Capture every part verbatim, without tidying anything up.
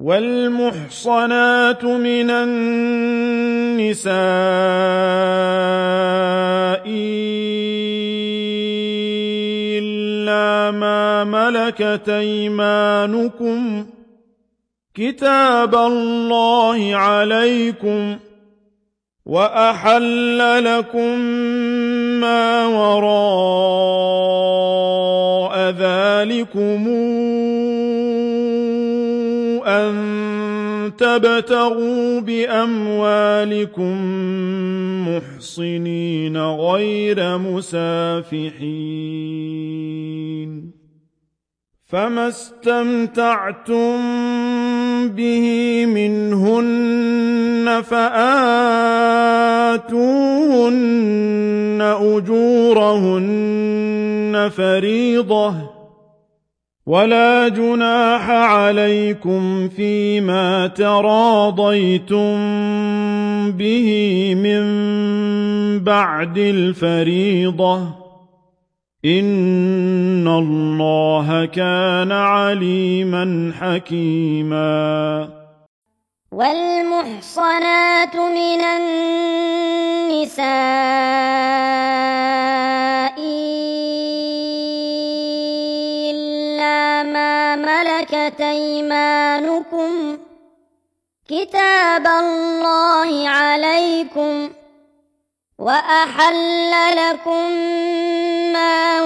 وَالْمُحْصَنَاتُ مِنَ النِّسَاءِ إِلَّا مَا مَلَكَتْ أَيْمَانُكُمْ كِتَابَ اللَّهِ عَلَيْكُمْ ۚ وَأَحَلَّ لَكُم مَّا وَرَاءَ ذَٰلِكُمْ أَن تَبْتَغُوا بِأَمْوَالِكُم مُّحْصِنِينَ غَيْرَ مُسَافِحِينَ ۚ فَمَا اسْتَمْتَعْتُم بِهِ مِنْهُنَّ فَآتُوهُنَّ أُجُورَهُنَّ فَرِيضَةً ۚ وَلَا جُنَاحَ عَلَيْكُمْ فِيمَا تَرَاضَيْتُم بِهِ مِن بَعْدِ الْفَرِيضَةِ ۚ إِنَّ اللَّهَ كَانَ عَلِيمًا حَكِيمًا. وَالْمُحْصَنَاتُ مِنَ النِّسَاءِ إِلَّا مَا مَلَكَتْ أَيْمَانُكُمْ كِتَابَ اللَّهِ عَلَيْكُمْ ۚ وَأَحَلَّ لَكُم مَّا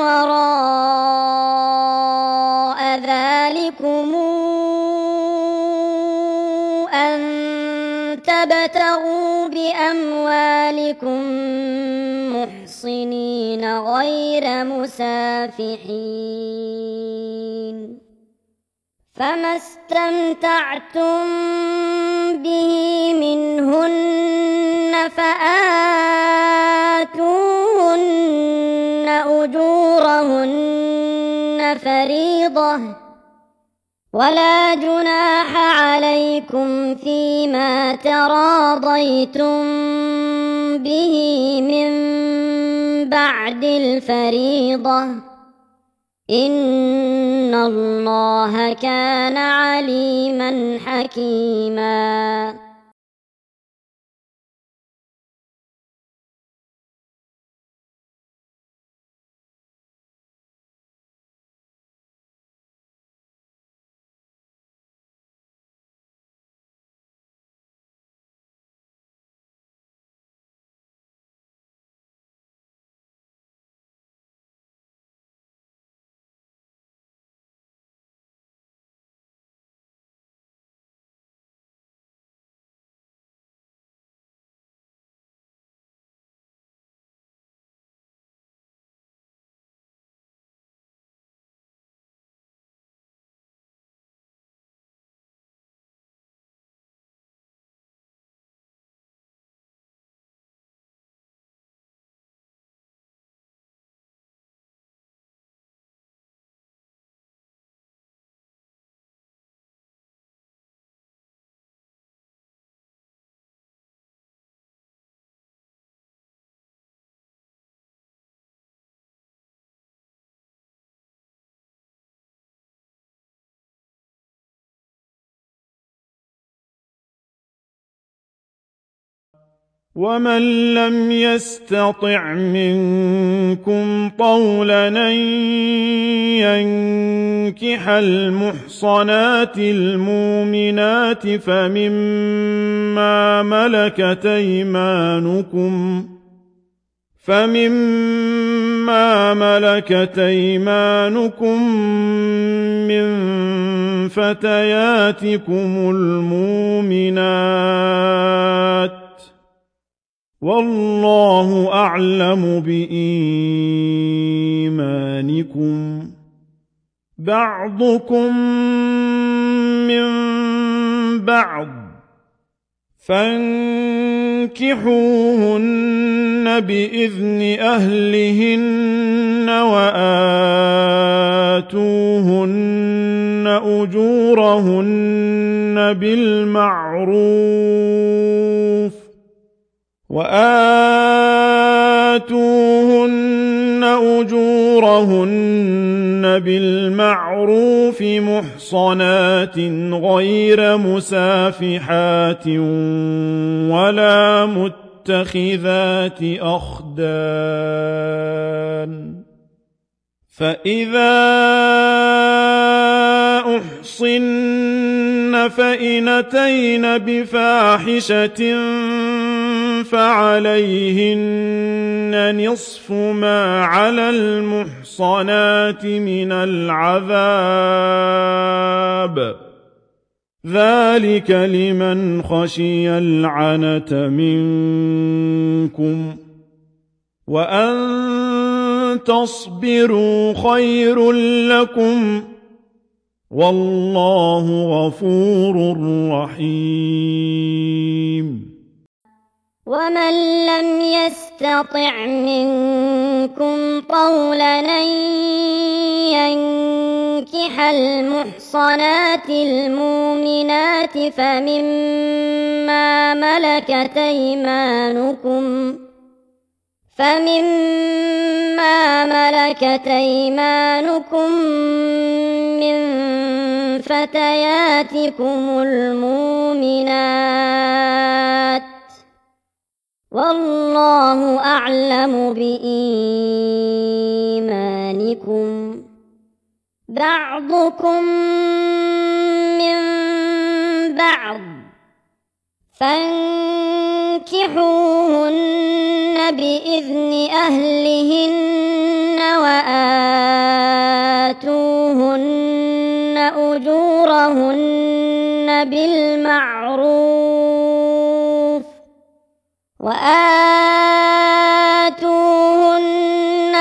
وَرَاءَ ذَٰلِكُمْ أَن تَبْتَغُوا بِأَمْوَالِكُم مُّحْصِنِينَ غَيْرَ مُسَافِحِينَ ۚ فَمَا اسْتَمْتَعْتُم بِهِ مِنْهُنَّ فَآتُوهُنَّ أُجُورَهُنَّ فَرِيضَةً ۚ وَلَا جُنَاحَ عَلَيْكُمْ فِيمَا تَرَاضَيْتُم بِهِ مِن بَعْدِ الْفَرِيضَةِ ۚ إِنَّ اللَّهَ كَانَ عَلِيمًا حَكِيمًا. وَمَن لَّمْ يَسْتَطِعْ مِنكُمْ طَوْلًا أَن يَنكِحَ الْمُحْصَنَاتِ الْمُؤْمِنَاتِ فَمِمَّا مَلَكَتْ أَيْمَانُكُم فَمِمَّا مَلَكَتْ أَيْمَانُكُم مِّن فَتَيَاتِكُمُ الْمُؤْمِنَاتِ ۚ وَاللَّهُ أَعْلَمُ بِإِيمَانِكُم ۚ بَعْضُكُم مِّن بَعْضٍ ۚ فَانكِحُوهُنَّ بِإِذْنِ أَهْلِهِنَّ وَآتُوهُنَّ أُجُورَهُنَّ بِالْمَعْرُوفِ وَآتُوهُنَّ أجورهن بالمعروف محصنات غير مسافحات ولا متخذات أخدان فإذا أحصن فإن أتين بفاحشة فعليهن نصف ما على المحصنات من العذاب ذلك لمن خشي العنة منكم وأن تصبروا خير لكم والله غفور رحيم ومن لم يستطع منكم طولا أن ينكح المحصنات المؤمنات فمما ملكت أيمانكم فمما ملكت أيمانكم من فتياتكم المؤمنات والله أعلم بإيمانكم بعضكم من بعض فانكحوهن بإذن أهلهن وآتوهن أجورهن بالمعروف وآتوهن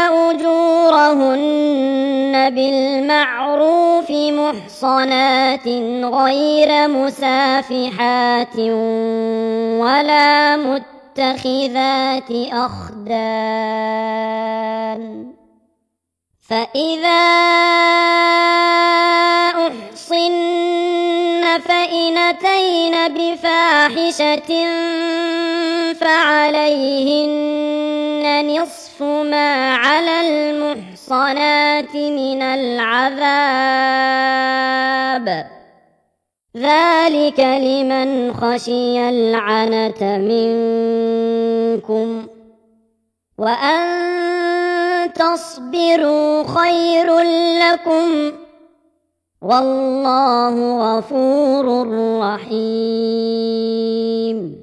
أجورهن بالمعروف محصنات غير مسافحات ولا متخذات أخدان فإذا أحصن فإن أتين بفاحشة فعليهن نصف ما على المحصنات من العذاب ذلك لمن خشي العنة منكم وأن تصبروا خير لكم والله غفور رحيم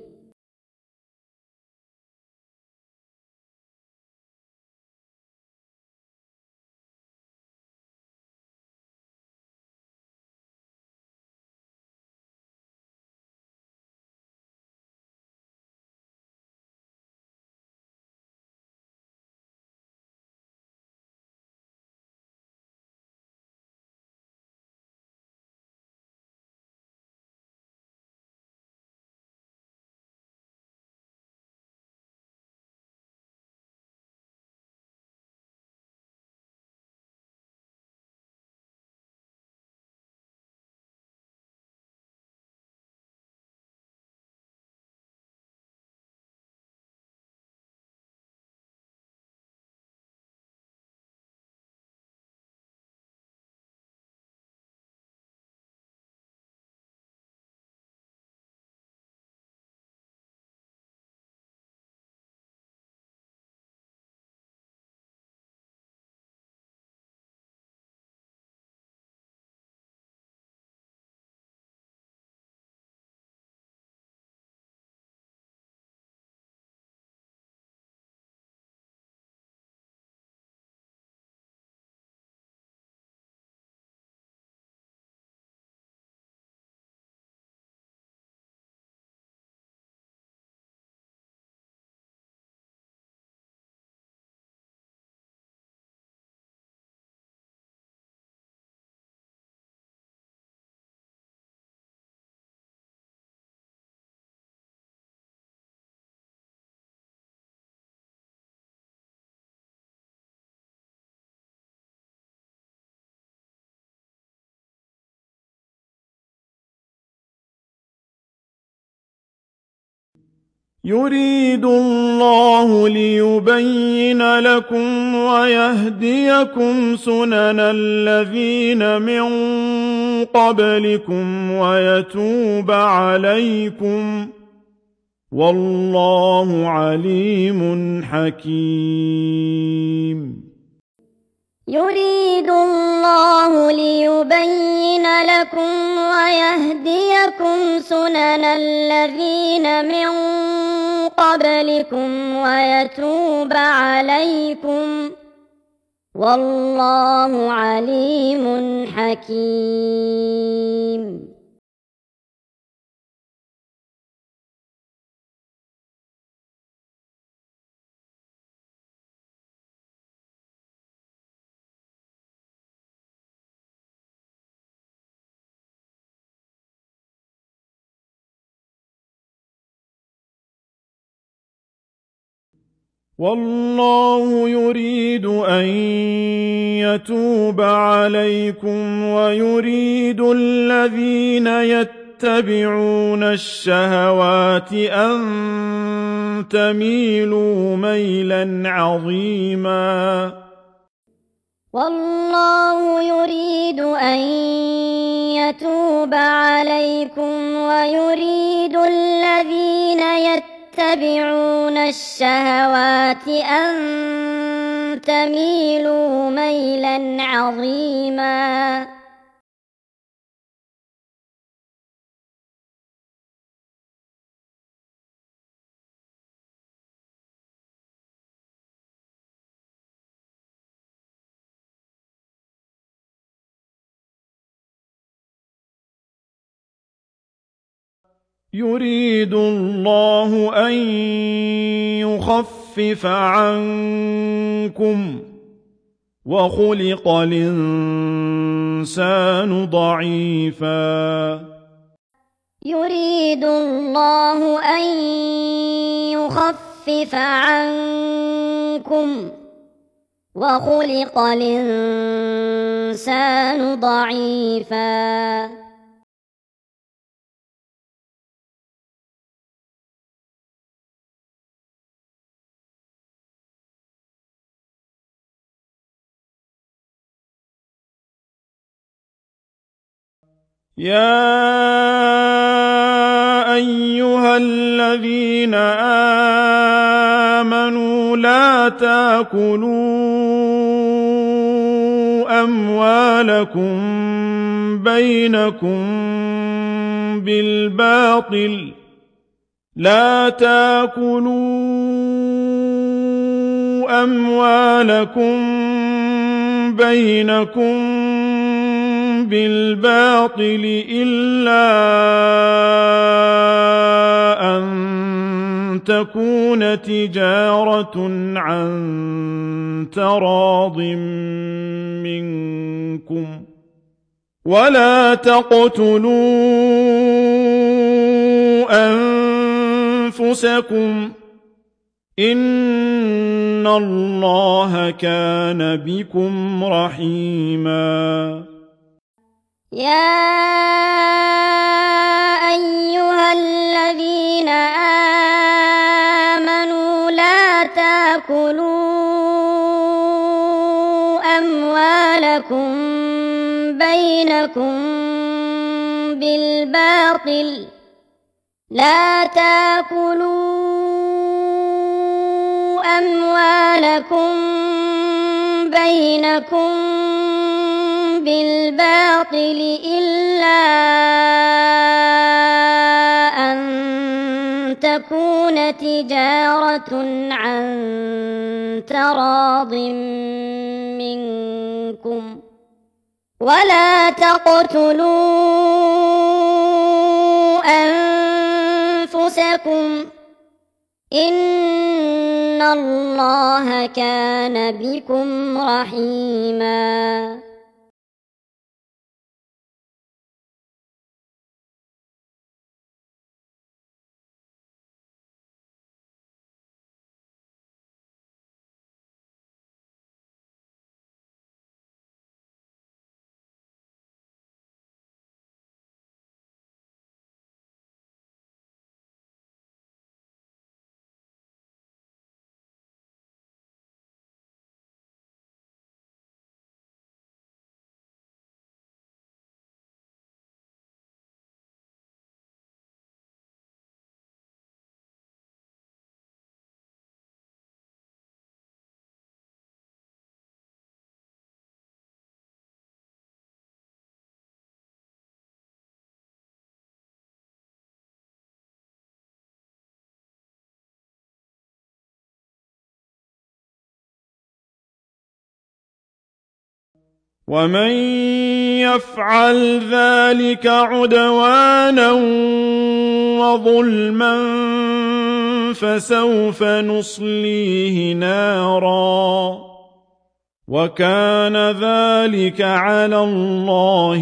يريد الله ليبين لكم ويهديكم سنن الذين من قبلكم ويتوب عليكم والله عليم حكيم يريد الله ليبين لكم ويهديكم سنن الذين من قبلكم ويتوب عليكم والله عليم حكيم والله يريد أن يتوب عليكم ويريد الذين يتبعون الشهوات أن تميلوا ميلا عظيما والله يريد أن يتوب عليكم ويريد الذين يتبعون الشهوات أن تميلوا ميلا عظيما يريد الله أن يخفف عنكم وخلق الإنسان ضعيفا يريد الله أن يخفف عنكم وخلق الإنسان ضعيفا يا أيها الذين آمنوا لا تأكلوا أموالكم بينكم بالباطل لا تأكلوا أموالكم بينكم بالباطل إلا أن تكون تجارة عن تراض منكم ولا تقتلوا أنفسكم إن الله كان بكم رحيما يا أيها الذين آمنوا لا تأكلوا أموالكم بينكم بالباطل لا تأكلوا أموالكم بينكم بالباطل إلا أن تكون تجارة عن تراض منكم ولا تقتلوا أنفسكم إن الله كان بكم رحيما ومن يفعل ذلك عدوانا وظلما فسوف نصليه نارا وكان ذلك على الله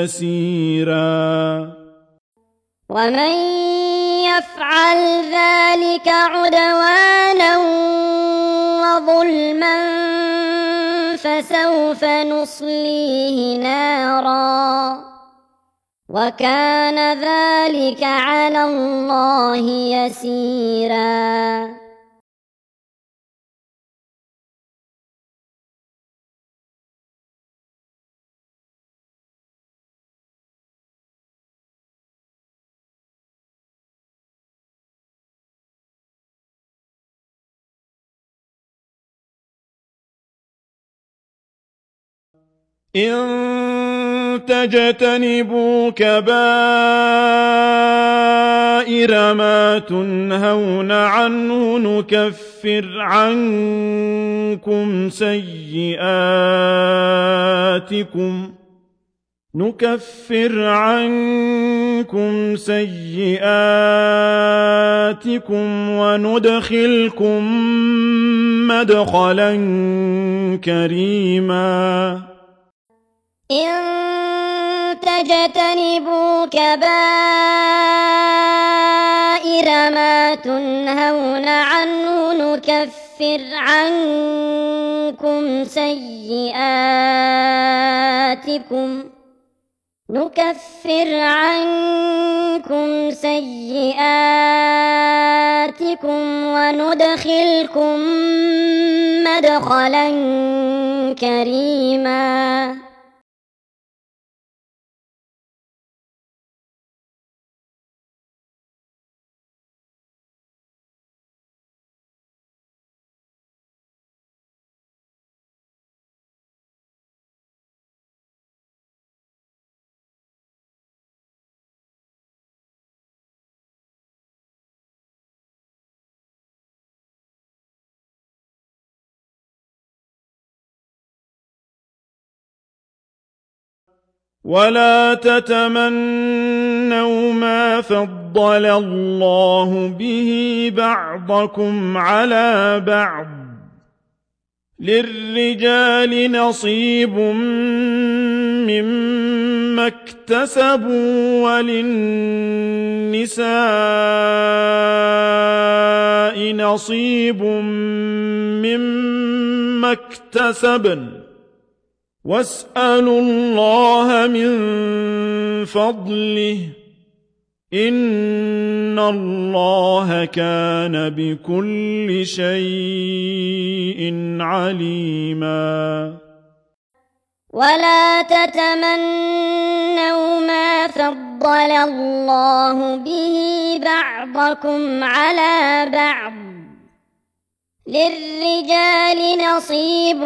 يسيرا ومن يفعل ذلك عدوانا وظلما فسوف نصليه نارا وكان ذلك على الله يسيرا إن تجتنبوا كبائر ما تنهون عنه نكفر عنكم سيئاتكم نكفر عنكم سيئاتكم وندخلكم مدخلا كريما إن تجتنبوا كبائر ما تنهون عنه نكفر عنكم سيئاتكم نكفر عنكم سيئاتكم وندخلكم مدخلا كريما ولا تتمنوا ما فضل الله به بعضكم على بعض للرجال نصيب مما اكتسبوا وللنساء نصيب مما اكتسبن واسألوا الله من فضله إن الله كان بكل شيء عليما ولا تتمنوا ما فضل الله به بعضكم على بعض للرجال نصيب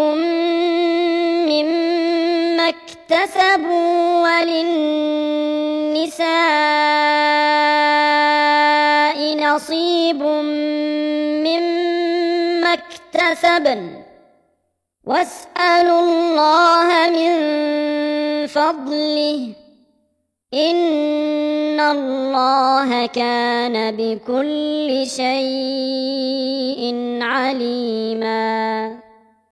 مما اكتسبوا وللنساء نصيب مما اكتسبن واسألوا الله من فضله إن الله كان بكل شيء عليما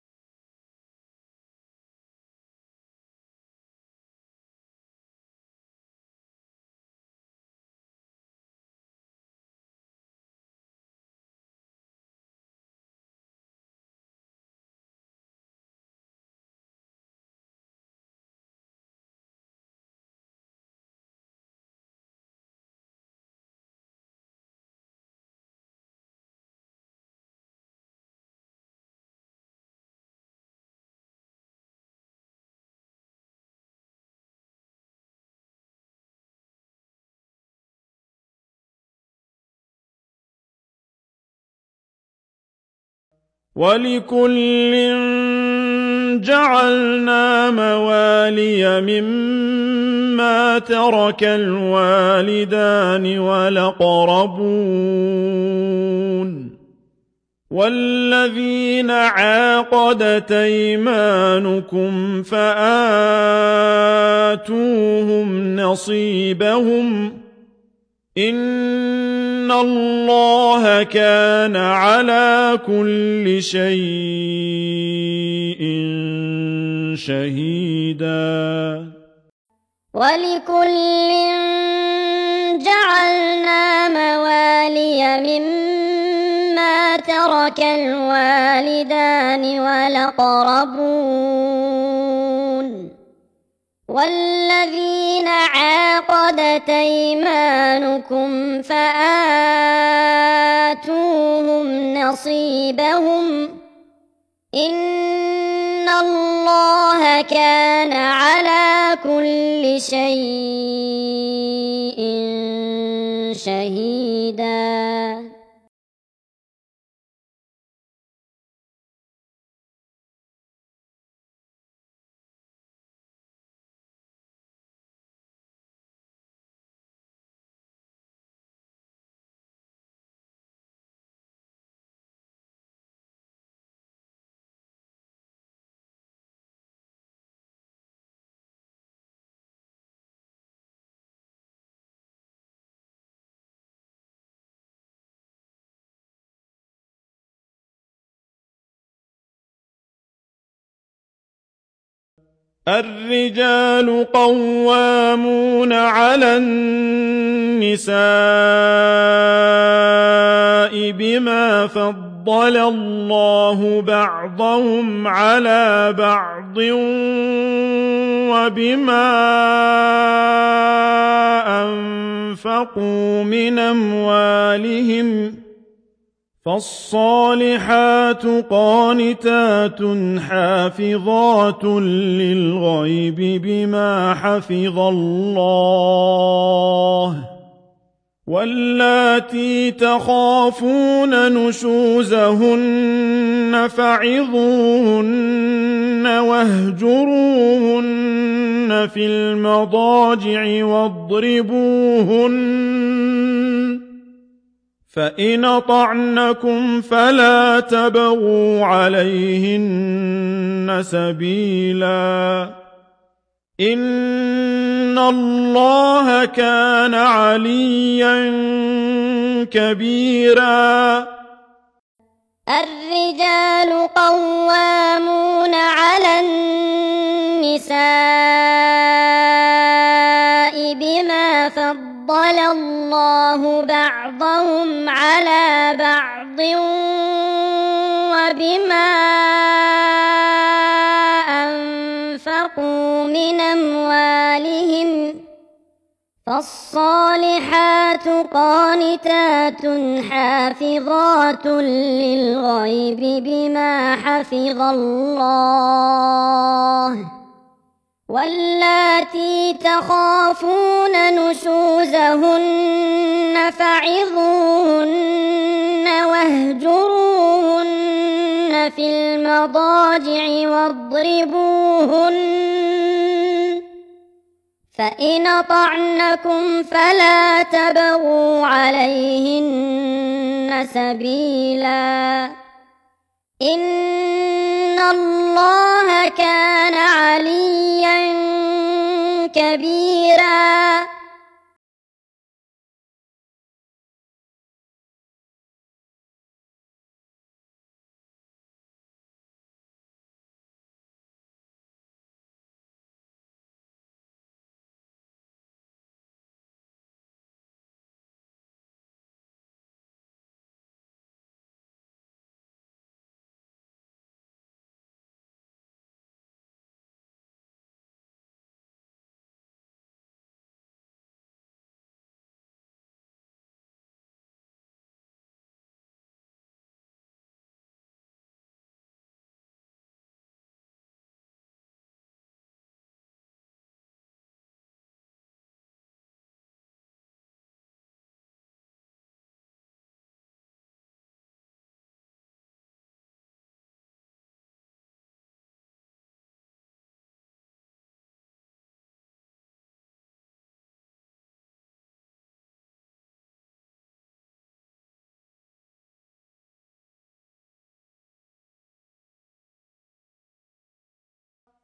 ولكل جعلنا موالي مما ترك الوالدان والأقربون وَالَّذِينَ عَاقَدَتْ أَيْمَانُكُمْ فَآتُوهُمْ نَصِيبَهُمْ ۖ إِنَّ اللَّهَ كَانَ عَلَىٰ كُلِّ شَيْءٍ شَهِيدًا. وَلِكُلٍّ جَعَلْنَا مَوَالِيَ مِمَّا تَرَكَ الْوَالِدَانِ وَالْأَقْرَبُونَ وَالَّذِينَ عَقَدَتْ أَيْمَانُكُمْ فَآتُوهُمْ نَصِيبَهُمْ ۖ إِنَّ اللَّهَ كَانَ عَلَىٰ كُلِّ شَيْءٍ شَهِيدًا. الرِّجَالُ قَوَّامُونَ عَلَى النِّسَاءِ بِمَا فَضَّلَ اللَّهُ بَعْضَهُمْ عَلَىٰ بَعْضٍ وَبِمَا أَنفَقُوا مِنْ أَمْوَالِهِمْ ۚ فَالصَّالِحَاتُ قَانِتَاتٌ حَافِظَاتٌ لِّلْغَيْبِ بِمَا حَفِظَ اللَّهُ ۚ وَاللَّاتِي تَخَافُونَ نُشُوزَهُنَّ فَعِظُوهُنَّ وَاهْجُرُوهُنَّ فِي الْمَضَاجِعِ وَاضْرِبُوهُنَّ ۖ فَإِنْ أَطَعْنَكُمْ فَلَا تَبْغُوا عَلَيْهِنَّ سَبِيلًا ۗ إِنَّ اللَّهَ كَانَ عَلِيًّا كَبِيرًا. الرِّجَالُ قَوَّامُونَ عَلَى النِّسَاءِ بِمَا فَضَّلَ اللَّهُ بَعْضَهُمْ عَلَىٰ بَعْضٍ وَبِمَا أَنفَقُوا مِنْ أَمْوَالِهِمْ ۚ فَالصَّالِحَاتُ قَانِتَاتٌ حَافِظَاتٌ لِّلْغَيْبِ بِمَا حَفِظَ اللَّهُ ۚ وَاللَّاتِي تَخَافُونَ نُشُوزَهُنَّ فَعِظُوهُنَّ وَاهْجُرُوهُنَّ فِي الْمَضَاجِعِ وَاضْرِبُوهُنَّ ۖ فَإِنْ أَطَعْنَكُمْ فَلَا تَبْغُوا عَلَيْهِنَّ سَبِيلًا ۗ إِنَّ اللَّهَ كَانَ عَلِيًّا كَبِيرًا.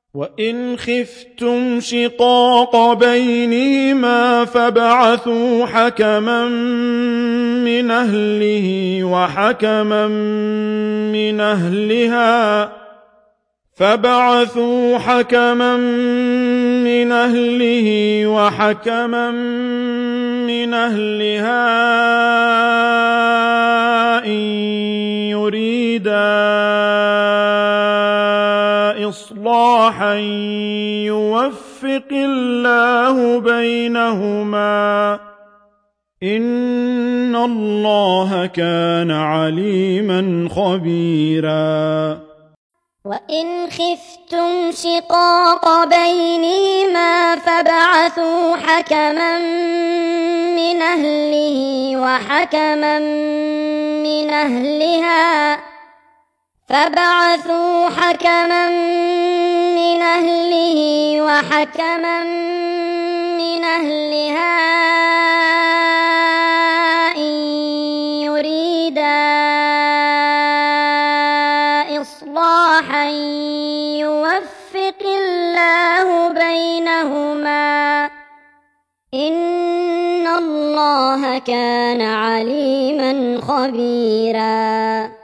وإن خفتم شقاق بينهما فابعثوا حكما من أهله وحكما من أهلها فابعثوا حكما من أهله وحكما من أهلها إن يريدا إصلاحا يوفق الله بينهما إن الله كان عليما خبيرا وإن خفتم شقاق بينهما فابعثوا حكما من أهله وحكما من أهلها فابعثوا حكما من أهله وحكما من أهلها إن يريدا إصلاحا يوفق الله بينهما إن الله كان عليما خبيرا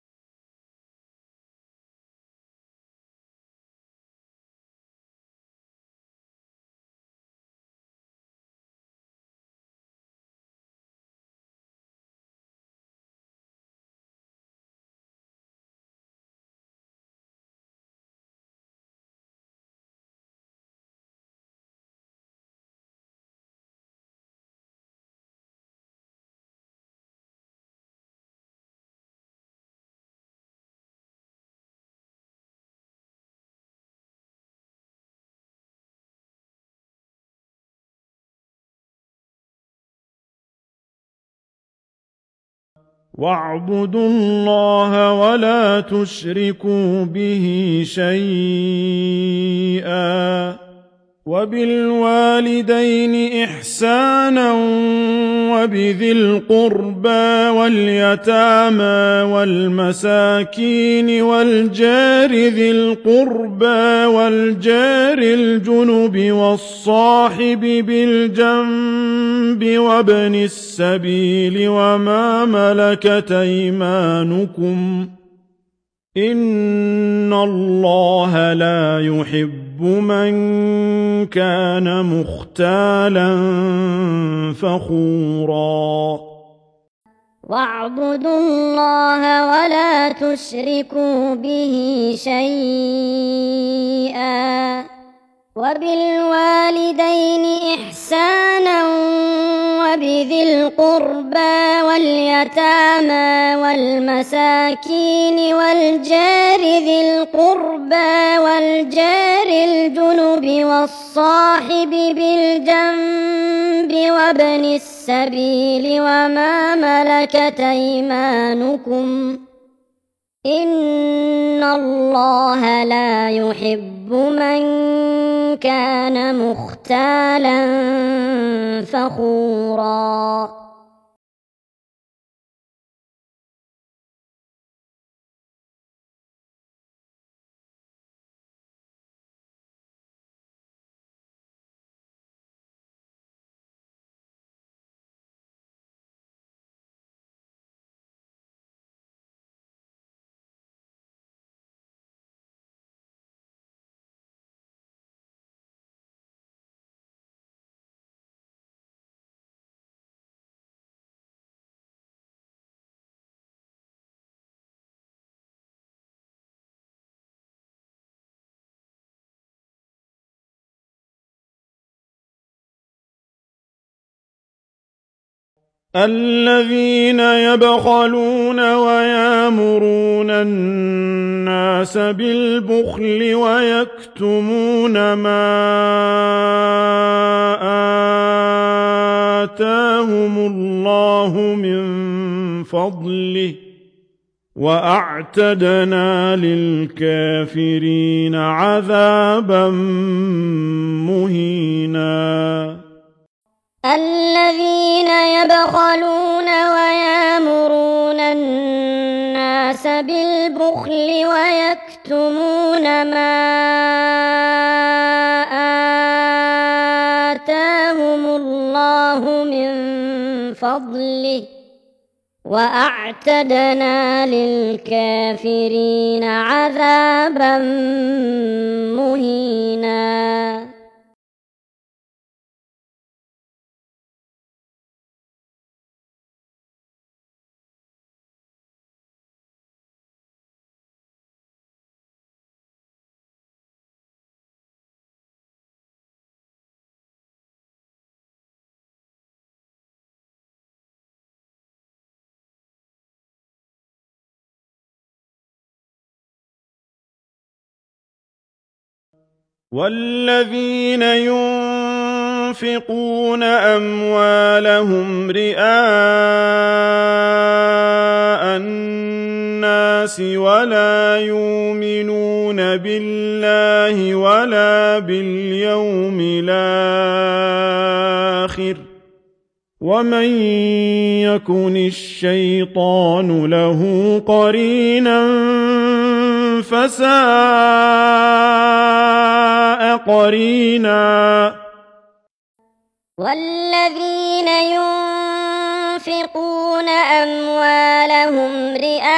واعبدوا الله ولا تشركوا به شيئا وبالوالدين إحسانا وبذي القربى واليتامى والمساكين والجار ذي القربى والجار الجنب والصاحب بالجنب وابن السبيل وما ملكت أيمانكم إن الله لا يحب من كان مختالا فخورا واعبدوا الله ولا تشركوا به شيئا وبالوالدين إحسانا وبذي القربى واليتامى والمساكين والجار ذي القربى والجار الجنب والصاحب بالجنب وابن السبيل وما ملكت أيمانكم إن الله لا يحب من كان مختالا فخورا الذين يبخلون ويامرون الناس بالبخل ويكتمون ما آتاهم الله من فضله وأعتدنا للكافرين عذابا مهينا الذين يبخلون ويامرون الناس بالبخل ويكتمون تكتمون ما آتاهم الله من فضله وأعتدنا للكافرين عذابا مهينا. والذين ينفقون أموالهم رئاء الناس ولا يؤمنون بالله ولا باليوم الآخر ومن يكن الشيطان له قرينا فساء قرينا. والذين ينفقون أموالهم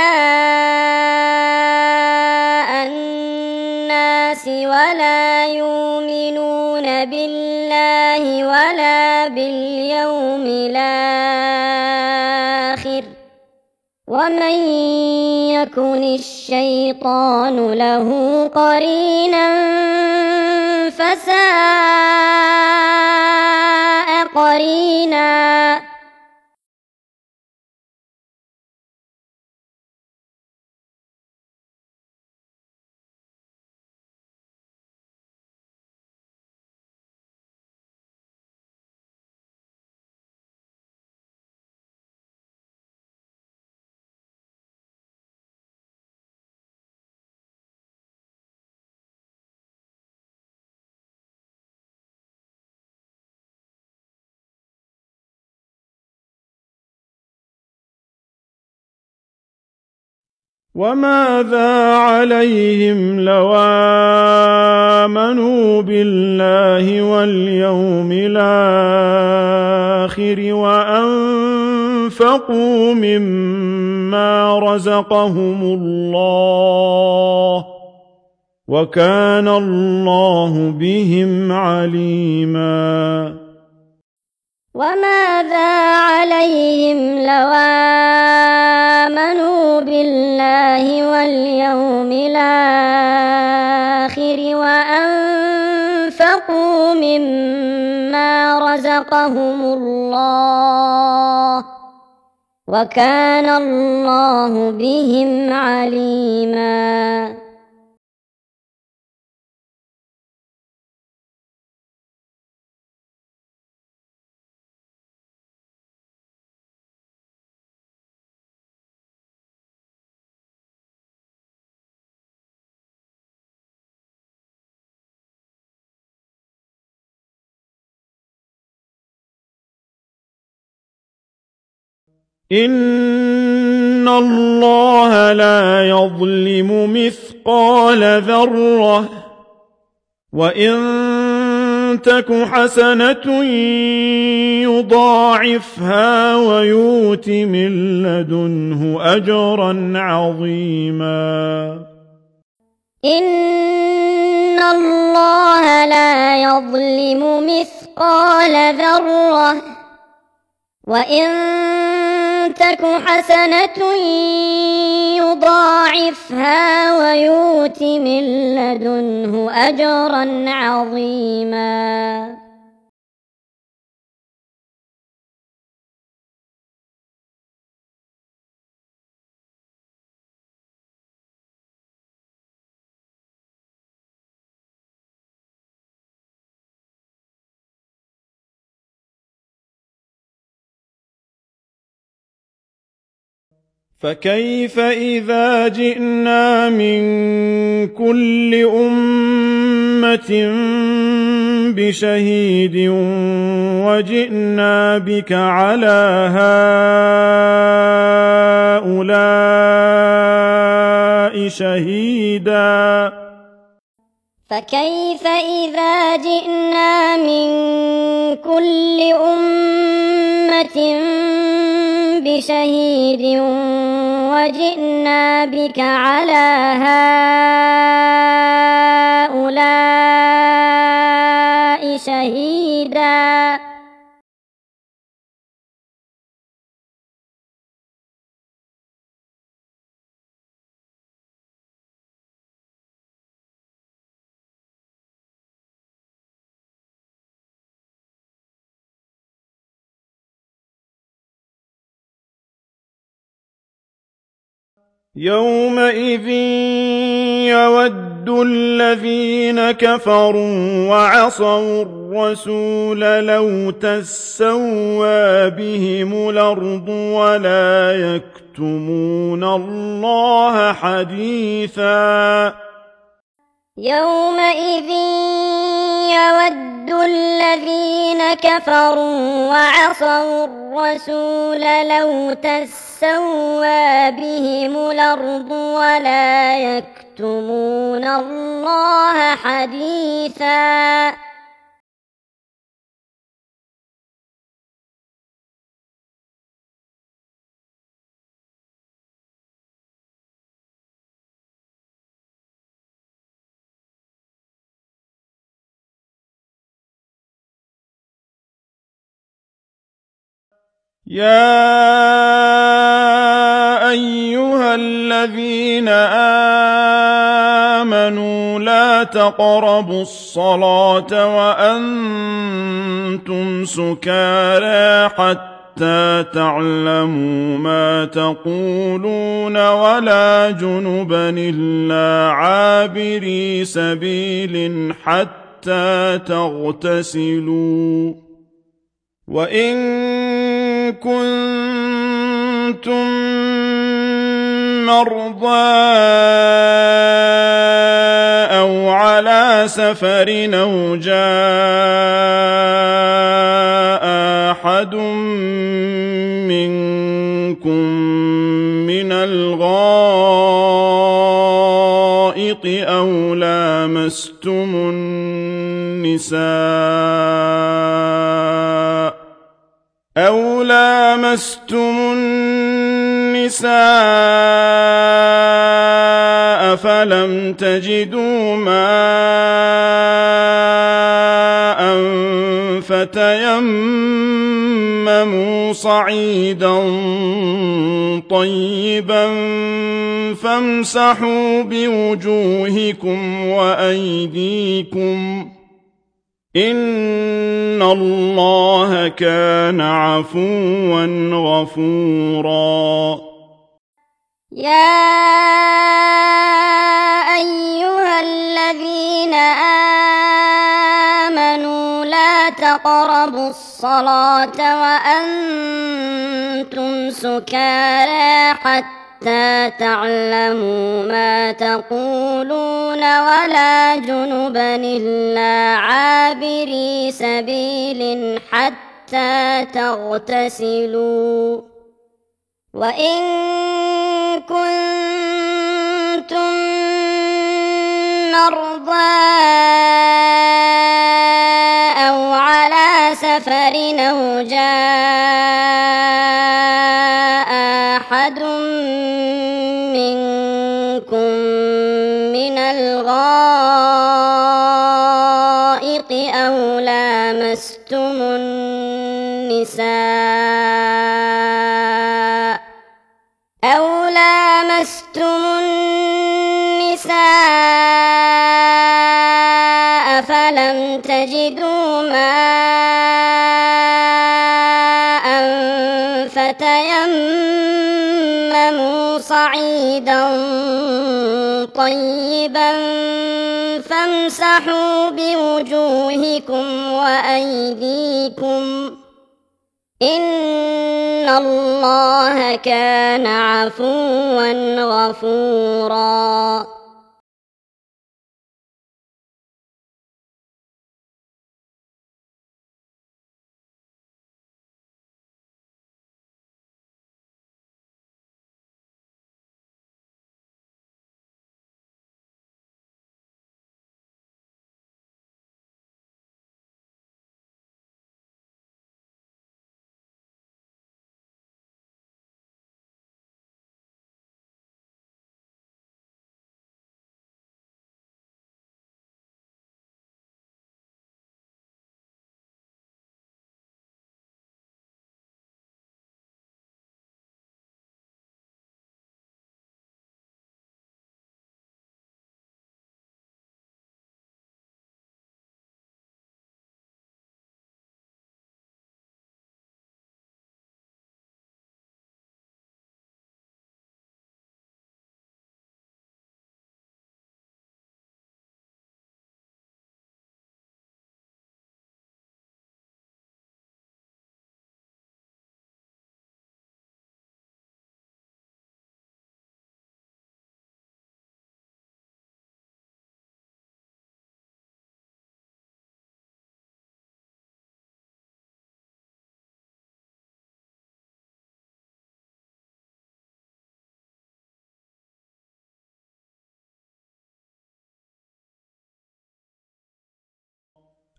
رئاء الناس ولا يؤمنون بالله ولا باليوم الآخر ومن يكن الشيطان له قرينا فساء قرينا. وماذا عليهم لو آمنوا بالله واليوم الآخر وأنفقوا مما رزقهم الله وكان الله بهم عليما. وماذا عليهم لو آمنوا بالله واليوم الآخر وأنفقوا مما رزقهم الله وكان الله بهم عليما. إن الله لا يظلم مثقال ذرة وإن تك حسنة يضاعفها ويؤت من لدنه أجرا عظيما. إن الله لا يظلم مثقال ذرة وإن تك حسنة يضاعفها ويؤت من لدنه أجرا عظيما. فكيف إذا جئنا من كل أمة بشهيد وجئنا بك على هؤلاء شهيدا فكيف إذا جئنا من كل أمة بشهيد وجئنا بك على هؤلاء شهيدا يومئذ يود الذين كفروا وعصوا الرسول لو تسوى بهم الأرض ولا يكتمون الله حديثا يومئذ يود الذين كفروا وعصوا الرسول لو تسوى بهم الأرض ولا يكتمون الله حديثا يا أيها الذين آمنوا لا تقربوا الصلاة وأنتم سكارى حتى تعلموا ما تقولون ولا جنبا إلا عابري سبيل حتى تغتسلوا وإن كنتم مرضى أو على سفر أو جاء أحد منكم من الغائط أو لامستم النساء أو لامستم النساء فلم تجدوا ماء فتيمموا صعيدا طيبا فامسحوا بوجوهكم وأيديكم إن الله كان عفوا غفورا يا أيها الذين آمنوا لا تقربوا الصلاة وأنتم سكارى حتى تعلموا ما تقولون ولا جنبا إلا عابري سبيل حتى تغتسلوا وإن كنتم مرضى أو على سفر أو جاء أحد منكم من الغائط أو لامستم النساء أو لامستم النساء فلم تجدوا ماء فتيمموا صعيدا طيبا فامسحوا بوجوهكم وأيديكم إن الله كان عفوا غفورا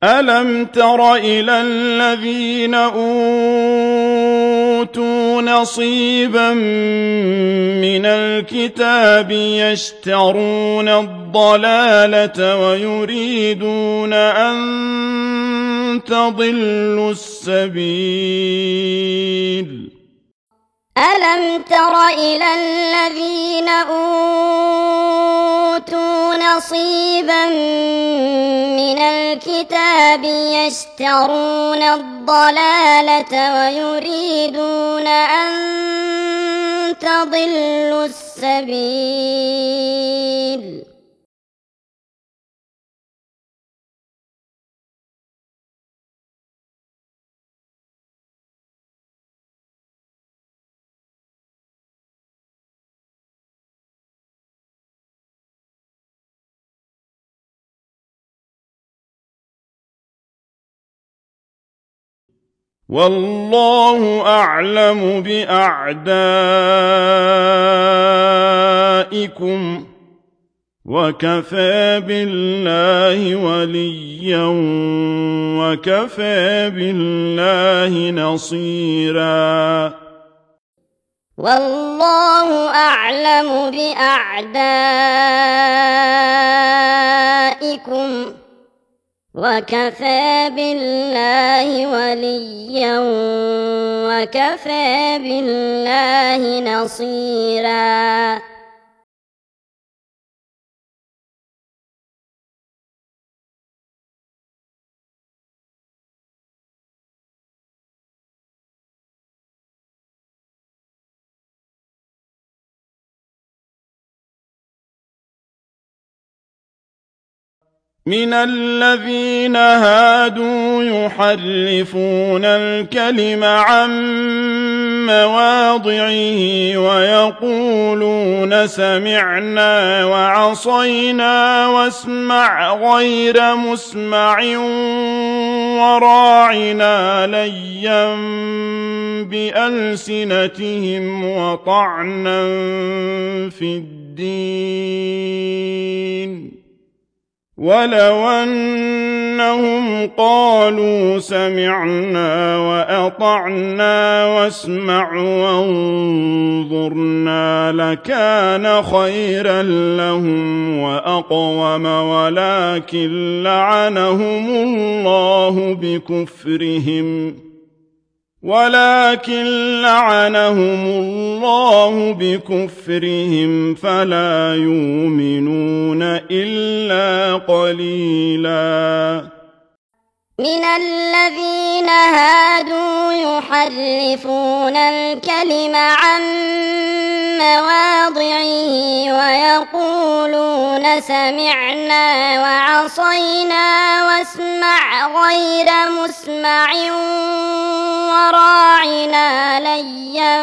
ألم تر إلى الذين أوتوا نصيبا من الكتاب يشترون الضلالة ويريدون أن تضلوا السبيل ألم تر إلى الذين أوتوا نصيبا من الكتاب يشترون الضلالة ويريدون أن تضلوا السبيل والله أعلم بأعدائكم وكفى بالله وليا وكفى بالله نصيرا والله أعلم بأعدائكم وكفى بالله وليا وكفى بالله نصيرا من الذين هادوا يحرفون الكلم عن مواضعه ويقولون سمعنا وعصينا واسمع غير مسمع وراعنا ليا بألسنتهم وطعنا في الدين ولو أنهم قالوا سمعنا وأطعنا واسمع وانظرنا لكان خيرا لهم وأقوم ولكن لعنهم الله بكفرهم ولكن لعنهم الله بكفرهم فلا يؤمنون إلا قليلا من الذين هادوا يحرفون الكلم عن مواضعه ويقولون سمعنا وعصينا واسمع غير مسمع وراعنا ليا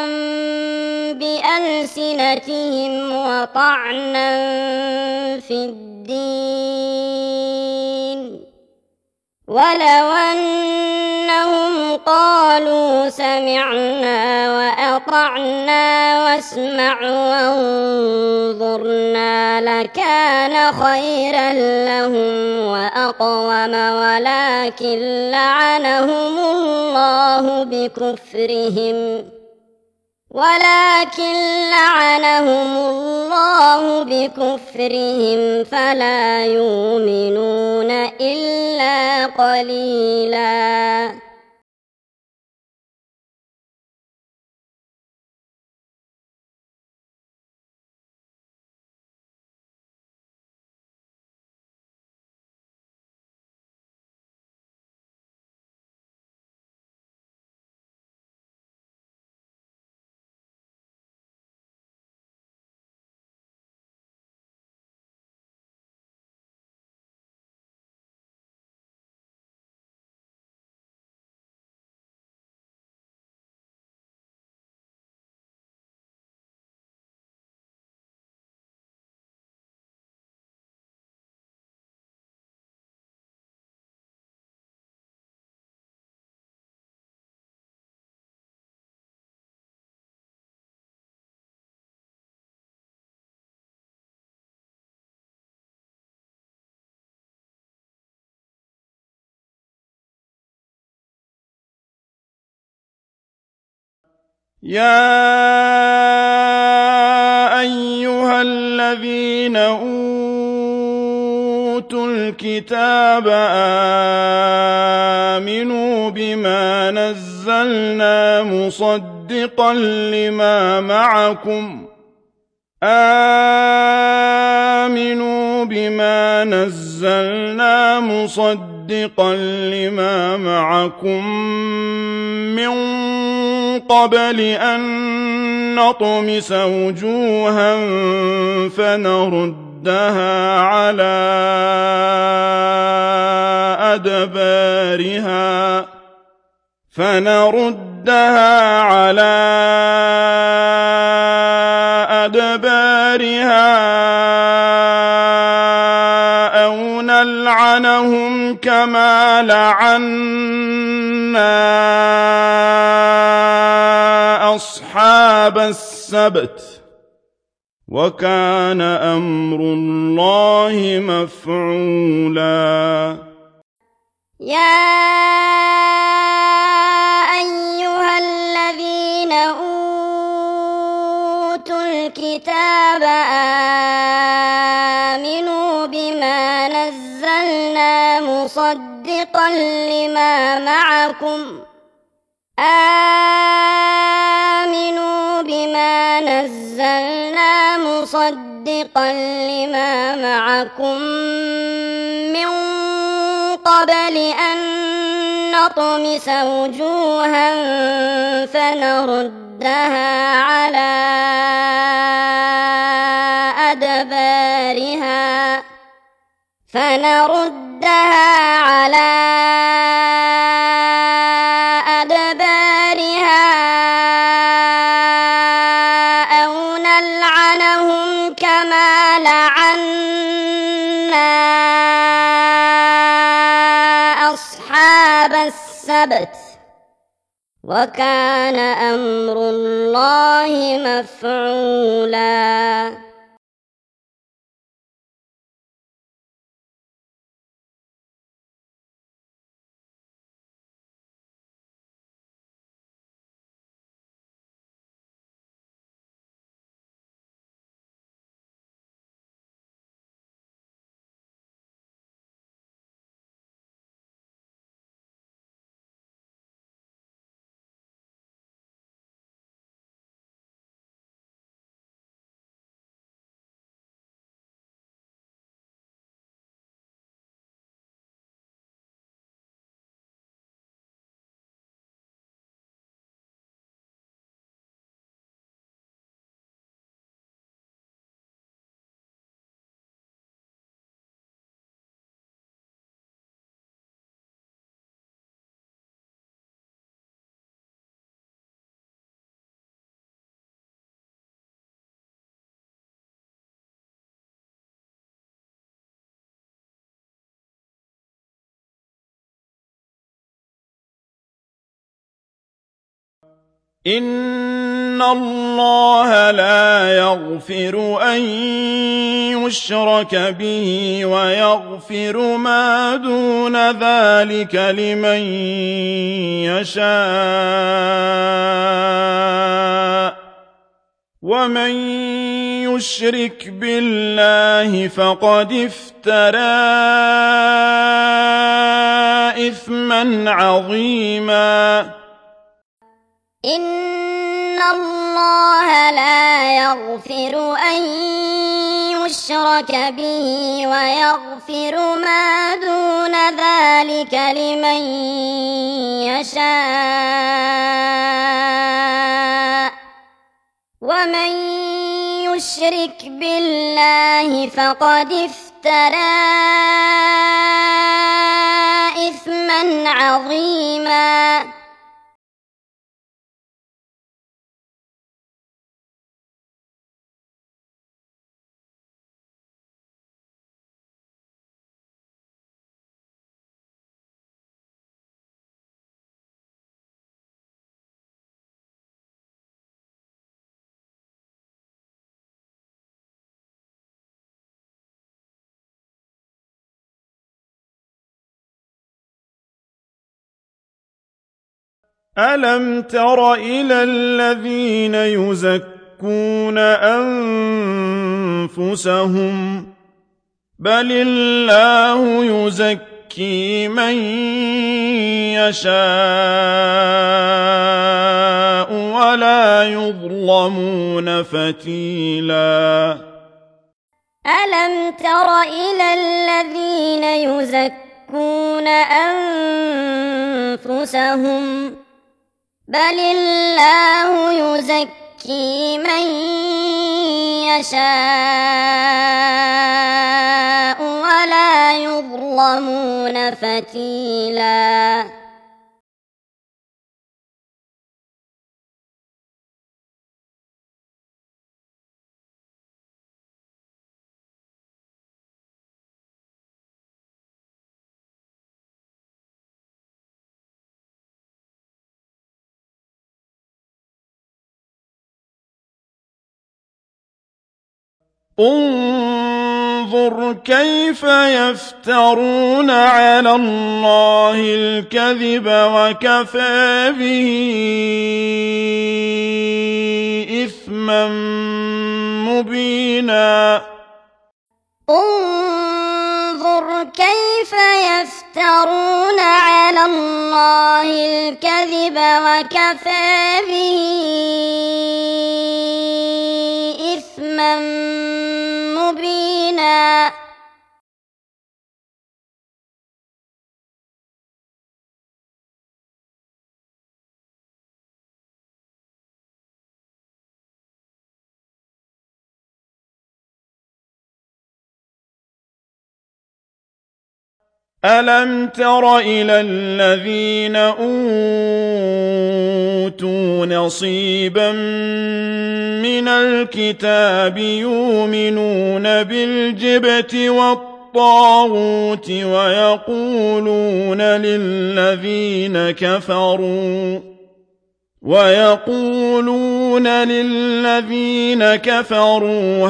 بألسنتهم وطعنا في الدين ولو أنهم قالوا سمعنا وأطعنا واسمع وانظرنا لكان خيرا لهم وأقوم ولكن لعنهم الله بكفرهم ولكن لعنهم الله بكفرهم فلا يؤمنون إلا قليلا يا أيها الذين أوتوا الكتاب آمنوا بما نزلنا مصدقا لما معكم آمنوا بما نزلنا مصدقا لما معكم من قبل أن نطمس وجوها فنردها على أدبارها فنردها على أدبارها أو نلعنهم كما لعنا أصحاب السبت وكان أمر الله مفعولا يا أيها الذين أوتوا الكتاب آمنوا بما نزلنا مصدقا لما معكم آمنوا بما نزلنا مصدقا لما معكم من قبل أن نطمس وجوها فنردها على أدبارها فنردها على أدبارها أو نلعنهم كما لعنا أصحاب السبت وكان أمر الله مفعولا إن الله لا يغفر أن يشرك به ويغفر ما دون ذلك لمن يشاء ومن يشرك بالله فقد افترى إثما عظيما إن الله لا يغفر أن يشرك به ويغفر ما دون ذلك لمن يشاء ومن يشرك بالله فقد افترى إثما عظيما ألم تر إلى الذين يزكون أنفسهم بل الله يزكي من يشاء ولا يظلمون فتيلا ألم تر إلى الذين يزكون أنفسهم بل الله يزكي من يشاء ولا يظلمون فتيلا انظر كيف يفترون على الله الكذب وكفى به إثما مبينا انظر كيف يفترون على الله الكذب وكفى به إثما مبينا ألم تر إلى الذين أوتوا نصيبا من الكتاب يؤمنون بالجبت والطاغوت ويقولون للذين كفروا ويقولون للذين كفروا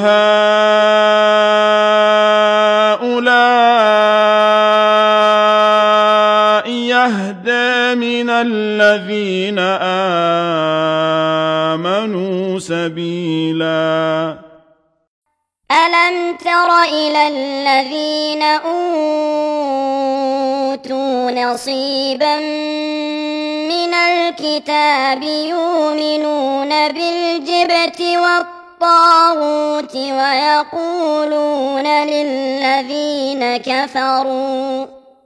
هؤلاء يهدى من الذين آمنوا سبيلا ألم تر إلى الذين أوتوا نصيبا من الكتاب يؤمنون بالجبت والطاغوت ويقولون للذين كفروا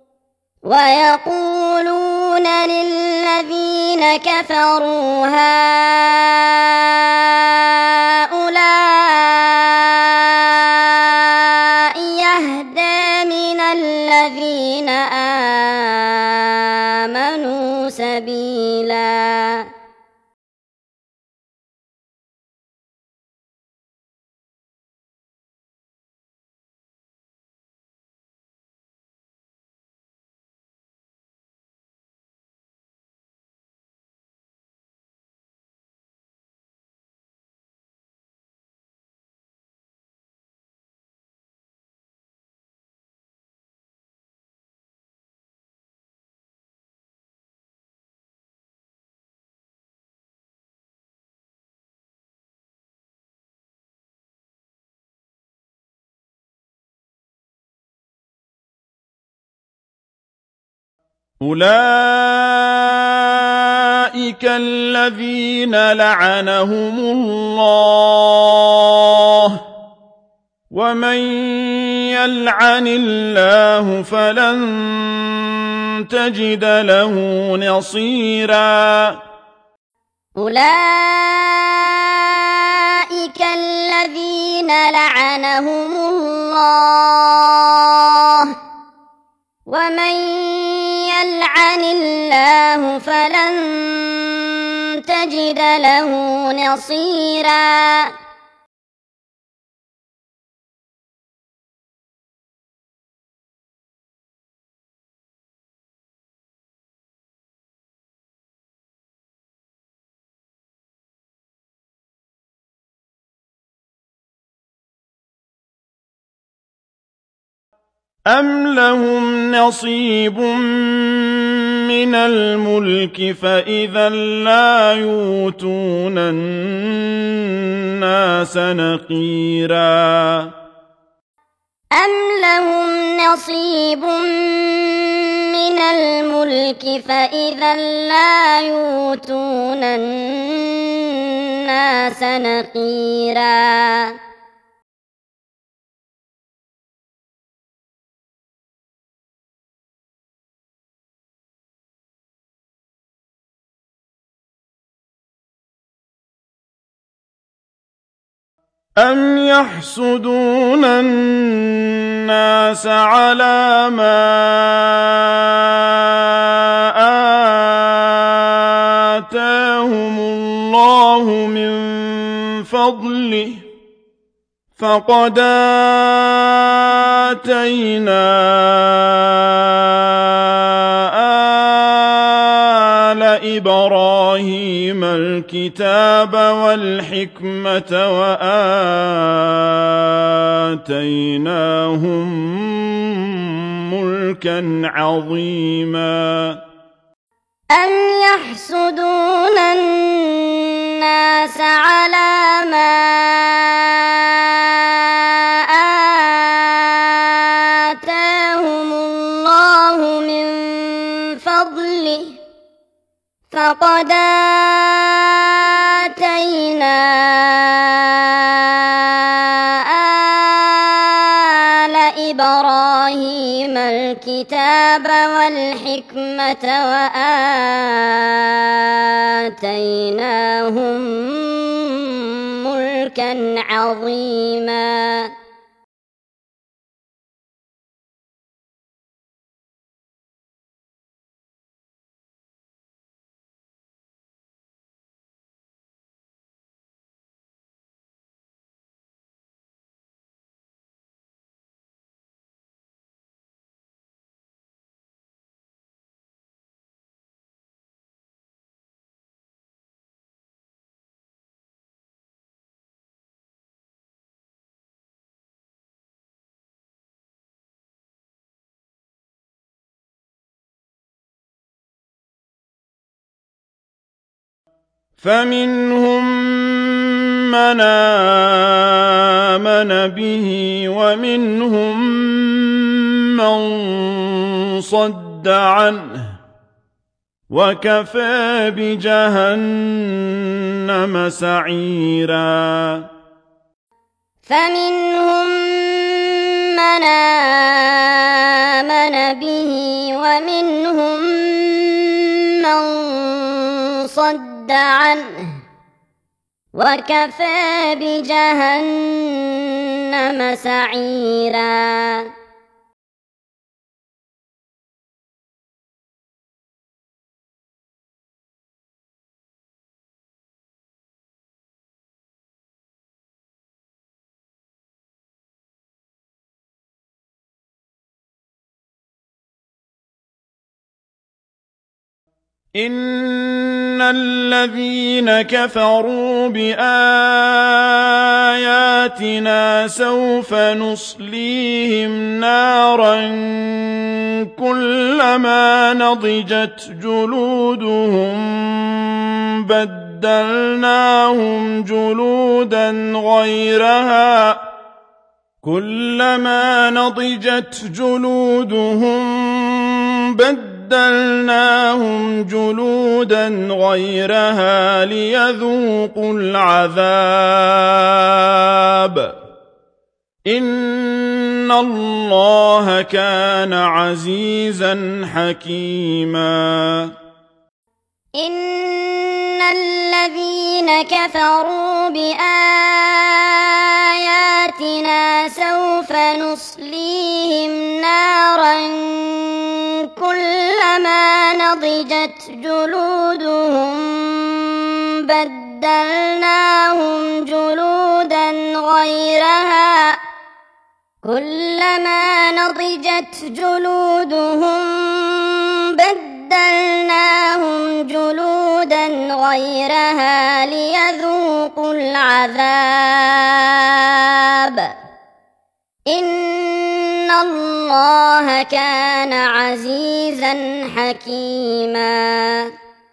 ويقولون للذين كفروا هؤلاء يهدى من الذين آمنوا سبيلا أولئك الذين لعنهم الله ومن يلعن الله فلن تجد له نصيرا أولئك الذين لعنهم الله ومن يلعن الله فلن تجد له نصيرا أم لهم نصيب من الملك فإذا لا يؤتون الناس نقيرا أم لهم نصيب من الملك فإذا لا يؤتون الناس نقيرا أم يحسدون الناس على ما آتاهم الله من فضله فقد آتينا آل إبراهيم الكتاب والحكمة وآتيناهم ملكا عظيما أم يحسدون الناس على ما آتاهم الله من فضله فقد آتينا آل إبراهيم الكتاب والحكمة وآتيناهم ملكا عظيما فمنهم من آمن به ومنهم من صد عنه وكفى بجهنم سعيرا فمنهم من آمن به ومنهم من صد عنه وكفى بجهنم سعيرا إن الذين كفروا بآياتنا سوف نصليهم نارا كلما نضجت جلودهم بدلناهم جلودا غيرها كلما نضجت جلودهم بدلناهم بدلناهم جلودا غيرها ليذوقوا العذاب إن الله كان عزيزا حكيما إن الذين كفروا بآياتنا سوف نصليهم نارا كلما نضجت جلودهم بدلناهم جلودا غيرها كلما نضجت جلودهم بدلناهم جلودا غيرها الله كان عزيزا حكيما.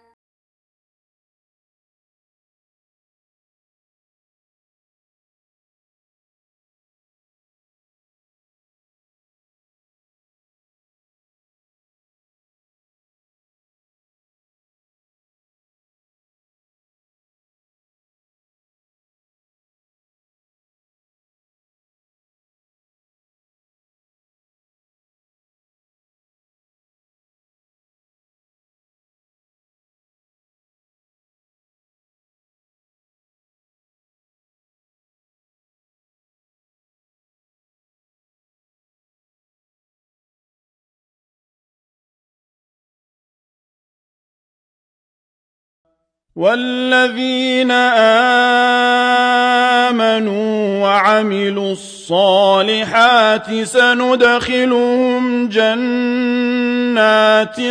والذين آمنوا وعملوا الصالحات سندخلهم جنات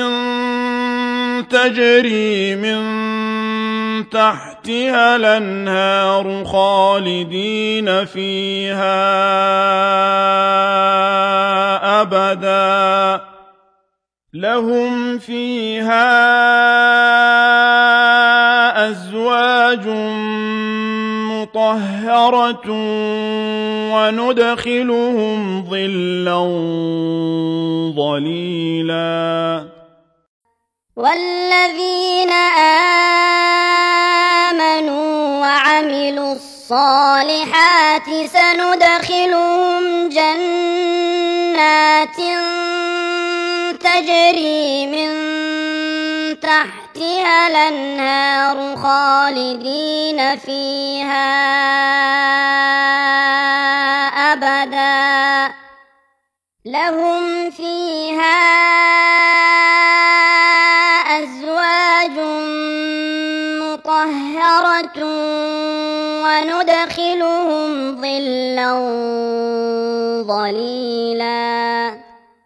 تجري من تحتها الأنهار خالدين فيها أبدا لهم فيها أزواج مطهرة وندخلهم ظلا ظليلا. والذين آمنوا وعملوا الصالحات سندخلهم جنات تجري من تحتها الأنهار خالدين فيها أبدا لهم فيها أزواج مطهرة وندخلهم ظلا ظليلا.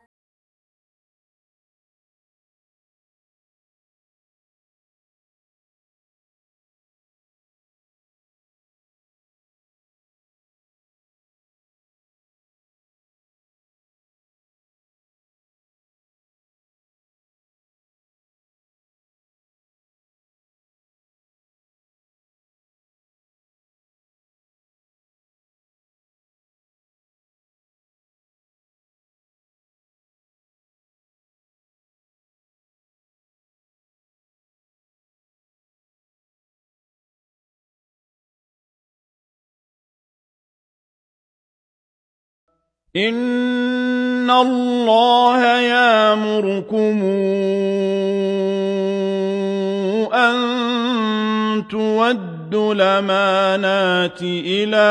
إن الله يأمركم أن تودوا الأمانات إلى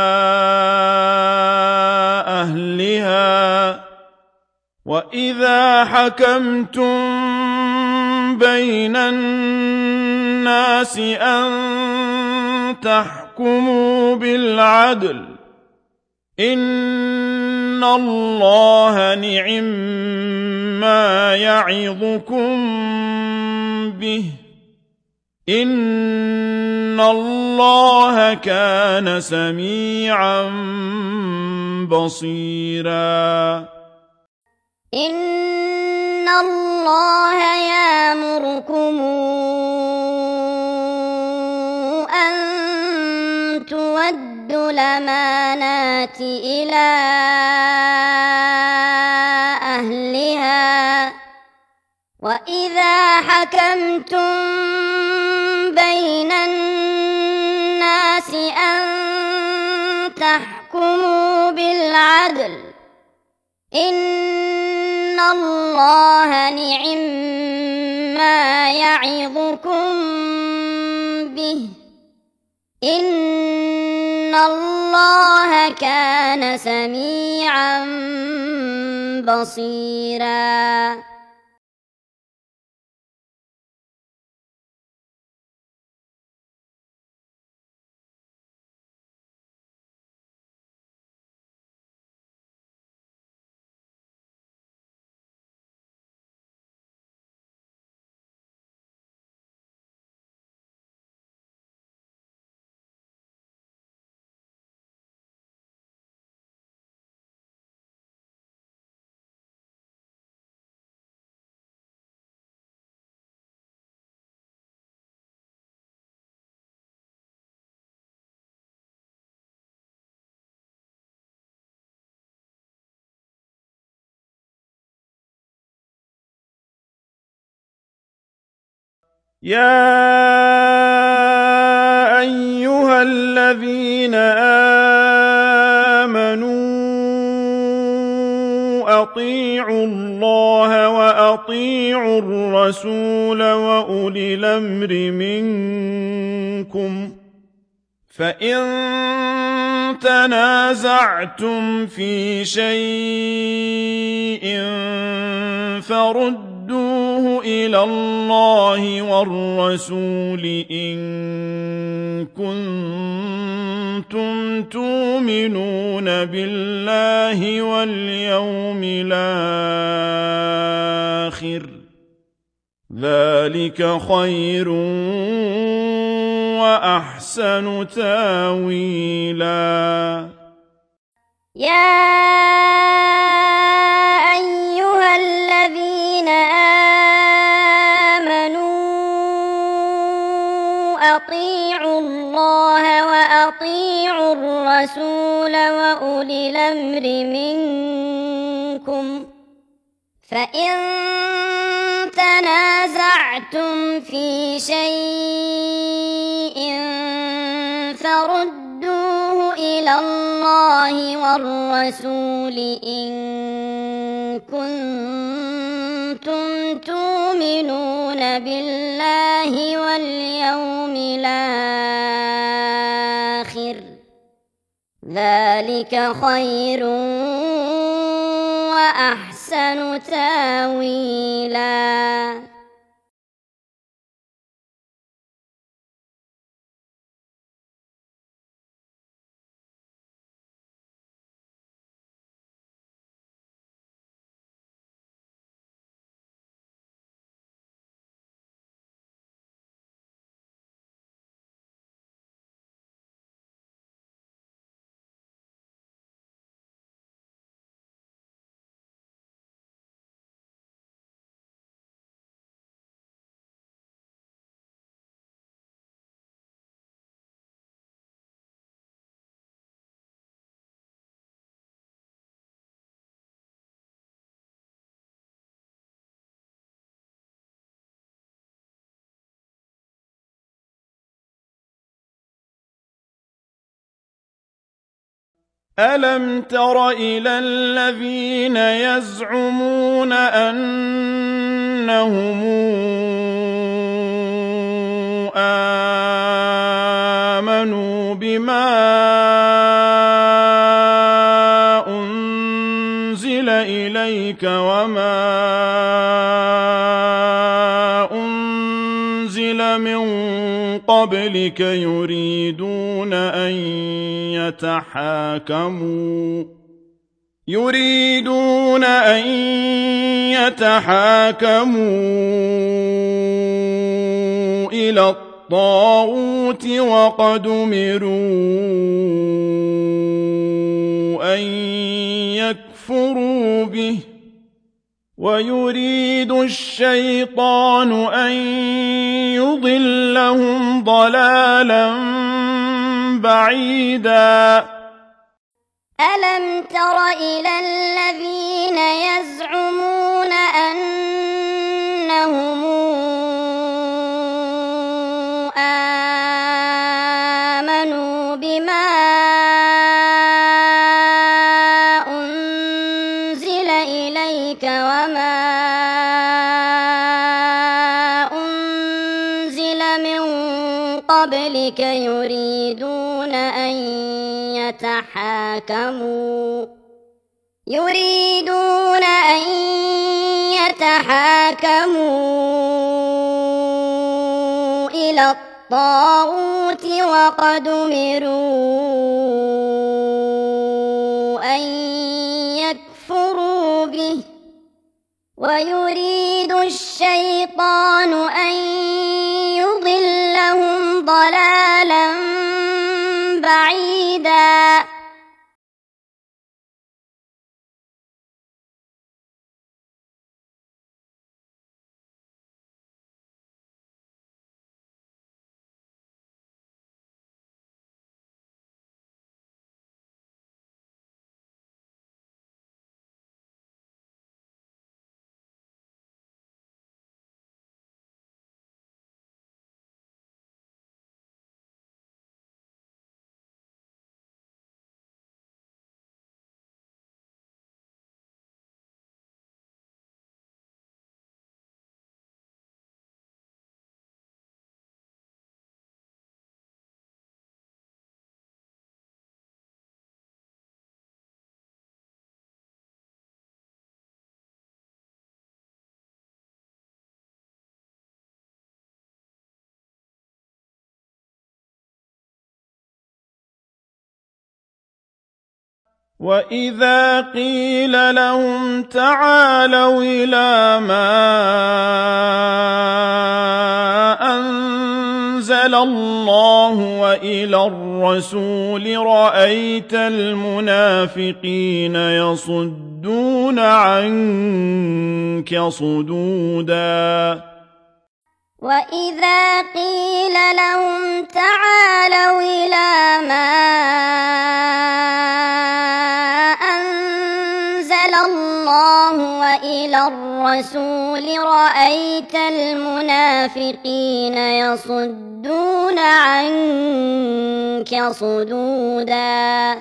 أهلها وإذا حكمتم بين الناس أن تحكموا بالعدل إن الله نعما يعظكم به إن الله كان سميعا بصيرا. إن الله يأمركم أن تودوا الأمانات إلى أهلها وإذا حكمتم بين الناس أن تحكموا بالعدل إن الله نعما يعظكم به إن الله كان سميعا بصيرا. يا أيها الذين آمنوا أطيعوا الله وأطيعوا الرسول وأولي الأمر منكم فإن تنازعتم في شيء فردوه إلى الله والرسول إن كنتم تؤمنون بالله واليوم الآخر ذلك خير وأحسن تاويلا. يا أيها الذين آمنوا أطيعوا الله وأطيعوا الرسول وأولي الأمر منكم فإن تنازعتم في شيء فردوه إلى الله والرسول إن كنتم تؤمنون بالله واليوم الآخر ذلك خير وأحسن تاويلا. ألم تر إلى الذين يزعمون أنهم آمنوا بما أنزل إليك وما أنزل من قبلك يريدون أن يتحاكموا يريدون أن يتحاكموا إلى الطاغوت وقد أمروا أن يكفروا به ويريد الشيطان أن يضلهم ضلالا بعيدا. ألم تر إلى الذين يزعمون أنهم آمنوا بما أنزل إليك وما أنزل من قبلك يريدون أن يتحاكموا يريدون أن يتحاكموا إلى الطاغوت وقد أمروا أن يكفروا به ويريد الشيطان أن يضلهم ضلالا بعيدا. وَإِذَا قِيلَ لَهُمْ تَعَالَوْا إِلَىٰ مَا أَنزَلَ اللَّهُ وَإِلَى الرَّسُولِ رَأَيْتَ الْمُنَافِقِينَ يَصُدُّونَ عَنكَ صُدُودًا وَإِذَا قِيلَ لَهُمْ تَعَالَوْا إِلَىٰ مَا أَنزَلَ اللَّهُ وَإِلَى الرَّسُولِ رَأَيْتَ الْمُنَافِقِينَ يَصُدُّونَ عَنكَ صُدُودًا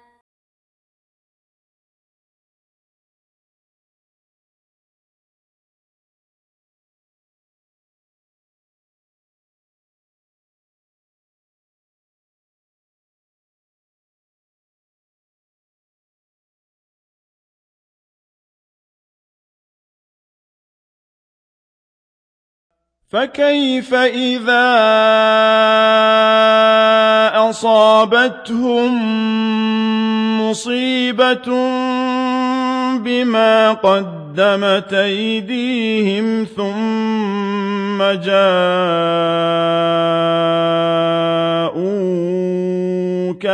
فَكَيْفَ إِذَا أَصَابَتْهُم مُّصِيبَةٌ بِمَا قَدَّمَتْ أَيْدِيهِمْ ثُمَّ جَاءُوكَ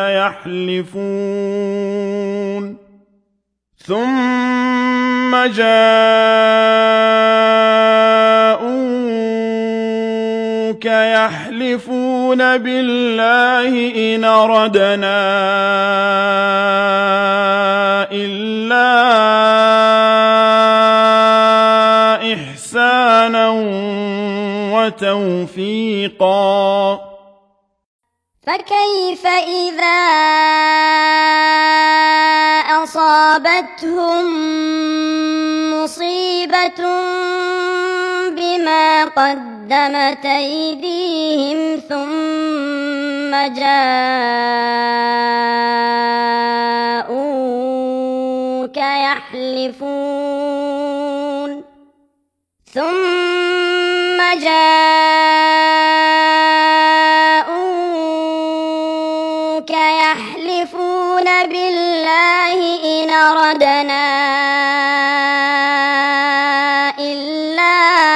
يَحْلِفُونَ ثُمَّ جَاءُوكَ يَحْلِفُونَ بِاللَّهِ إِنْ أَرَدْنَا إِلَّا إِحْسَانًا وَتَوْفِيقًا فَكَيْفَ إِذَا أَصَابَتْهُم مُّصِيبَةٌ بِمَا قَدَّمَتْ أَيْدِيهِمْ ثُمَّ جَاءُوكَ يَحْلِفُونَ ثُمَّ جَاءُوكَ يَحْلِفُونَ بِاللَّهِ إِنْ أَرَدْنَا إِلَّا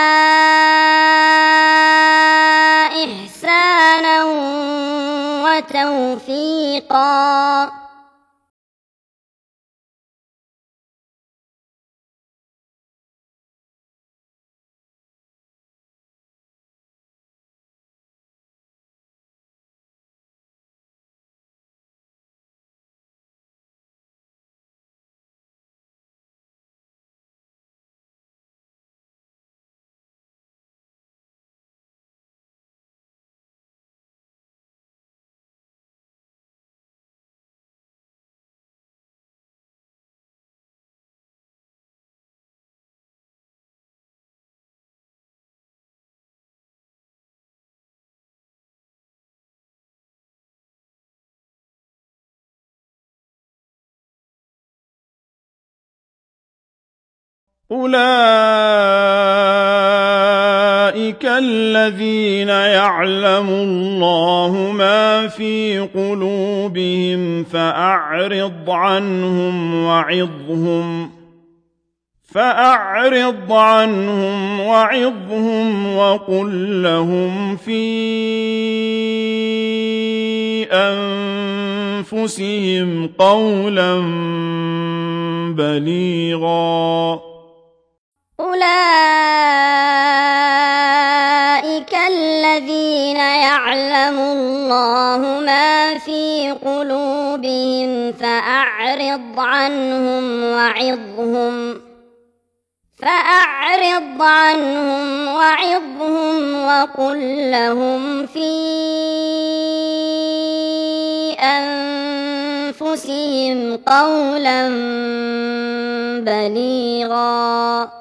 إِحْسَانًا وَتَوْفِيقًا أُولَٰئِكَ الَّذِينَ يَعْلَمُ اللَّهُ مَا فِي قُلُوبِهِمْ فَأَعْرِضْ عَنْهُمْ وَعِظْهُمْ فَأَعْرِضْ عَنْهُمْ وَعِظْهُمْ وَقُل لَّهُمْ فِي أَنفُسِهِمْ قَوْلًا بَلِيغًا أُولَٰئِكَ الَّذِينَ يَعْلَمُ اللَّهُ مَا فِي قُلُوبِهِمْ فَأَعْرِضْ عَنْهُمْ وَعِظْهُمْ فَأَعْرِضْ عَنْهُمْ وَعِظْهُمْ وَقُل لَّهُمْ فِي أَنفُسِهِمْ قَوْلًا بَلِيغًا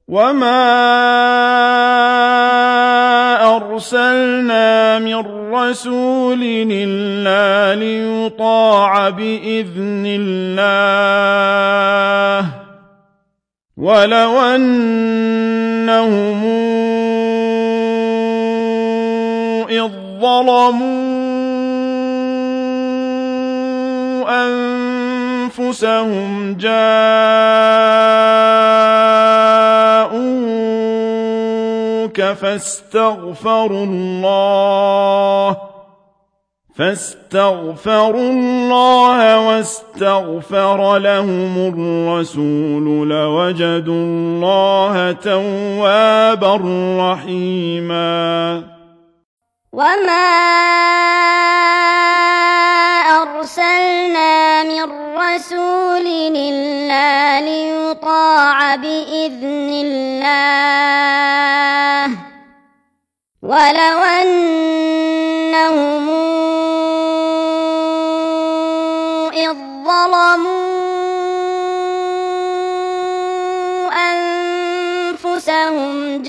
وما أرسلنا من رسول إلا ليطاع بإذن الله ولو أنهم إذ ظلموا أنفسهم جاءوك فاستغفروا الله فاستغفروا الله واستغفر لهم الرسول لوجدوا الله توابا رحيما وما أرسلنا من رسول إلا ليطاع بإذن الله ولو أنهم إذ ظلموا أنفسهم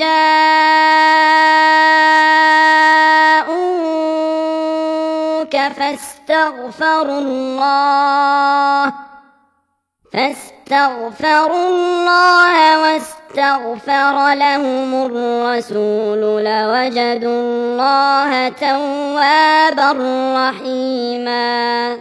جاءوك فاستغفروا الله فاستغفروا الله واستغفر لهم الرسول لوجدوا الله توابا رحيما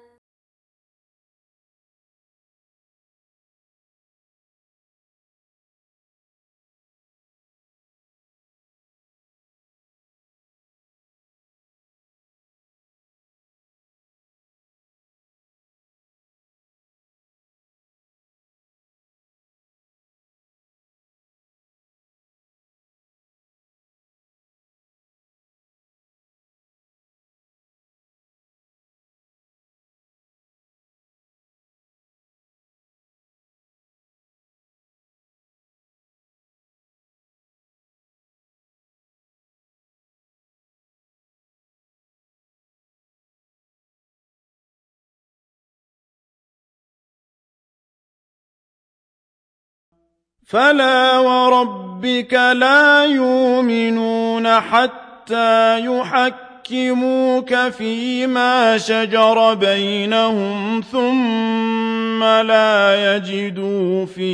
فلا وربك لا يؤمنون حتى يحكموك فيما شجر بينهم ثم لا يجدوا في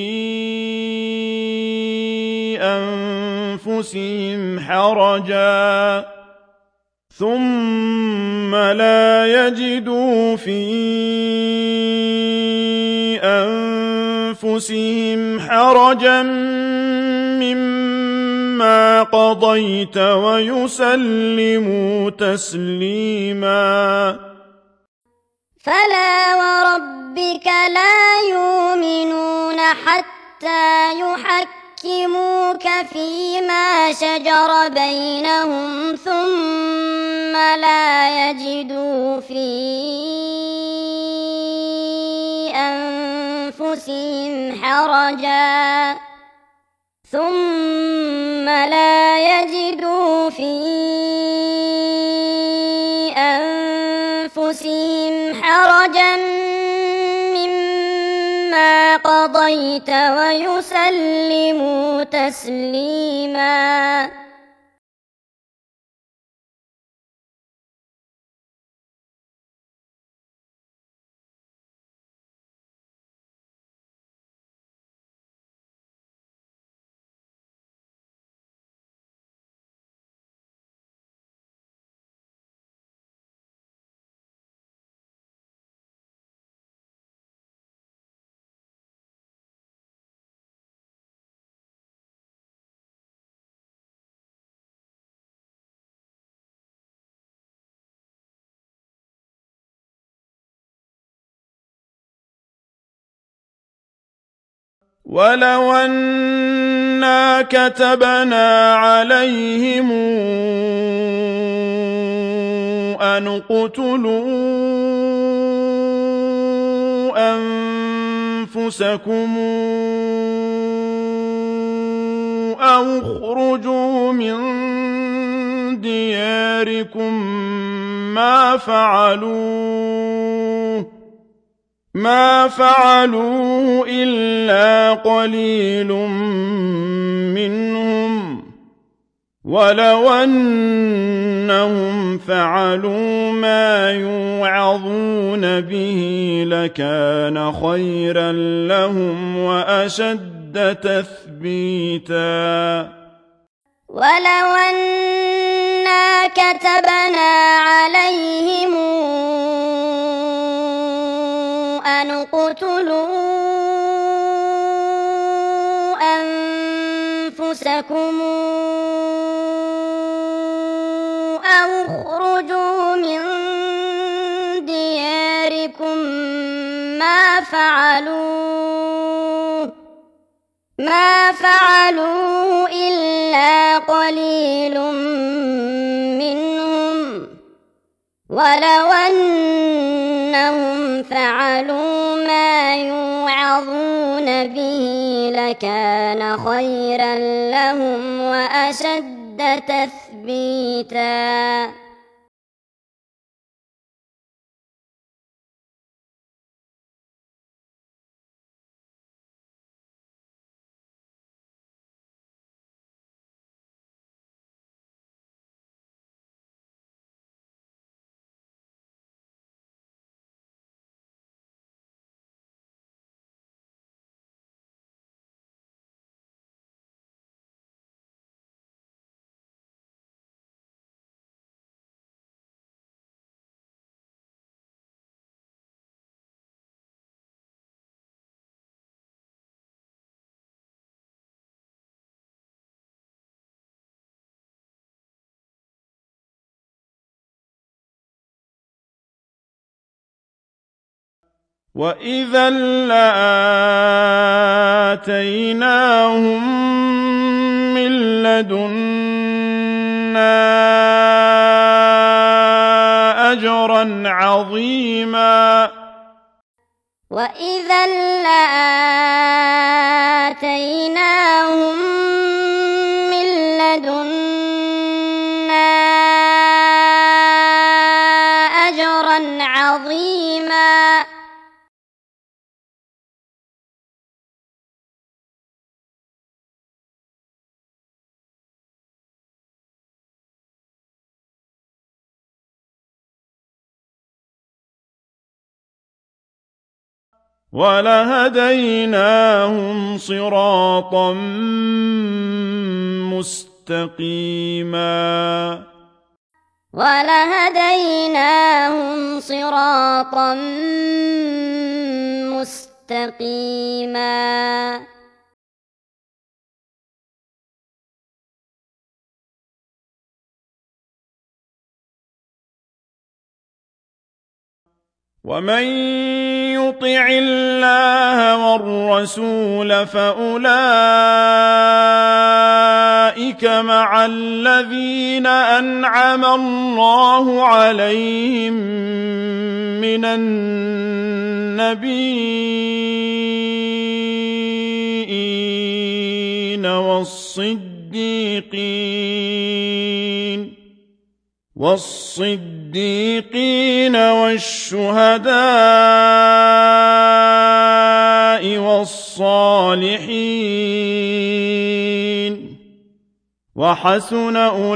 أنفسهم حرجا ثم لا يجدوا في أنفسهم حرجا مما قضيت ويسلموا تسليما فلا وربك لا يؤمنون حتى يحكموك فيما شجر بينهم ثم لا يجدوا في أنفسهم حرجا ثم لا يجدوا في أنفسهم حرجا مما قضيت ويسلموا تسليما ولو أنا كتبنا عليهم أن اقتلوا أنفسكم أو اخرجوا من دياركم ما فعلوه ما فعلوه إلا قليل منهم ولو أنهم فعلوا ما يوعظون به لكان خيرا لهم وأشد تثبيتا ولو أنا كتبنا عليهم أن اقتلوا أنفسكم أو اخرجوا من دياركم ما فعلوه ما فعلوه إلا قليل منهم ولو أنهم فعلوا ما يوعظون به لكان خيرا لهم وأشد تثبيتا وإذا لآتيناهم من لدنا أجرا عظيما وإذا لآتيناهم من لدنا أجرا عظيما ولهديناهم صراطا مستقيما ولهديناهم صراطا مستقيما ومن يطع الله والرسول فأولئك مع الذين أنعم الله عليهم من النبيين والصديقين والصديقين والشهداء والصالحين وحسن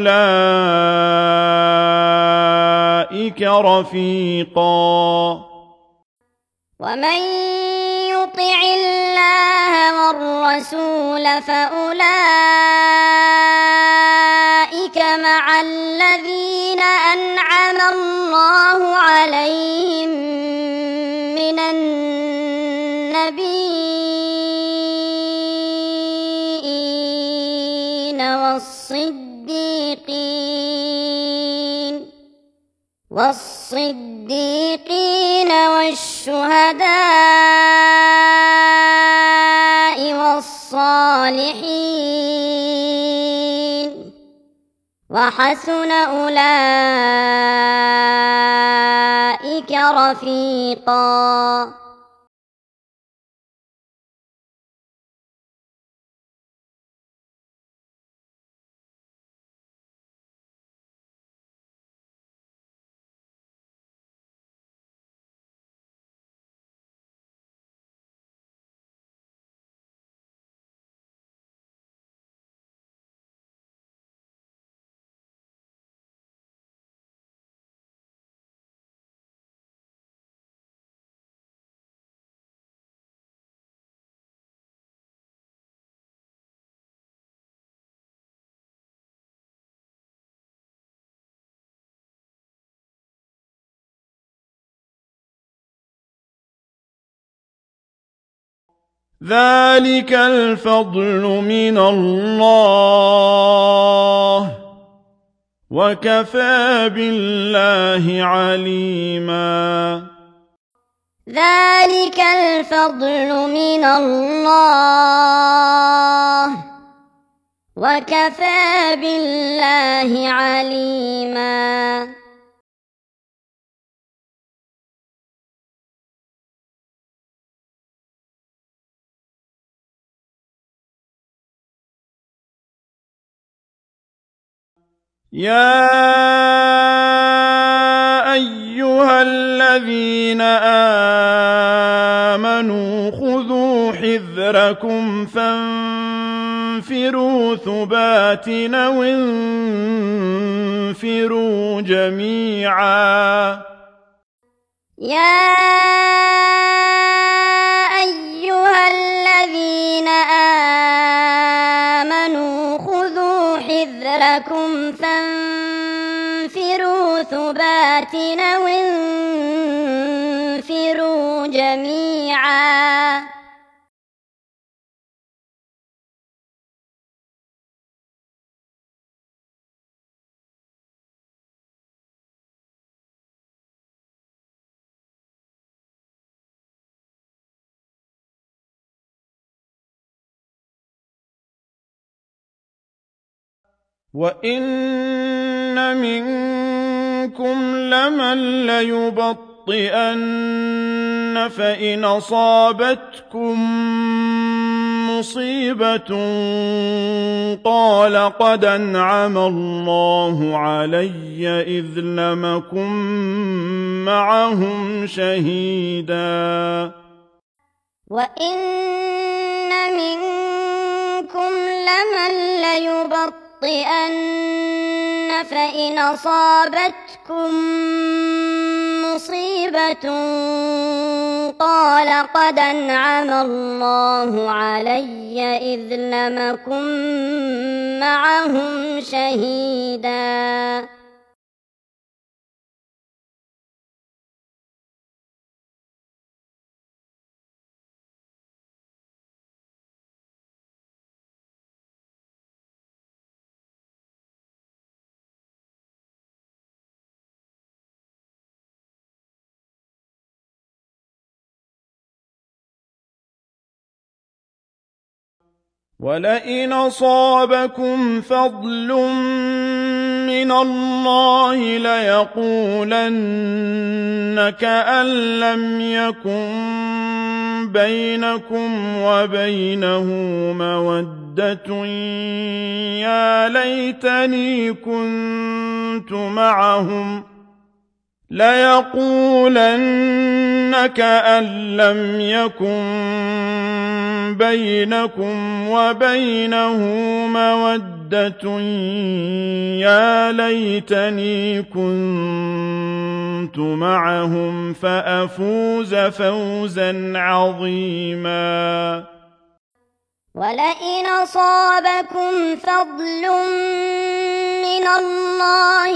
أولئك رفيقا ومن يطع الله والرسول فأولئك مع الذين أنعم الله عليهم من النبيين والصديقين والصديقين والشهداء والصالحين وحسن أولئك رفيقا ذلك الفضل من الله وكفى بالله عليما ذلك الفضل من الله وكفى بالله عليما يا أيها الذين آمنوا خذوا حذركم فانفروا ثبات أو انفروا جميعا يا أيها الذين آمنوا خذوا حذركم فانفروا ثبات أو انفروا جميعا وإن منكم لمن ليبطئن فإن أصابتكم مصيبة قال قد أنعم الله علي إذ لم أكن معهم شهيدا وإن منكم لمن ليبطئن فإن أصابتكم مصيبة قال قد أنعم الله علي إذ لم أكن معهم شهيدا ولئن أصابكم فضل من الله ليقولن كأن لم يكن بينكم وبينه مودة يا ليتني كنت معهم ليقولن كأن لم يكن بينكم وبينه مودة يا ليتني كنت معهم فأفوز فوزا عظيما ولئن أصابكم فضل من الله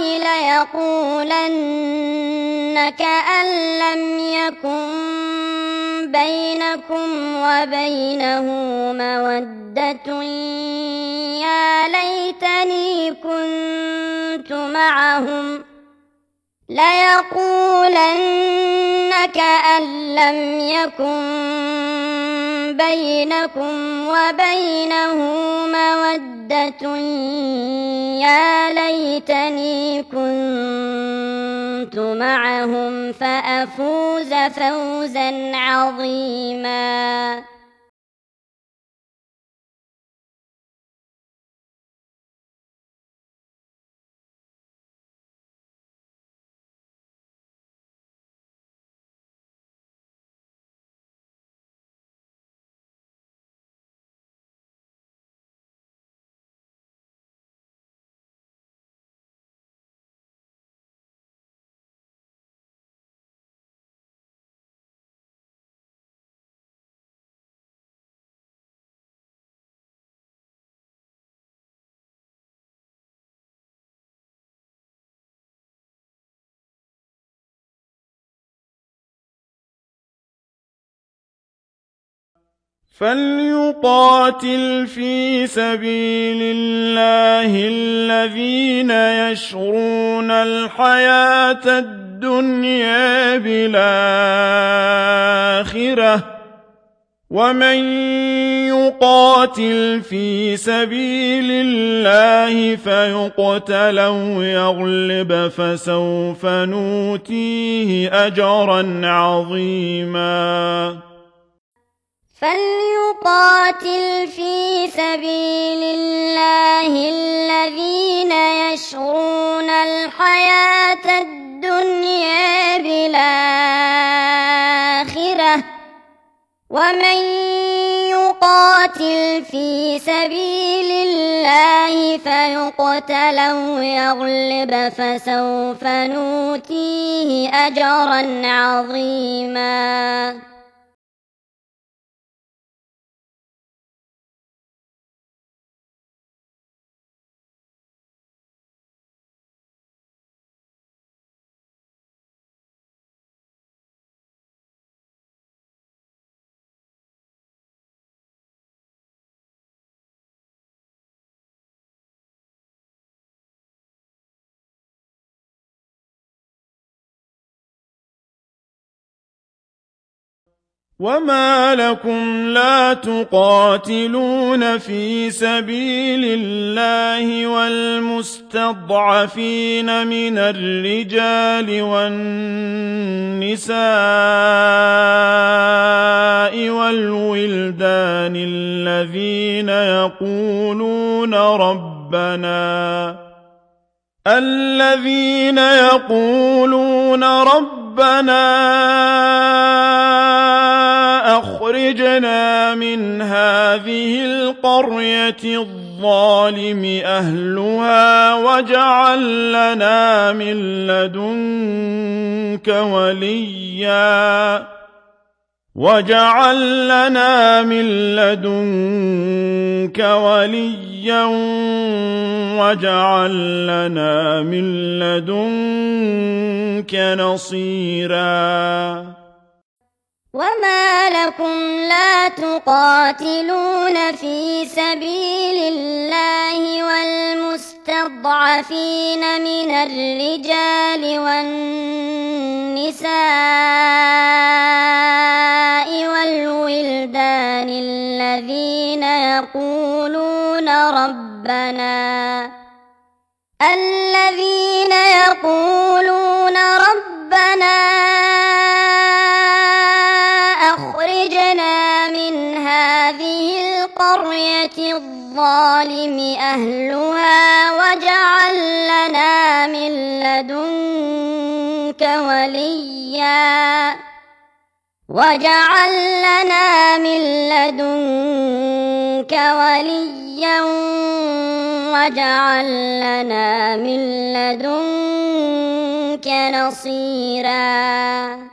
ليقولن كأن لم يكن بينكم وبينه مودة يا ليتني كنت معهم ليقولن كأن لم يكن بينكم وبينه مودة يا ليتني كنت معهم فأفوز فوزا عظيما فليقاتل في سبيل الله الذين يشرون الحياة الدنيا بالآخرة ومن يقاتل في سبيل الله فيقتل أو يغلب فسوف نؤتيه أجرا عظيما فليقاتل في سبيل الله الذين يشرون الحياة الدنيا بالآخرة ومن يقاتل في سبيل الله فيقتل أو يغلب فسوف نؤتيه أجرا عظيما وما لكم لا تقاتلون في سبيل الله والمستضعفين من الرجال والنساء والولدان الذين يقولون ربنا الذين يقولون ربنا أخرجنا من هذه القرية الظالم أهلها واجعل لنا من لدنك وليا واجعل لنا من لدنك وليا واجعل لنا من لدنك نصيرا وما لكم لا تقاتلون في سبيل الله والمستضعفين من الرجال والنساء والولدان الذين يقولون ربنا الذين يقولون ربنا أخرجنا من هذه القرية الظالم أهلها واجعل لنا من لدنك وليا واجعل لنا من لدنك وليا واجعل لنا من لدنك نصيرا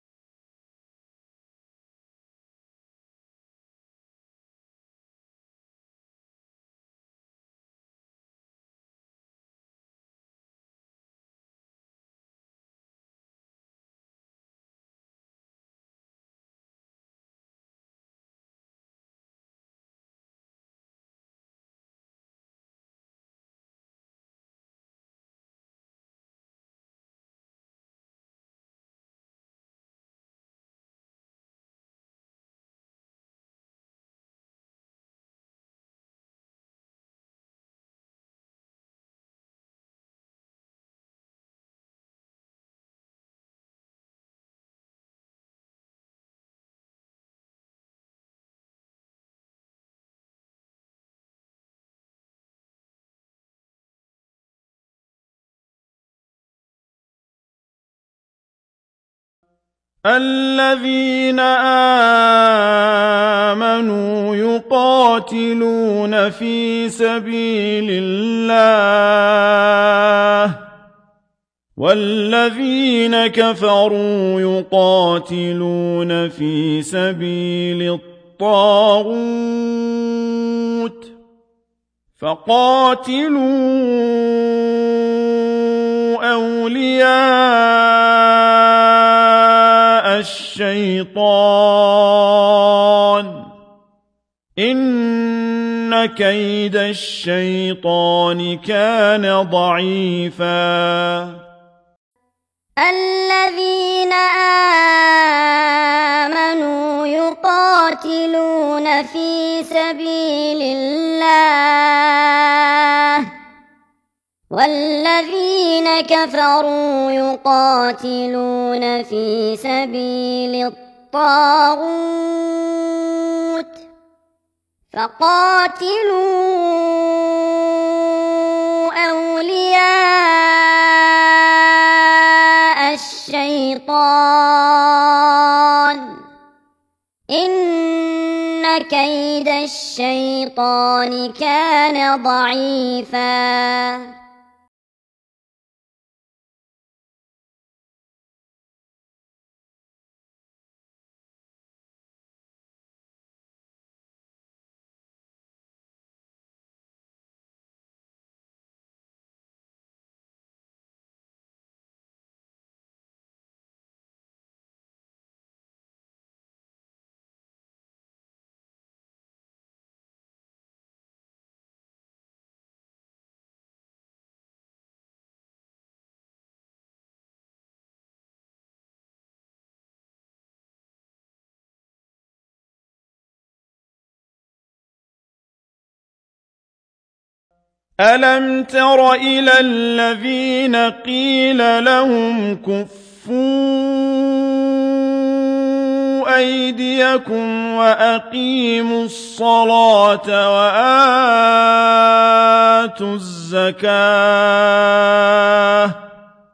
الذين آمنوا يقاتلون في سبيل الله والذين كفروا يقاتلون في سبيل الطاغوت فقاتلوا أولياء الشيطان إن كيد الشيطان كان ضعيفا الذين آمنوا يقاتلون في سبيل الله والذين كفروا يقاتلون في سبيل الطاغوت فقاتلوا أولياء الشيطان إن كيد الشيطان كان ضعيفا ألم تر إلى الذين قيل لهم كفوا أيديكم وأقيموا الصلاة وآتوا الزكاة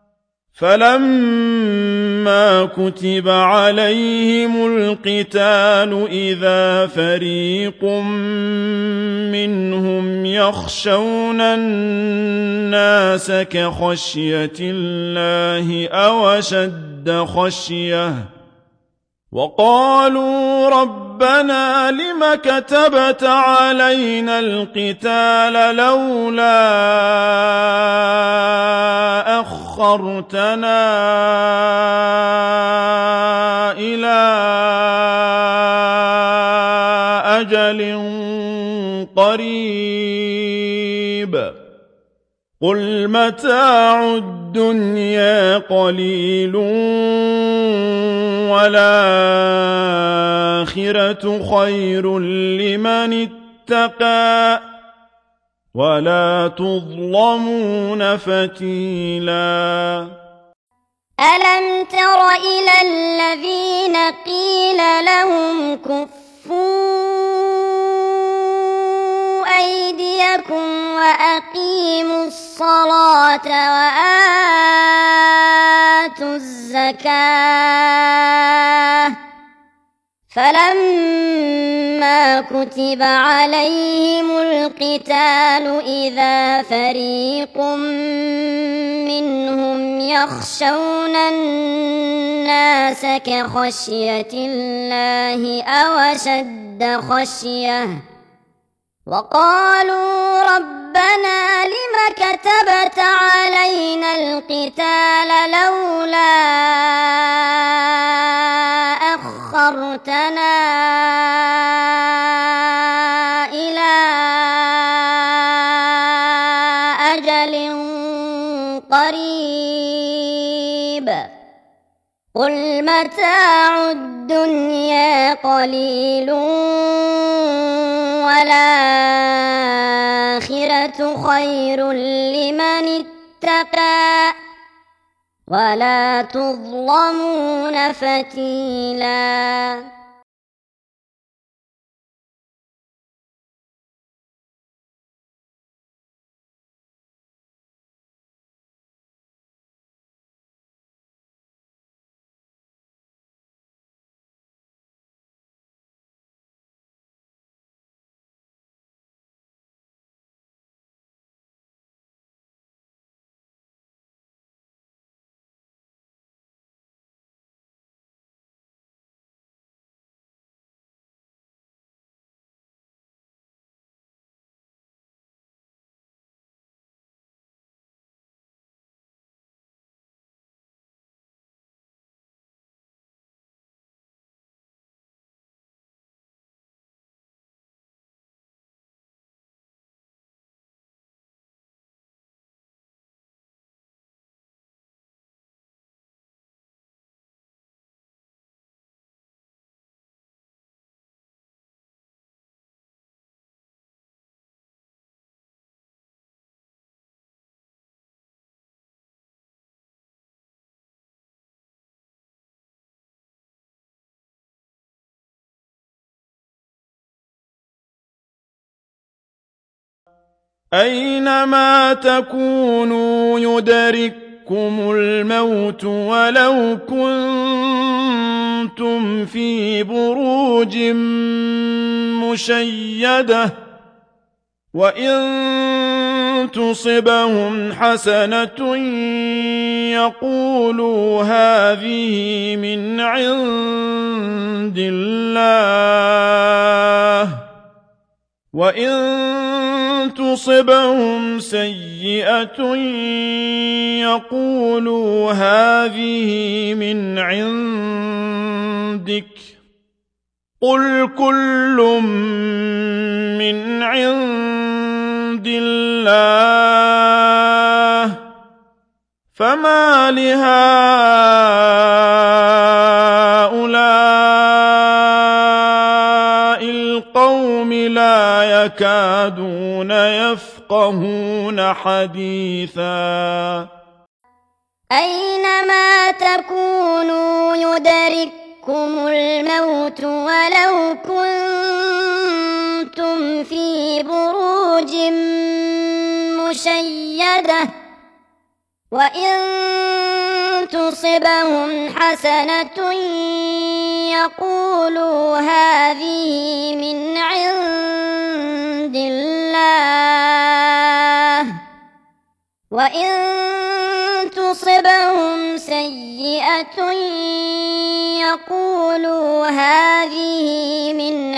فلما كتب عليهم القتال إذا فريق منهم يخشون الناس كخشية الله أو أشد خشية وقالوا ربنا لم كتبت علينا القتال لولا أخرتنا إلى أجل قريب قل متاع الدنيا قليل والآخرة خير لمن اتقى ولا تظلمون فتيلا ألم تر إلى الذين قيل لهم كفوا أيديكم وأقيموا الصلاة وآتوا الزكاة فلما كتب عليهم القتال إذا فريق منهم يخشون الناس كخشية الله أو أشد خشية وقالوا ربنا لم كتبت علينا القتال لولا أخرتنا إلى أجل قريب قل متاع الدنيا قليل والآخرة خير لمن اتقى ولا تظلمون فتيلا أينما تكونوا يدرككم الموت ولو كنتم في بروج مشيدة وإن تصبهم حسنة يقولوا هذه من عند الله وإن تصبهم سيئة يقولوا هذه من عندك قل كل من عند الله فما لهؤلاء القوم لا يكادون يفقهون حديثا أينما تكونوا يدرككم الموت ولو كنتم في بروج مشيدة وإن تصبهم حسنة يقولوا هذه من عند الله وإن تصبهم سيئة يقولوا هذه من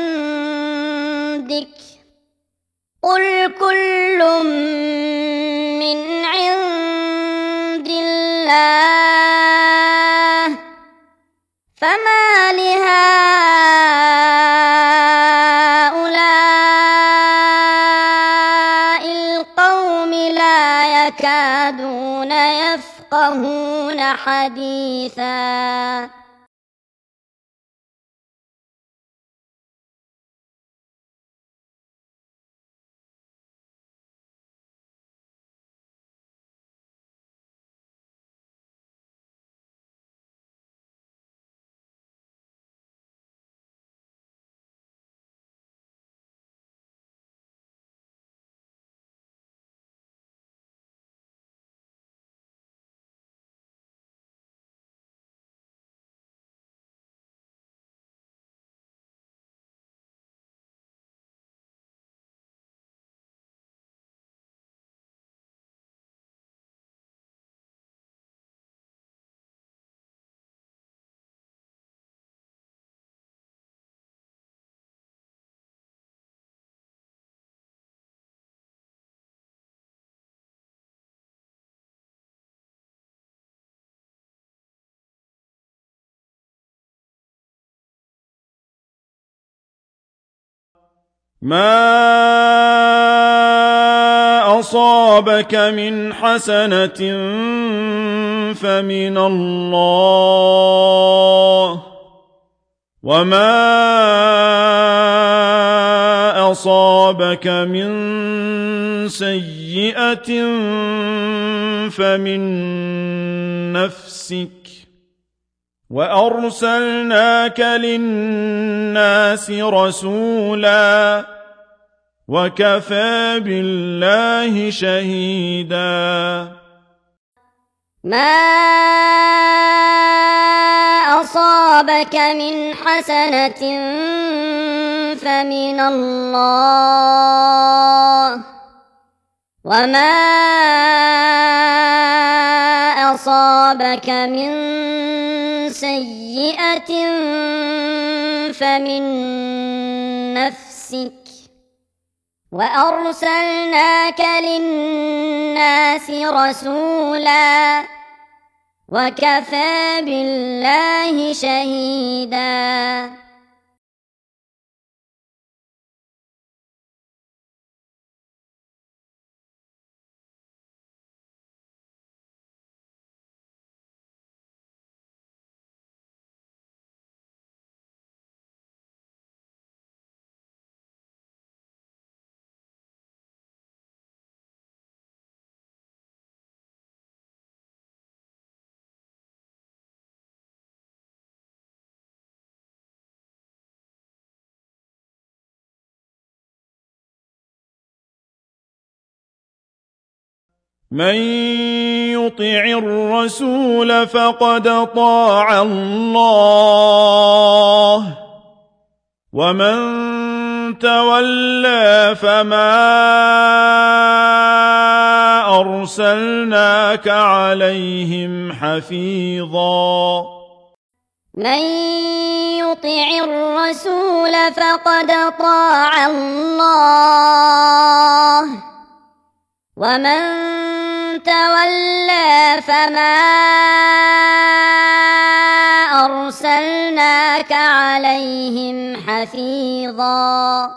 عندك قل كل من عند الله فما لهؤلاء القوم لا يكادون يفقهون حديثا ما أصابك من حسنة فمن الله وما أصابك من سيئة فمن نفسك وأرسلناك للناس رسولا وكفى بالله شهيدا ما أصابك من حسنة فمن الله وما أصابك من سيئة فمن نفسك وأرسلناك للناس رسولا وكفى بالله شهيدا من يطع الرسول فقد طاع الله ومن تولى فما أرسلناك عليهم حفيظا من يطع الرسول فقد طاع الله ومن تولى فما أرسلناك عليهم حفيظا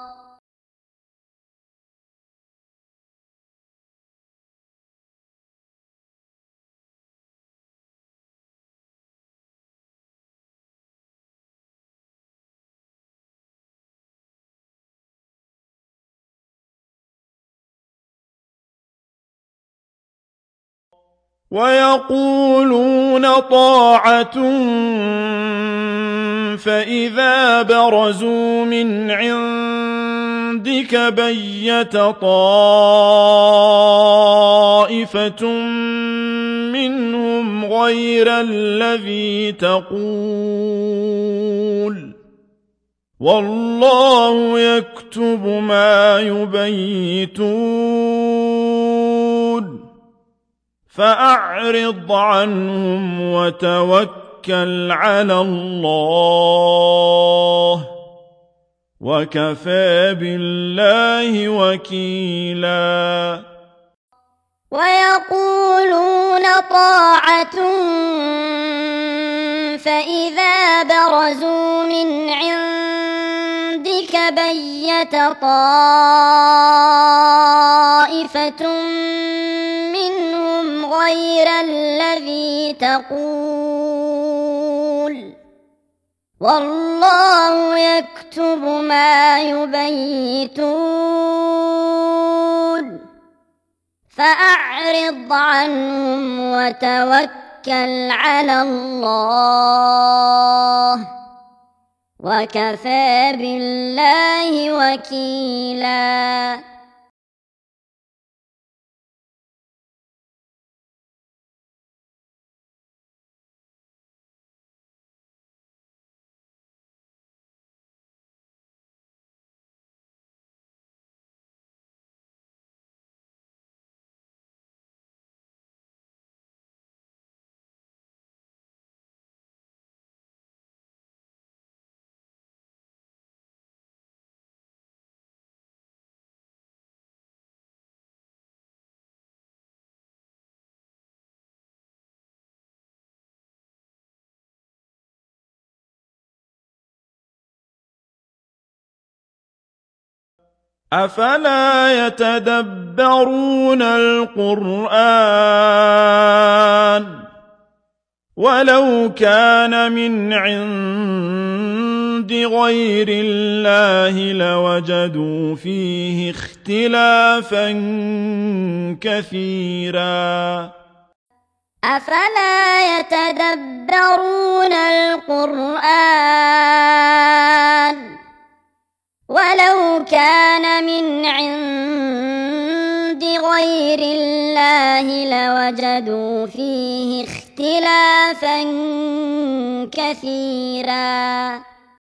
ويقولون طاعة فإذا برزوا من عندك بيت طائفة منهم غير الذي تقول والله يكتب ما يبيتون فأعرض عنهم وتوكل على الله وكفى بالله وكيلا ويقولون طاعة فإذا برزوا من عندك بيت طائفة منهم غير الذي تقول والله يكتب ما يبيتون فأعرض عنهم وتوكل على الله وكفى بالله وكيلا أفلا يتدبرون القرآن ولو كان من عند غير الله لوجدوا فيه اختلافا كثيرا أفلا يتدبرون القرآن ولو كان من عند غير الله لوجدوا فيه اختلافا كثيرا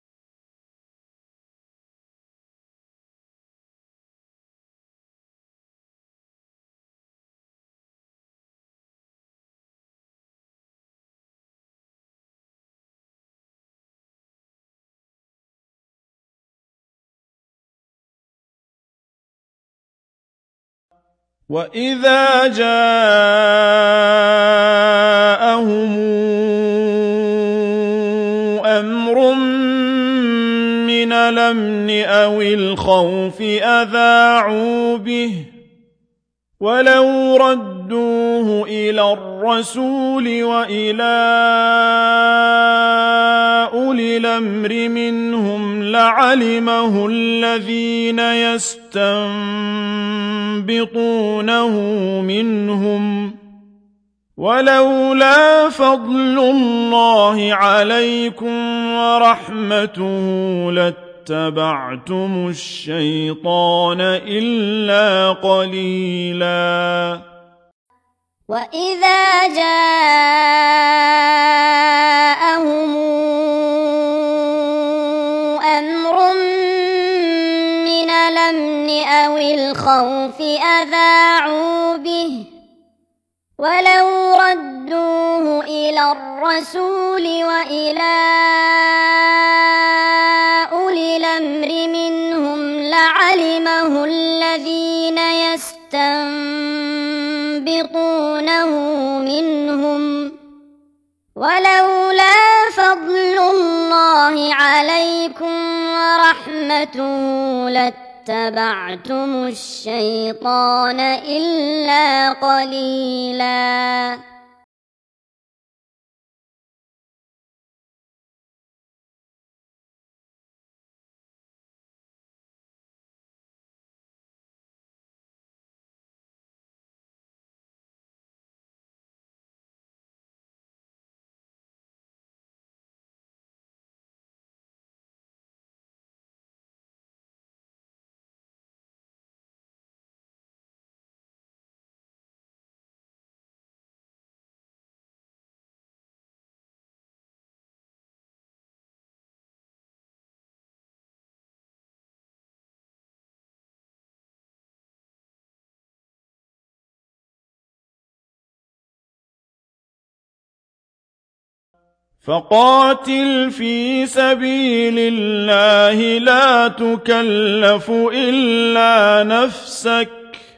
وإذا جاءهم أمر من الأمن أو الخوف أذاعوا به ولو ردوه إلى الرسول وإلى أولي الأمر منهم لعلمه الذين يستنبطونه منهم ولولا فضل الله عليكم ورحمته لاتبعتم الشيطان إلا قليلاً وإذا جاءهم أمر من الأمن أو الخوف أذاعوا به ولو ردوه إلى الرسول وإلى أولي الأمر منهم لعلمه الذين يستنبطونه منهم ولولا فضل الله عليكم ورحمته لاتبعتم الشيطان إلا قليلا. فقاتل في سبيل الله لا تكلف إلا نفسك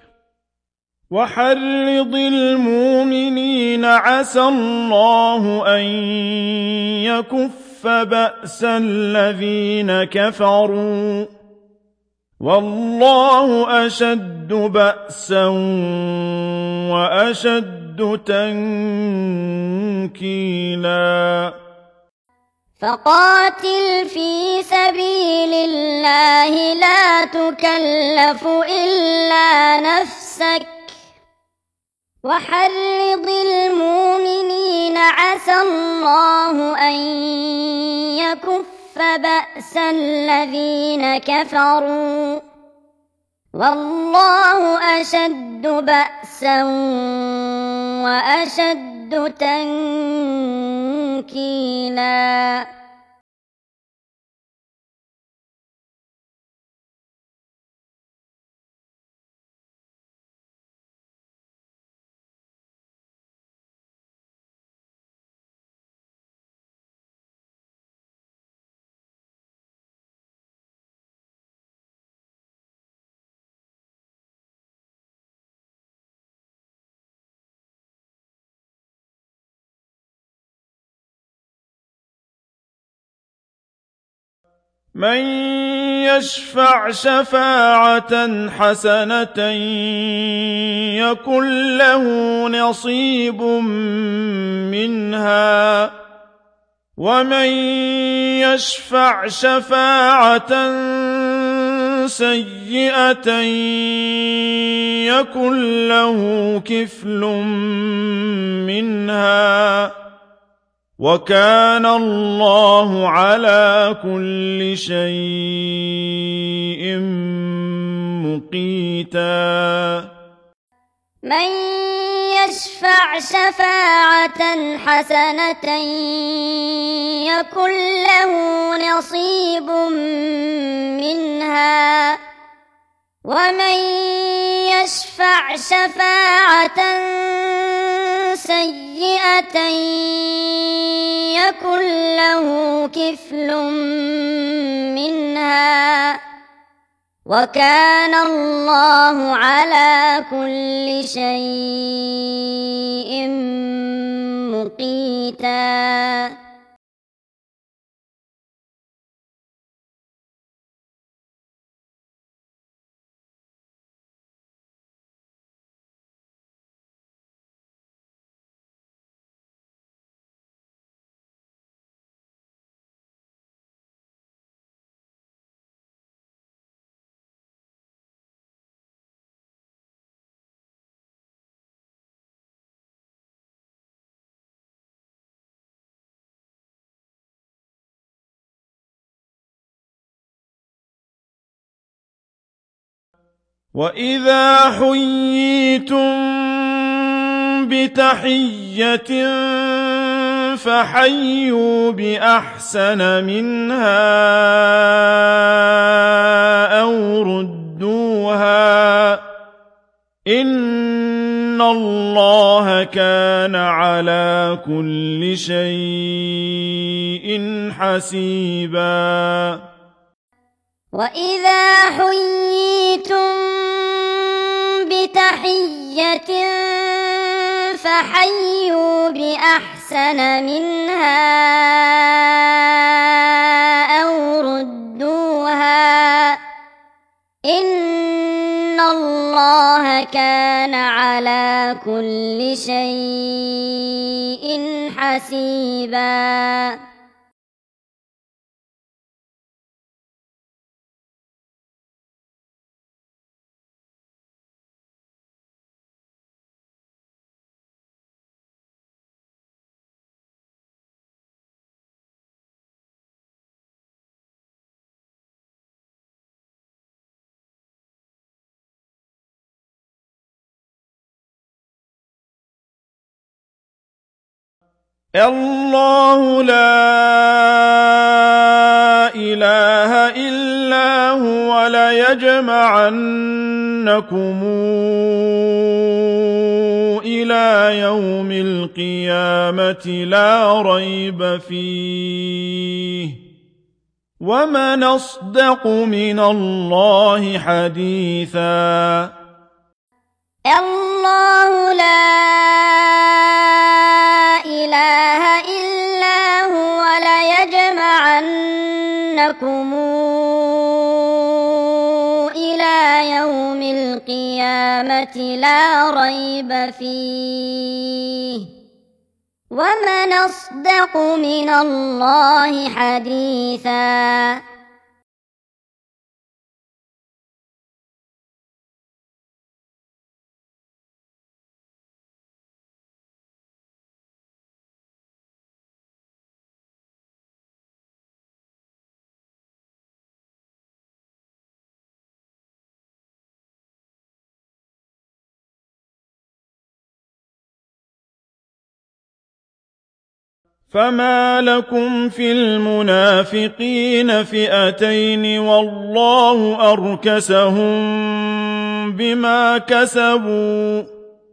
وحرض المؤمنين عسى الله أن يكف بأس الذين كفروا والله أشد بأسا وأشد تنكيلا. فقاتل في سبيل الله لا تكلف إلا نفسك وحرض المؤمنين عسى الله أن يكف بأس الذين كفروا والله أشد بأسا وأشد تنكيلا. من يشفع شفاعة حسنة يكن له نصيب منها ومن يشفع شفاعة سيئة يكن له كفل منها وكان الله على كل شيء مقيتا. من يشفع شفاعة حسنة يكن له نصيب منها ومن يشفع شفاعة سيئة يكن له كفل منها وكان الله على كل شيء مقيتا. وإذا حييتم بتحية فحيوا بأحسن منها أو ردوها إن الله كان على كل شيء حسيبا. وإذا حييتم بتحية فحيوا بأحسن منها أو ردوها إن الله كان على كل شيء حسيبا. الله لا إله إلا هو ليجمعنكم إلى يوم القيامة لا ريب فيه ومن أصدق من الله حديثا. الله لا إله إلا هو ليجمعنكم إلى يوم القيامة لا ريب فيه ومن أصدق من الله حديثا. فما لكم في المنافقين فئتين والله أركسهم بما كسبوا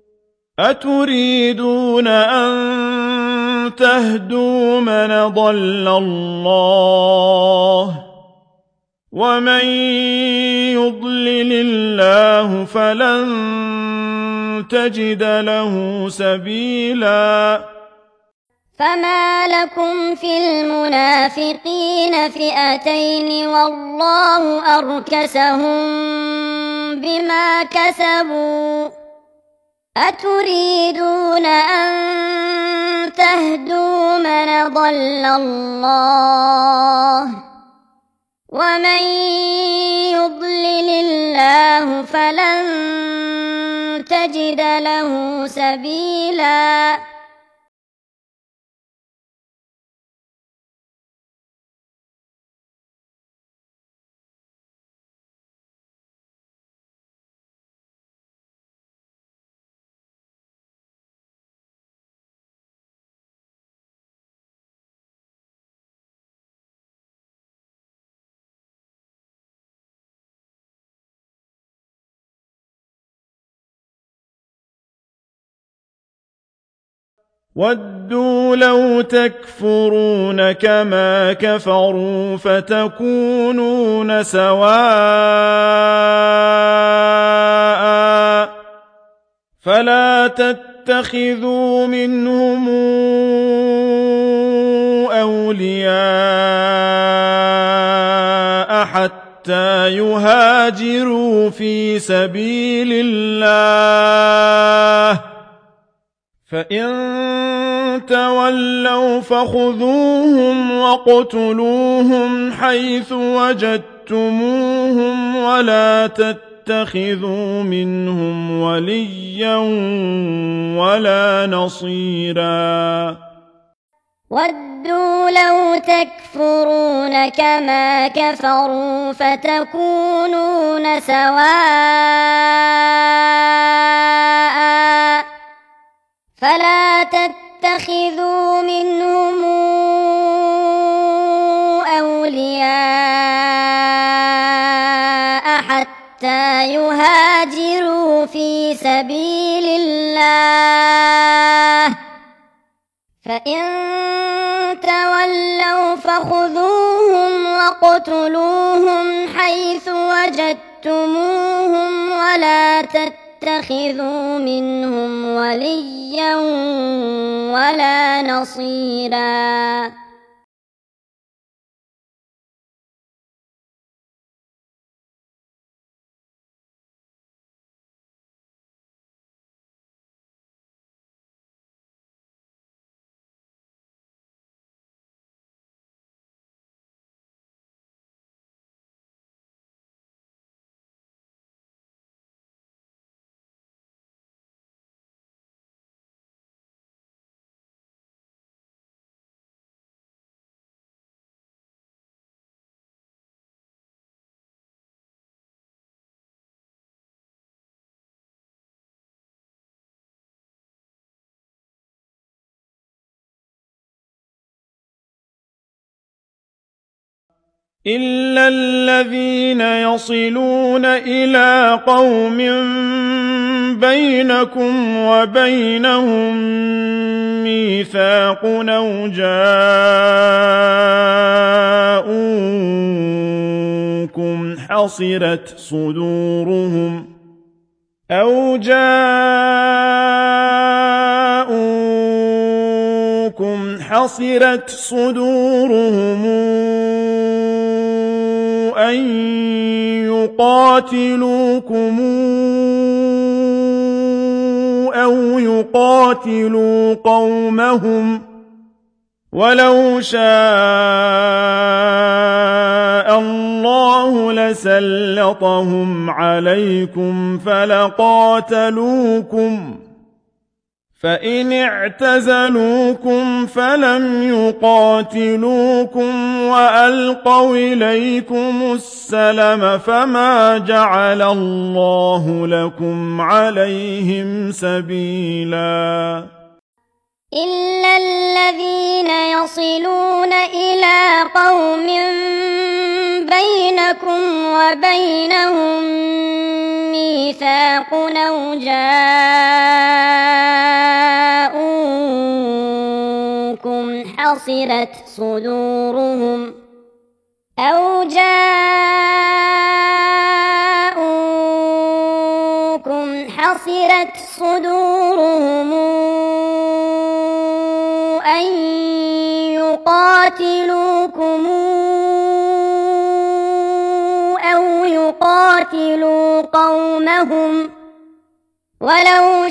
أتريدون أن تهدوا من ضل الله ومن يضلل الله فلن تجد له سبيلا. فما لكم في المنافقين فئتين والله أركسهم بما كسبوا أتريدون أن تهدوا من ضل الله ومن يضلل الله فلن تجد له سبيلا. ودوا لو تكفرون كما كفروا فتكونون سواء فلا تتخذوا منهم أولياء حتى يهاجروا في سبيل الله فإن تولوا فخذوهم واقتلوهم حيث وجدتموهم ولا تتخذوا منهم وليا ولا نصيرا. ودوا لو تكفرون كما كفروا فتكونون سواء فلا تتخذوا منهم أولياء حتى يهاجروا في سبيل الله فإن تولوا فخذوهم واقتلوهم حيث وجدتموهم ولا تتخذوا منهم وليا ولا نصيرا. إلا الذين يصلون إلى قوم بينكم وبينهم ميثاق أو جاءوكم حصرت صدورهم أو جاءوكم حصرت صدورهم أن يقاتلوكم أو يقاتلوا قومهم ولو شاء الله لسلطهم عليكم فلقاتلوكم فإن اعتزلوكم فلم يقاتلوكم وألقوا إليكم السلم فما جعل الله لكم عليهم سبيلا. إلا الذين يصلون إلى قوم بينكم وبينهم ميثاق أو جاءوكم حصرت صدورهم أو جاءوكم حصرت صدورهم أن يقاتلوكم أو يقاتلوا قومهم ولو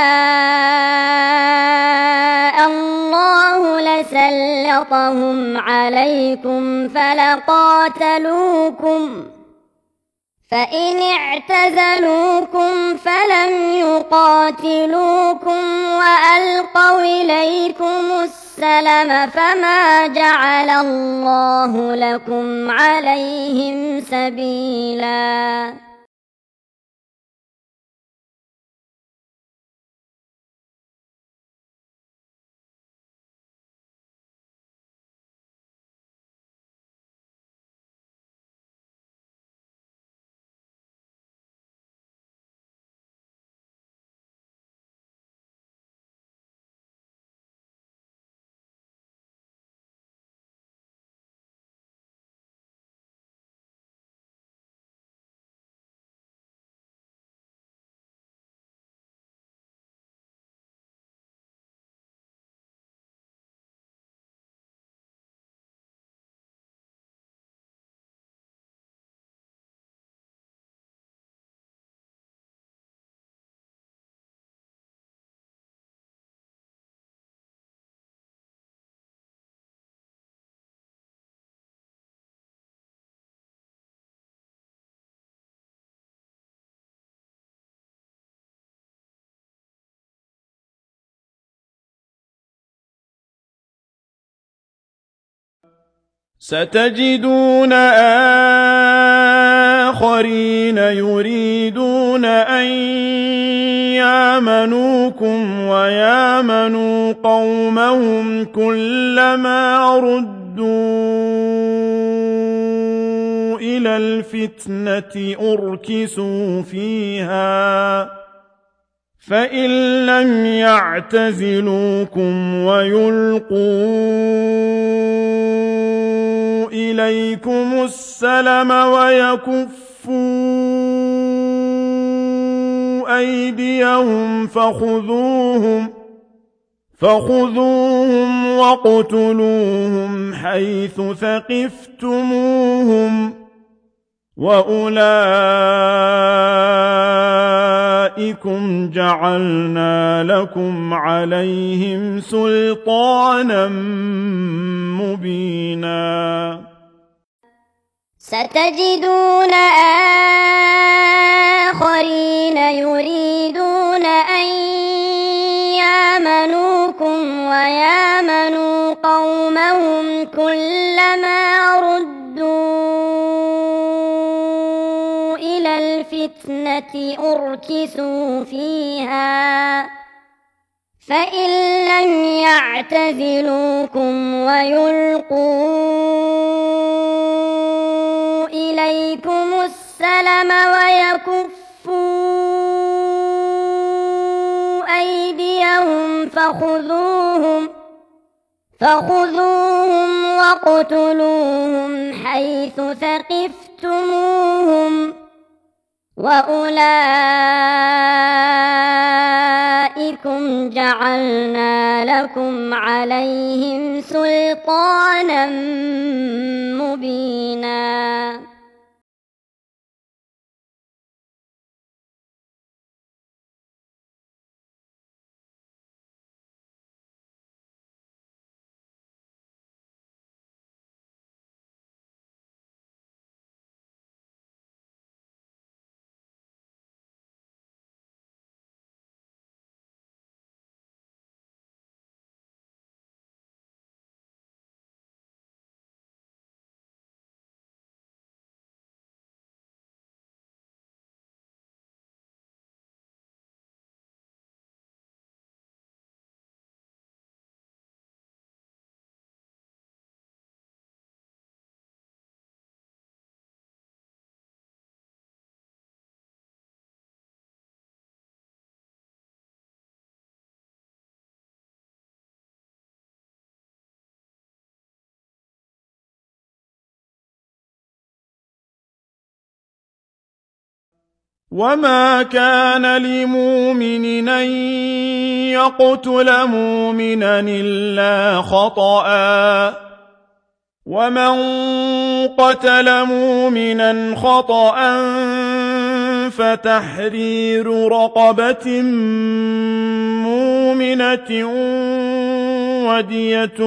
شاء الله لسلطهم عليكم فلقاتلوكم فإن اعتزلوكم فلم يقاتلوكم وألقوا إليكم السلم فما جعل الله لكم عليهم سبيلا. ستجدون آخرين يريدون أن يامنوكم ويامنوا قومهم كلما ردوا إلى الفتنة أركسوا فيها فإن لم يعتزلوكم ويلقوا إليكم السلم ويكفوا أيديهم فخذوهم فخذوهم واقتلوهم حيث ثقفتموهم وأولئكم جعلنا لكم عليهم سلطانا مبينا ستجدون آخرين يريدون أن يامنوكم ويامنوا قومهم كلما ردوا إلى الفتنة أركسوا فيها فإن لم يعتزلوكم ويلقوا إليكم السلم ويكفوا أيديهم فخذوهم فخذوهم واقتلوهم حيث ثقفتموهم وأولئكم جعلنا لكم عليهم سلطانا مبينا وما كان لمؤمن أن يقتل مؤمنا إلا خطأ ومن قتل مؤمنا خطأ فتحرير رقبة مؤمنة ودية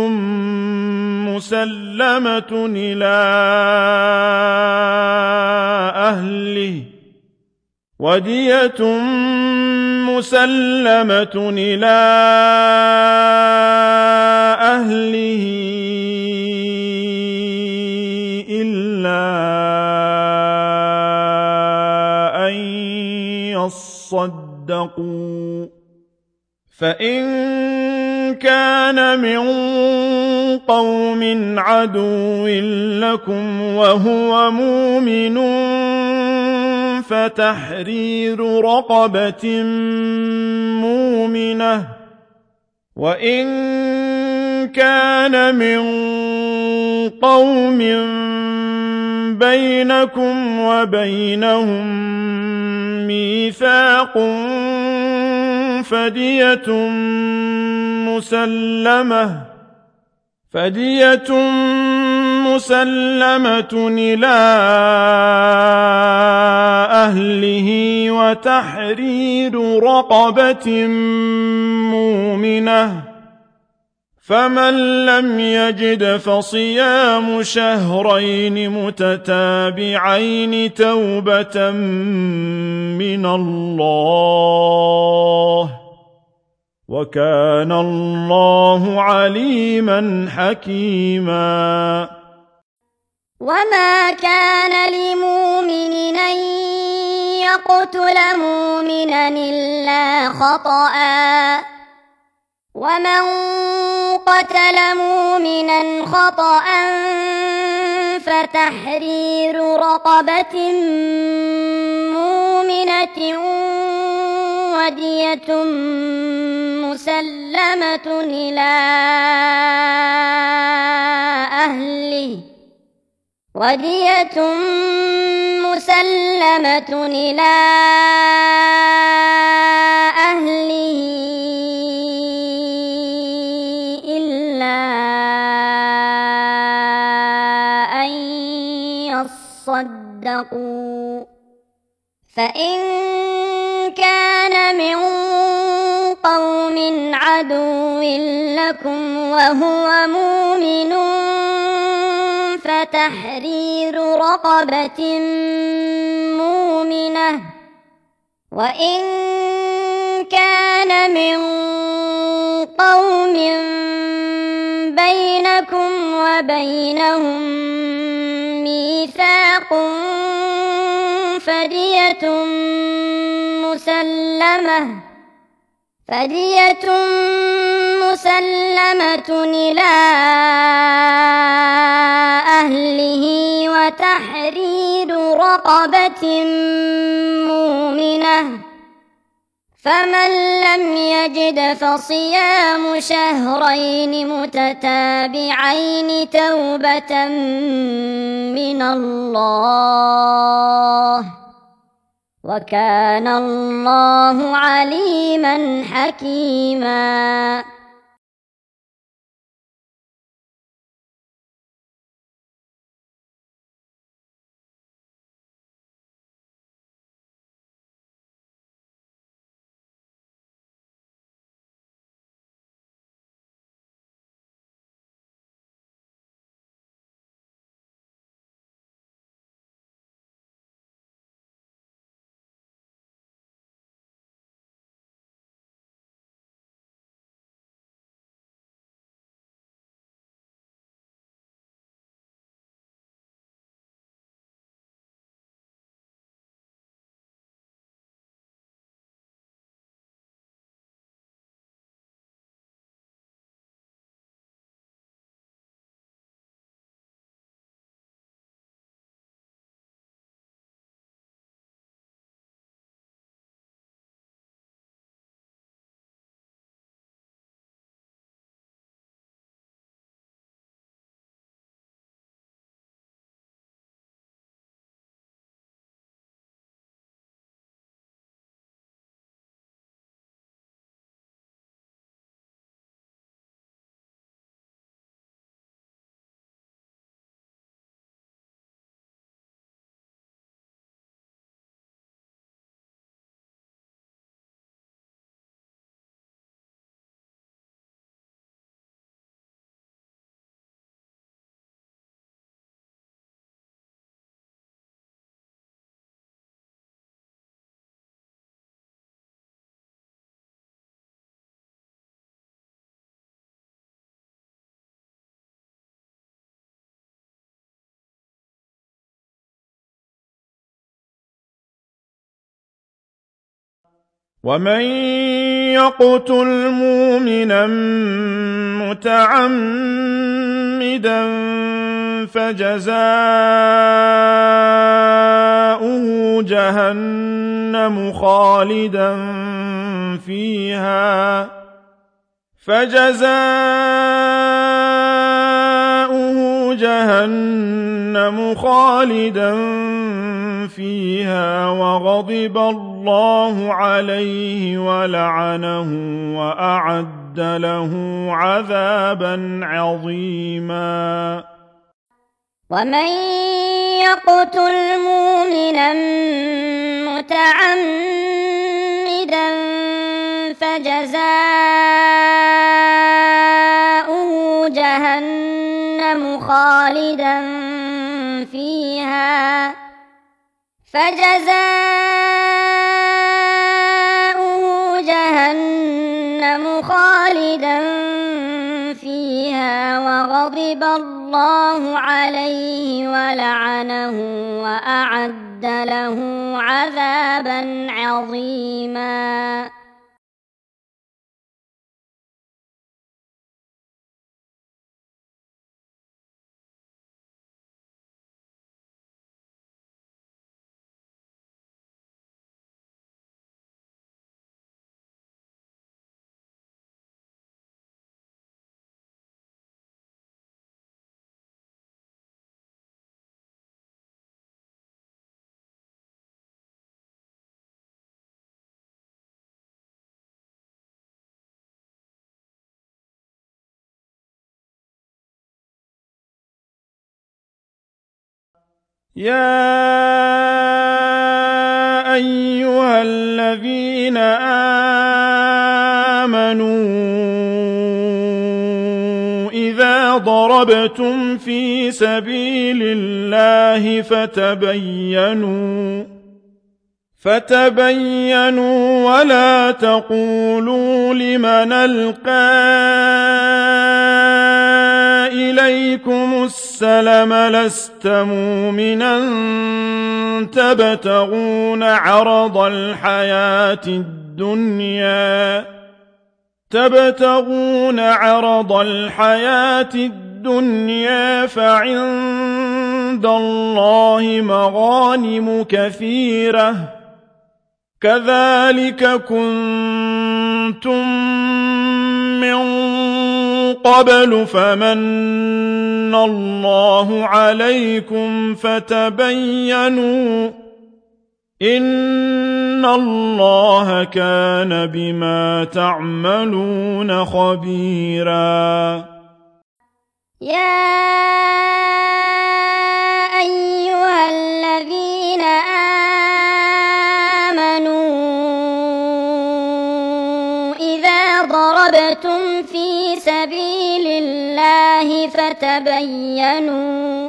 مسلمة إلى أهله ودية مسلمة إلى أهله إلا أن يصدقوا فإن كان من قوم عدو لكم وهو مؤمن فتحرير رقبة مؤمنة وإن كان من قوم بينكم وبينهم ميثاق فدية مسلمة فدية مسلمة إلى أهله وتحرير رقبة مؤمنة فمن لم يجد فصيام شهرين متتابعين توبة من الله وكان الله عليما حكيما وما كان لمؤمن أن يقتل مؤمنا إلا خطأ ومن قتل مؤمنا خطأ فتحرير رقبة مؤمنة ودية مسلمة إلى أهله ودية مسلمة إلى أهله إلا أن يصدقوا فإن كان من قوم عدو لكم وهو مؤمن فتحرير رقبة مؤمنة وإن كان من قوم بينكم وبينهم ميثاق فدية مسلمة فدية مسلمة إلى أهله وتحرير رقبة مؤمنة فمن لم يجد فصيام شهرين متتابعين توبة من الله وكان الله عليما حكيما. ومن يقتل مؤمنا متعمدا فجزاؤه جهنم خالدا فيها فجزاؤه جهنم خالدا فيها وغضب الله عليه ولعنه وأعد له عذابا عظيما. ومن يقتل مؤمنا متعمدا فجزاؤه جهنم خالدا فيها فجزاؤه جهنم خالدا فيها وغضب الله عليه ولعنه وأعد له عذابا عظيما. يا أيها الذين آمنوا إذا ضربتم في سبيل الله فتبينوا فتبينوا ولا تقولوا لمن ألقى إليكم السلم لست مؤمنا تبتغون عرض الحياة الدنيا تبتغون عرض الحياة الدنيا فعند الله مغانم كثيرة كذلك كنتم من قبل فمن الله عليكم فتبينوا إن الله كان بما تعملون خبيرا يا أيها الذين آمنوا إذا ضربتم في سبيل الله فتبينوا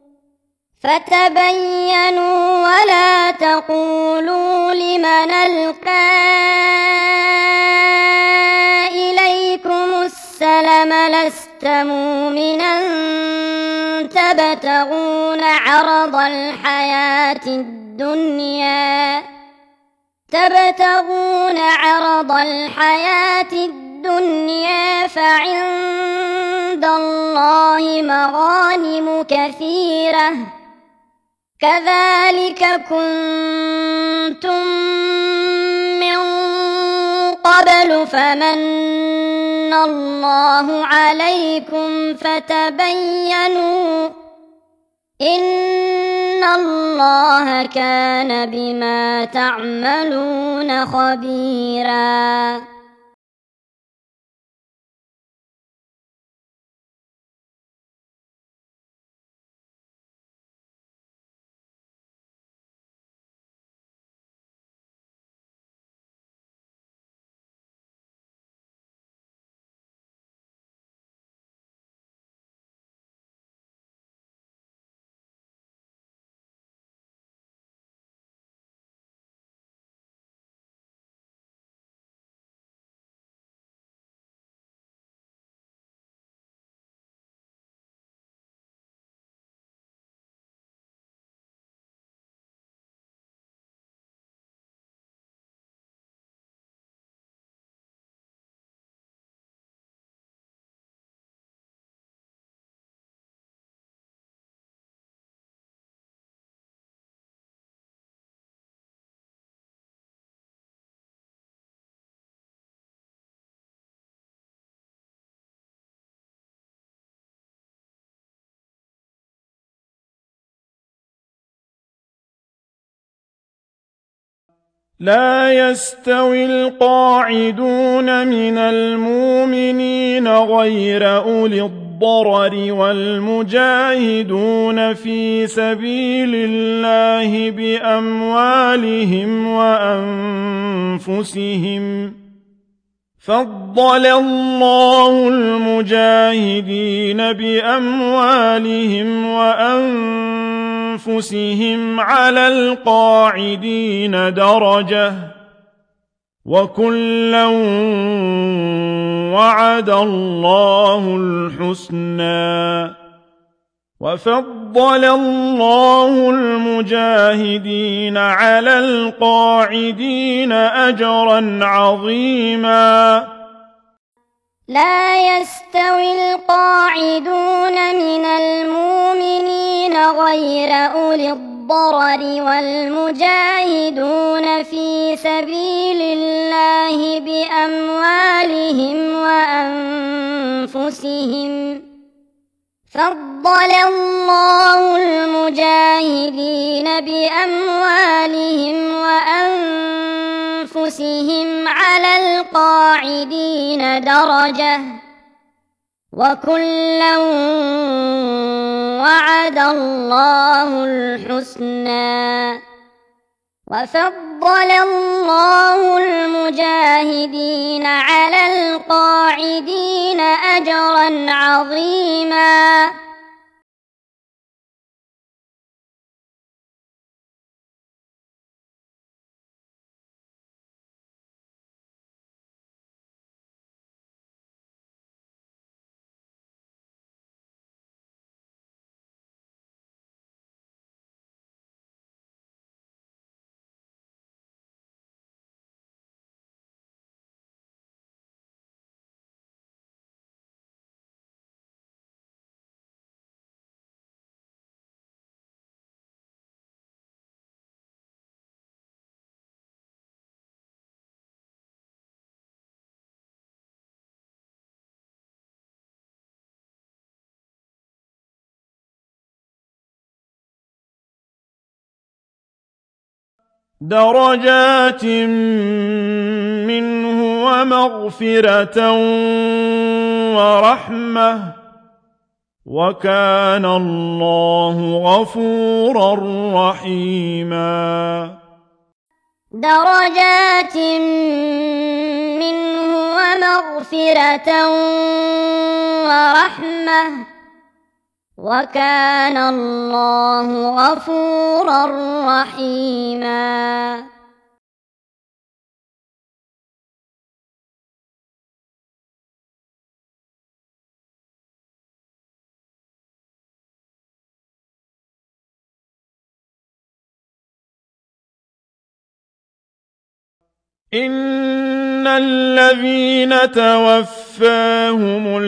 فتبينوا ولا تقولوا لمن ألقى إليكم السلم لست مؤمنا تبتغون عرض الحياة الدنيا تبتغون عرض الحياة الدنيا فعند الله مغانم كثيرة كذلك كنتم من قبل فمن الله عليكم فتبينوا إن الله كان بما تعملون خبيرا لا يستوي القاعدون من المؤمنين غير أولي الضرر والمجاهدون في سبيل الله بأموالهم وأنفسهم فضل الله المجاهدين بأموالهم وأنفسهم على القاعدين درجة وكلا وعد الله الحسنى وفضل الله المجاهدين على القاعدين أجرا عظيما لا يستوي القاعدون من المؤمنين غير أولي الضرر والمجاهدون في سبيل الله بأموالهم وأنفسهم فضل الله المجاهدين بأموالهم وأنفسهم على القاعدين درجة وكلا وعد الله الحسنى وفضل الله المجاهدين على القاعدين أجرا عظيما. درجات منه ومغفرة ورحمة وكان الله غفورا رحيما. درجات منه ومغفرة ورحمة وكان الله غفورا رحيما. إن الذين توفاهم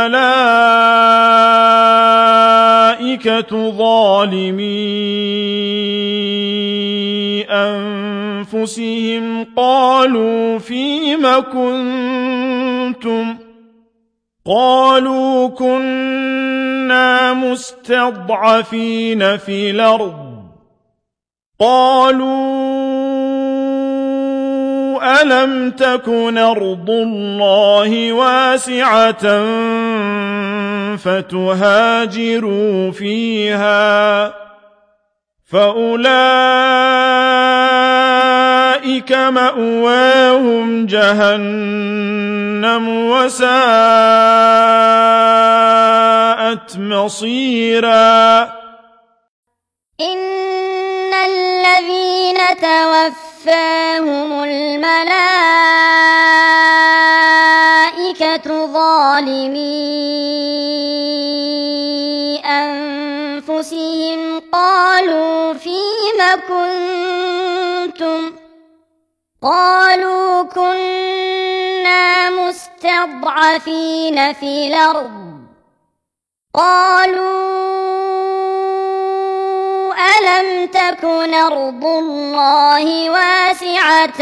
الملائكة ظالمي أنفسهم قالوا فيم كنتم قالوا كنا مستضعفين في الأرض قالوا ألم تكن أرض الله واسعة فتهاجروا فيها فأولئك مأواهم جهنم وساءت مصيرا. إن الذين توفاهم الملائكة ظالمي أنفسهم قالوا فيم كنتم قالوا كنا مستضعفين في الأرض قالوا ألم تكن أرض الله واسعة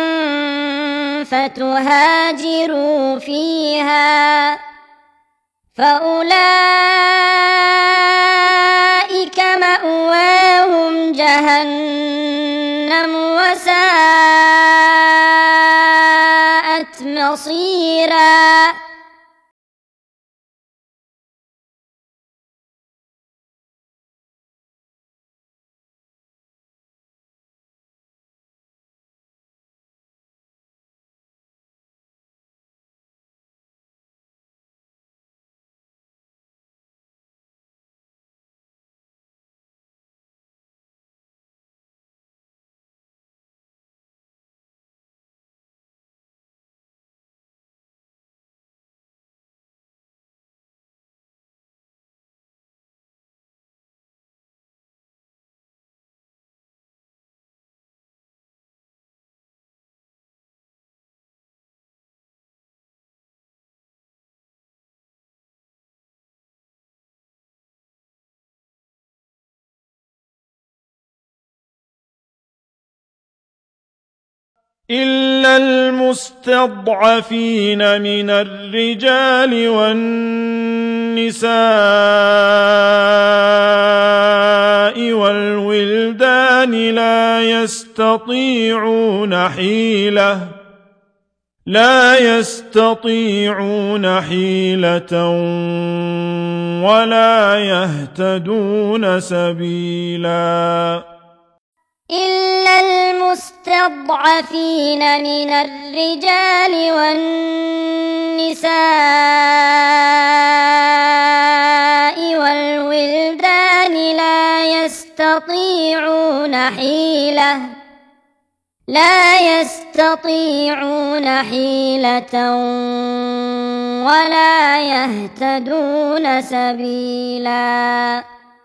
فتهاجروا فيها فأولئك مأواهم جهنم وساءت مصيرا. إلا المستضعفين من الرجال والنساء والولدان لا يستطيعون حيلة لا يستطيعون حيلة ولا يهتدون سبيلا إلا المستضعفين من الرجال والنساء والولدان لا يستطيعون حيلة لا يستطيعون حيلة ولا يهتدون سبيلا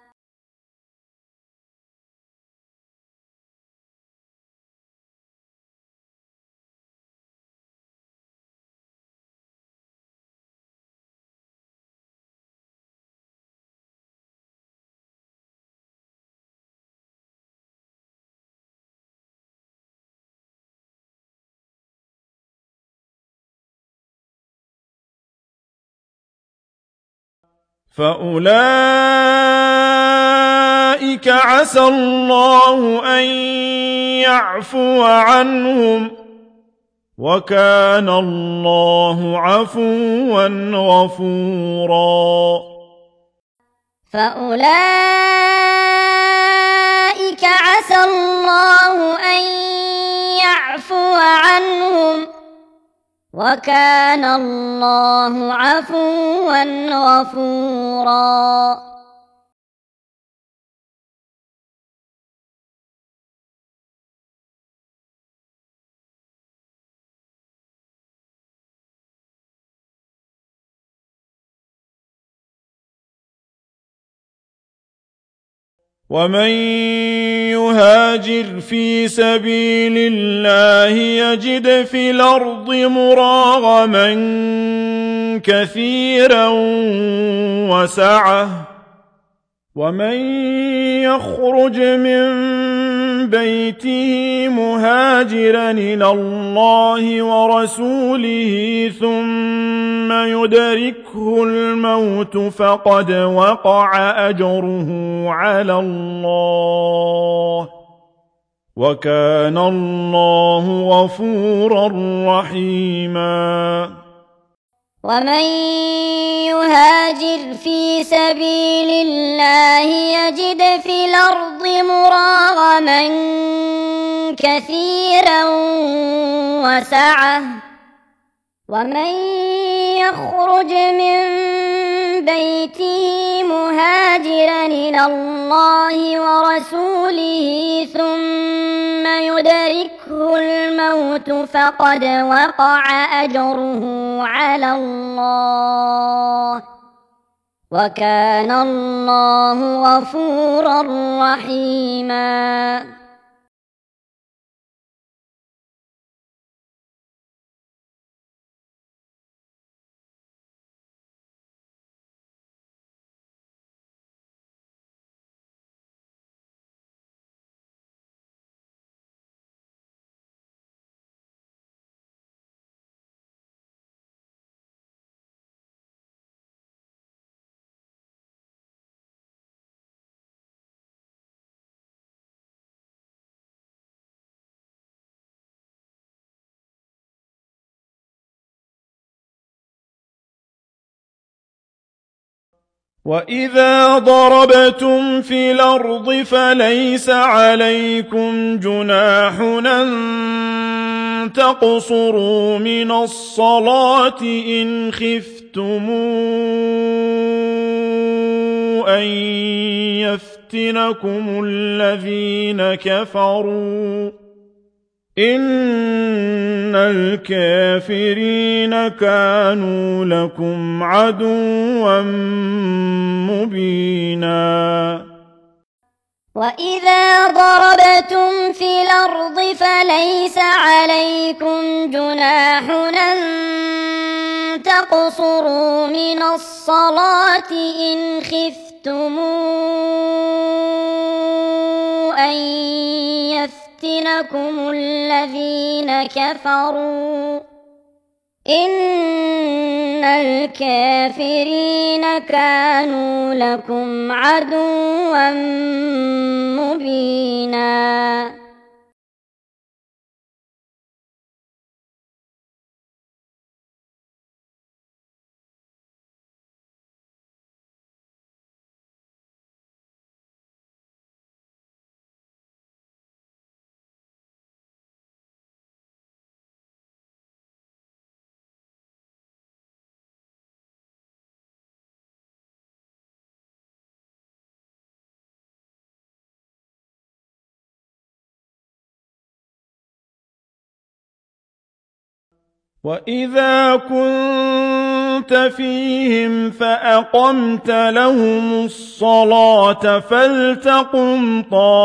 فأولئك عسى الله أن يعفو عنهم وكان الله عفوا غفورا فأولئك عسى الله أن يعفو عنهم وكان الله عفوا غفورا ومن يهاجر في سبيل الله يجد في الأرض مراغما كثيرا وسعة ومن يخرج من بيته مهاجرا إلى الله ورسوله ثم يدركه الموت فقد وقع أجره على الله وكان الله غفورا رحيما ومن يهاجر في سبيل الله يجد في الأرض مراغما كثيرا وسعة ومن يخرج من بيته مهاجرا إلى الله ورسوله ثم يدركه الموت فقد وقع أجره على الله وكان الله غفورا رحيما وإذا ضربتم في الأرض فليس عليكم جناح أن تقصروا من الصلاة إن خفتم أن يفتنكم الذين كفروا إن الكافرين كانوا لكم عدوا مبينا وإذا ضربتم في الأرض فليس عليكم جناح أن تقصروا من الصلاة إن خفتم أن يفتنكم الذين كفروا إن الكافرين كانوا لكم عدوا مبينا وإذا كنت فيهم فأقمت لهم الصلاة فلتقم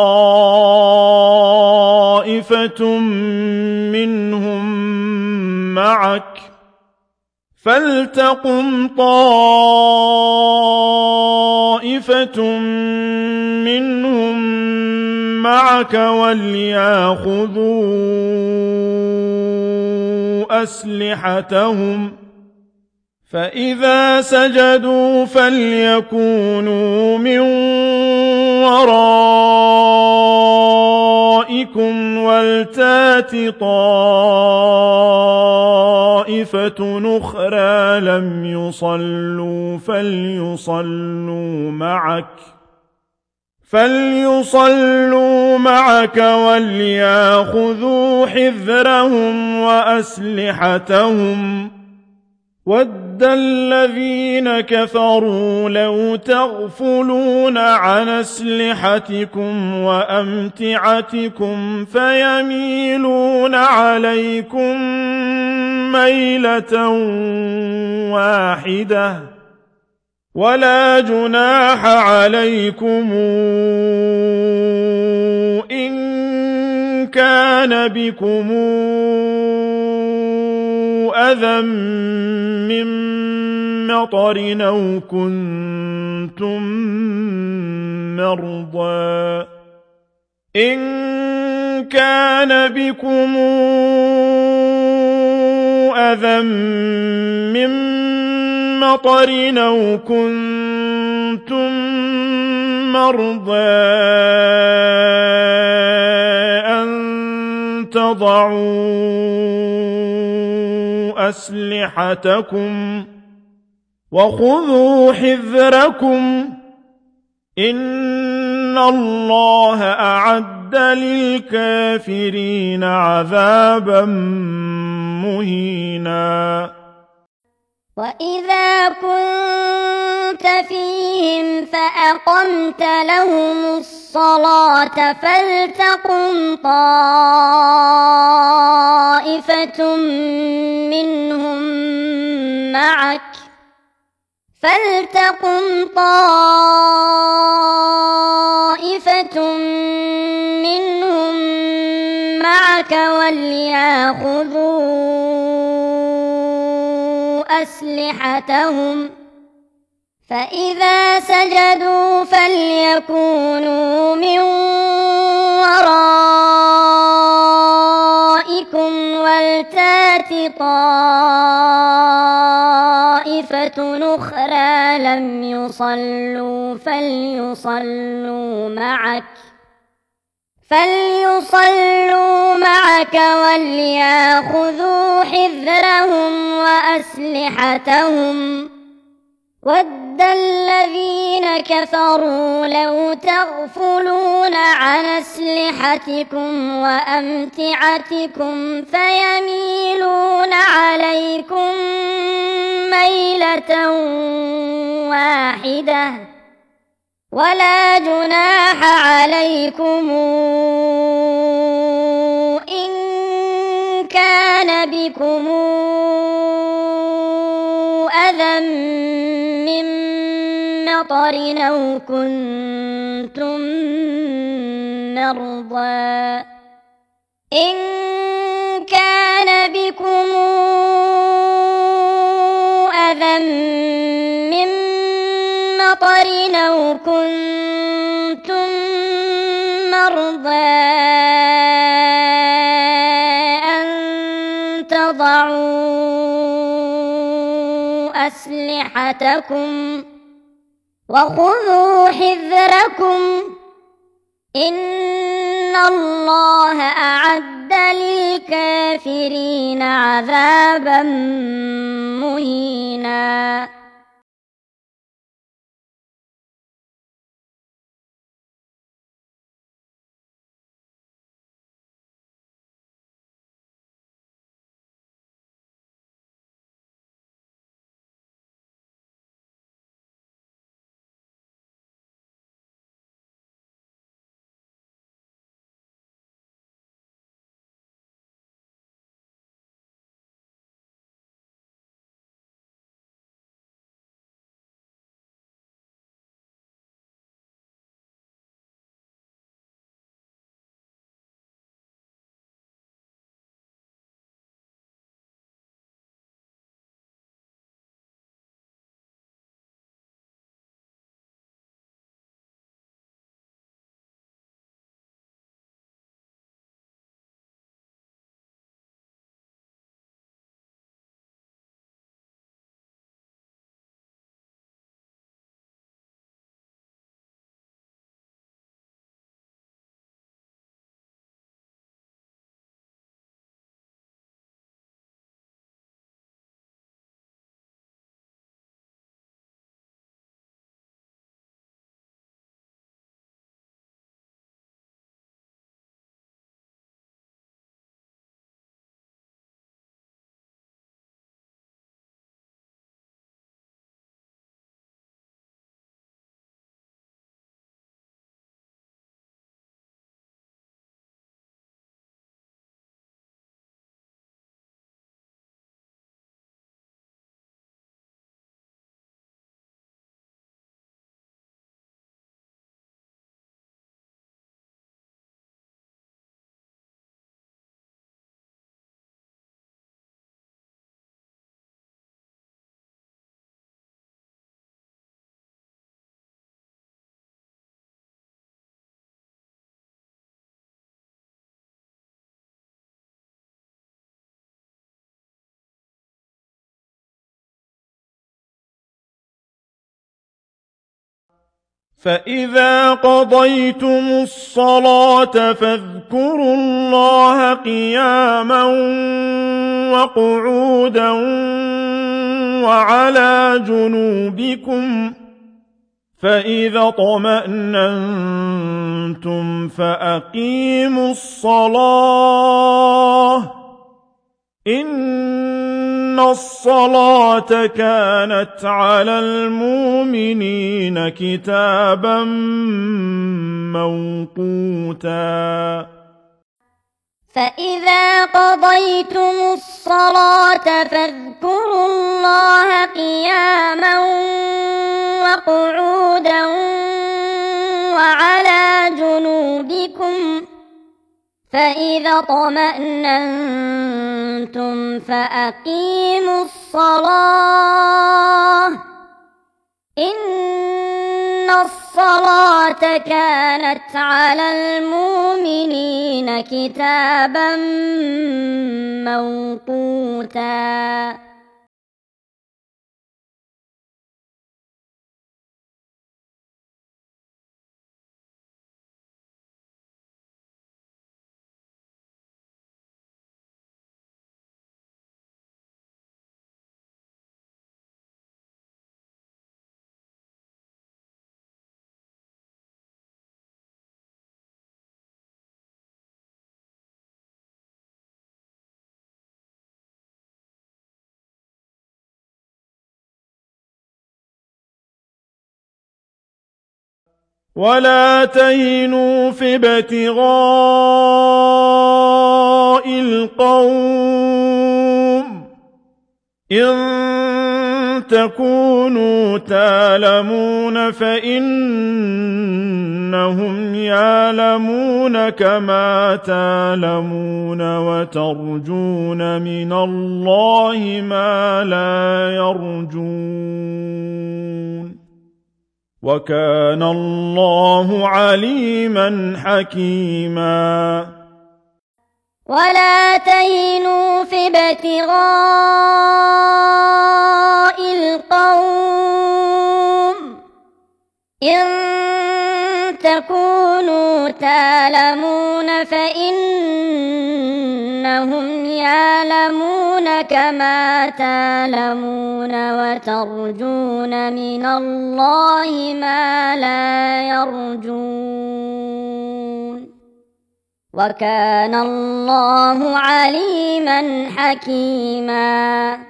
طائفة منهم معك فلتقم طائفة منهم معك وليأخذوا أسلحتهم فإذا سجدوا فليكونوا من ورائكم ولتات طائفة أخرى لم يصلوا فليصلوا معك فليصلوا معك وليأخذوا حذرهم وأسلحتهم ود الذين كفروا لو تغفلون عن أسلحتكم وأمتعتكم فيميلون عليكم ميلة واحدة ولا جناح عليكم إن كان بكم أذى من مطر أو كنتم مرضى إن كان بكم أذى من مطر أو كنتم مرضى أن تضعوا أسلحتكم وخذوا حذركم إن الله أعد للكافرين عذابا مهينا وإذا كنت فيهم فأقمت لهم الصلاة فلتقم طائفة منهم معك فلتقم طائفة منهم معك وليأخذوا أسلحتهم فإذا سجدوا فليكونوا من ورائكم ولتات طائفة أخرى لم يصلوا فليصلوا معك فليصلوا معك وليأخذوا حذرهم وأسلحتهم ود الذين كفروا لو تغفلون عن أسلحتكم وأمتعتكم فيميلون عليكم ميلة واحدة ولا جناح عليكم إن كان بكم أذى من مطر أو كنتم مرضى إن كان بكم أذى من مطر أو كنتم مرضى أن تضعوا أسلحتكم وخذوا حذركم إن الله أعد للكافرين عذابا مهينا. فإذا قضيتم الصلاة فاذكروا الله قياما وقعودا وعلى جنوبكم فإذا اطمأننتم فأقيموا الصلاة إن الصلاة كانت على المؤمنين كتابا موقوتا فإذا قضيتم الصلاة فاذكروا الله قياما وقعودا وعلى جنوبكم فإذا اطمأننتم فأقيموا الصلاة إن الصلاة كانت على المؤمنين كتابا موقوتا ولا تهنوا في ابتغاء القوم إن تكونوا تعلمون فإنهم يعلمون كما تعلمون وترجون من الله ما لا يرجون وكان الله عليما حكيما ولا تهنوا في ابتغاء القوم إن تكونوا تعلمون فإنهم يعلمون كما تعلمون وترجون من الله ما لا يرجون وكان الله عليما حكيما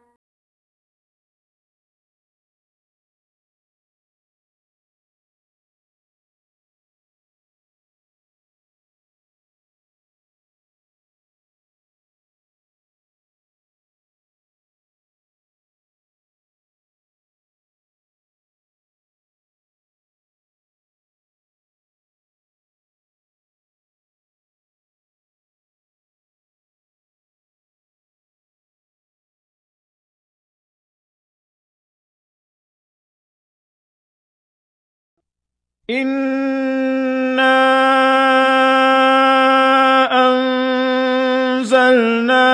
إنا أنزلنا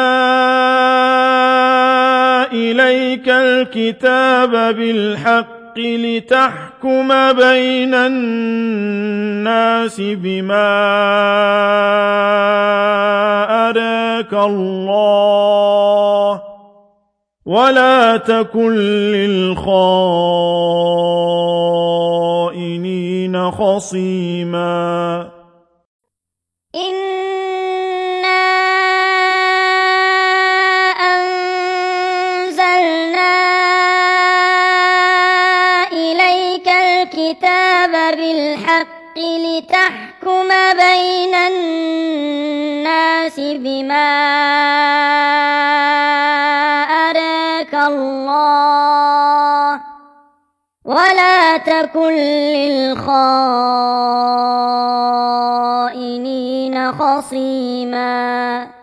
إليك الكتاب بالحق لتحكم بين الناس بما أراك الله ولا تكن للخائنين خصيما إنا أنزلنا إليك الكتاب بالحق لتحكم بين الناس بما أراك الله ولا تكن للخائنين خصيما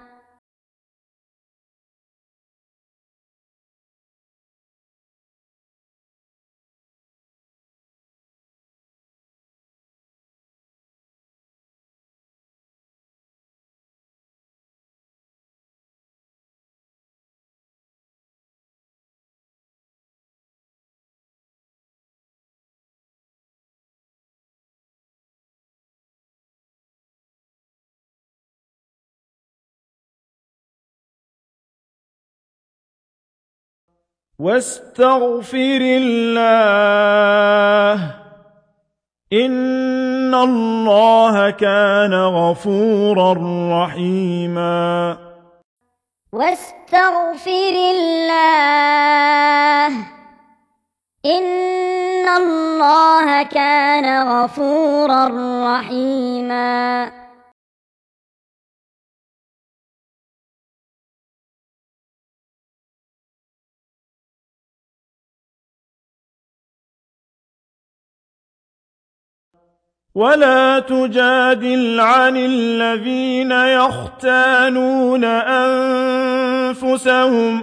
واستغفر الله إن الله كان غفورا رحيما واستغفر الله إن الله كان غفورا رحيما ولا تجادل عن الذين يختانون أنفسهم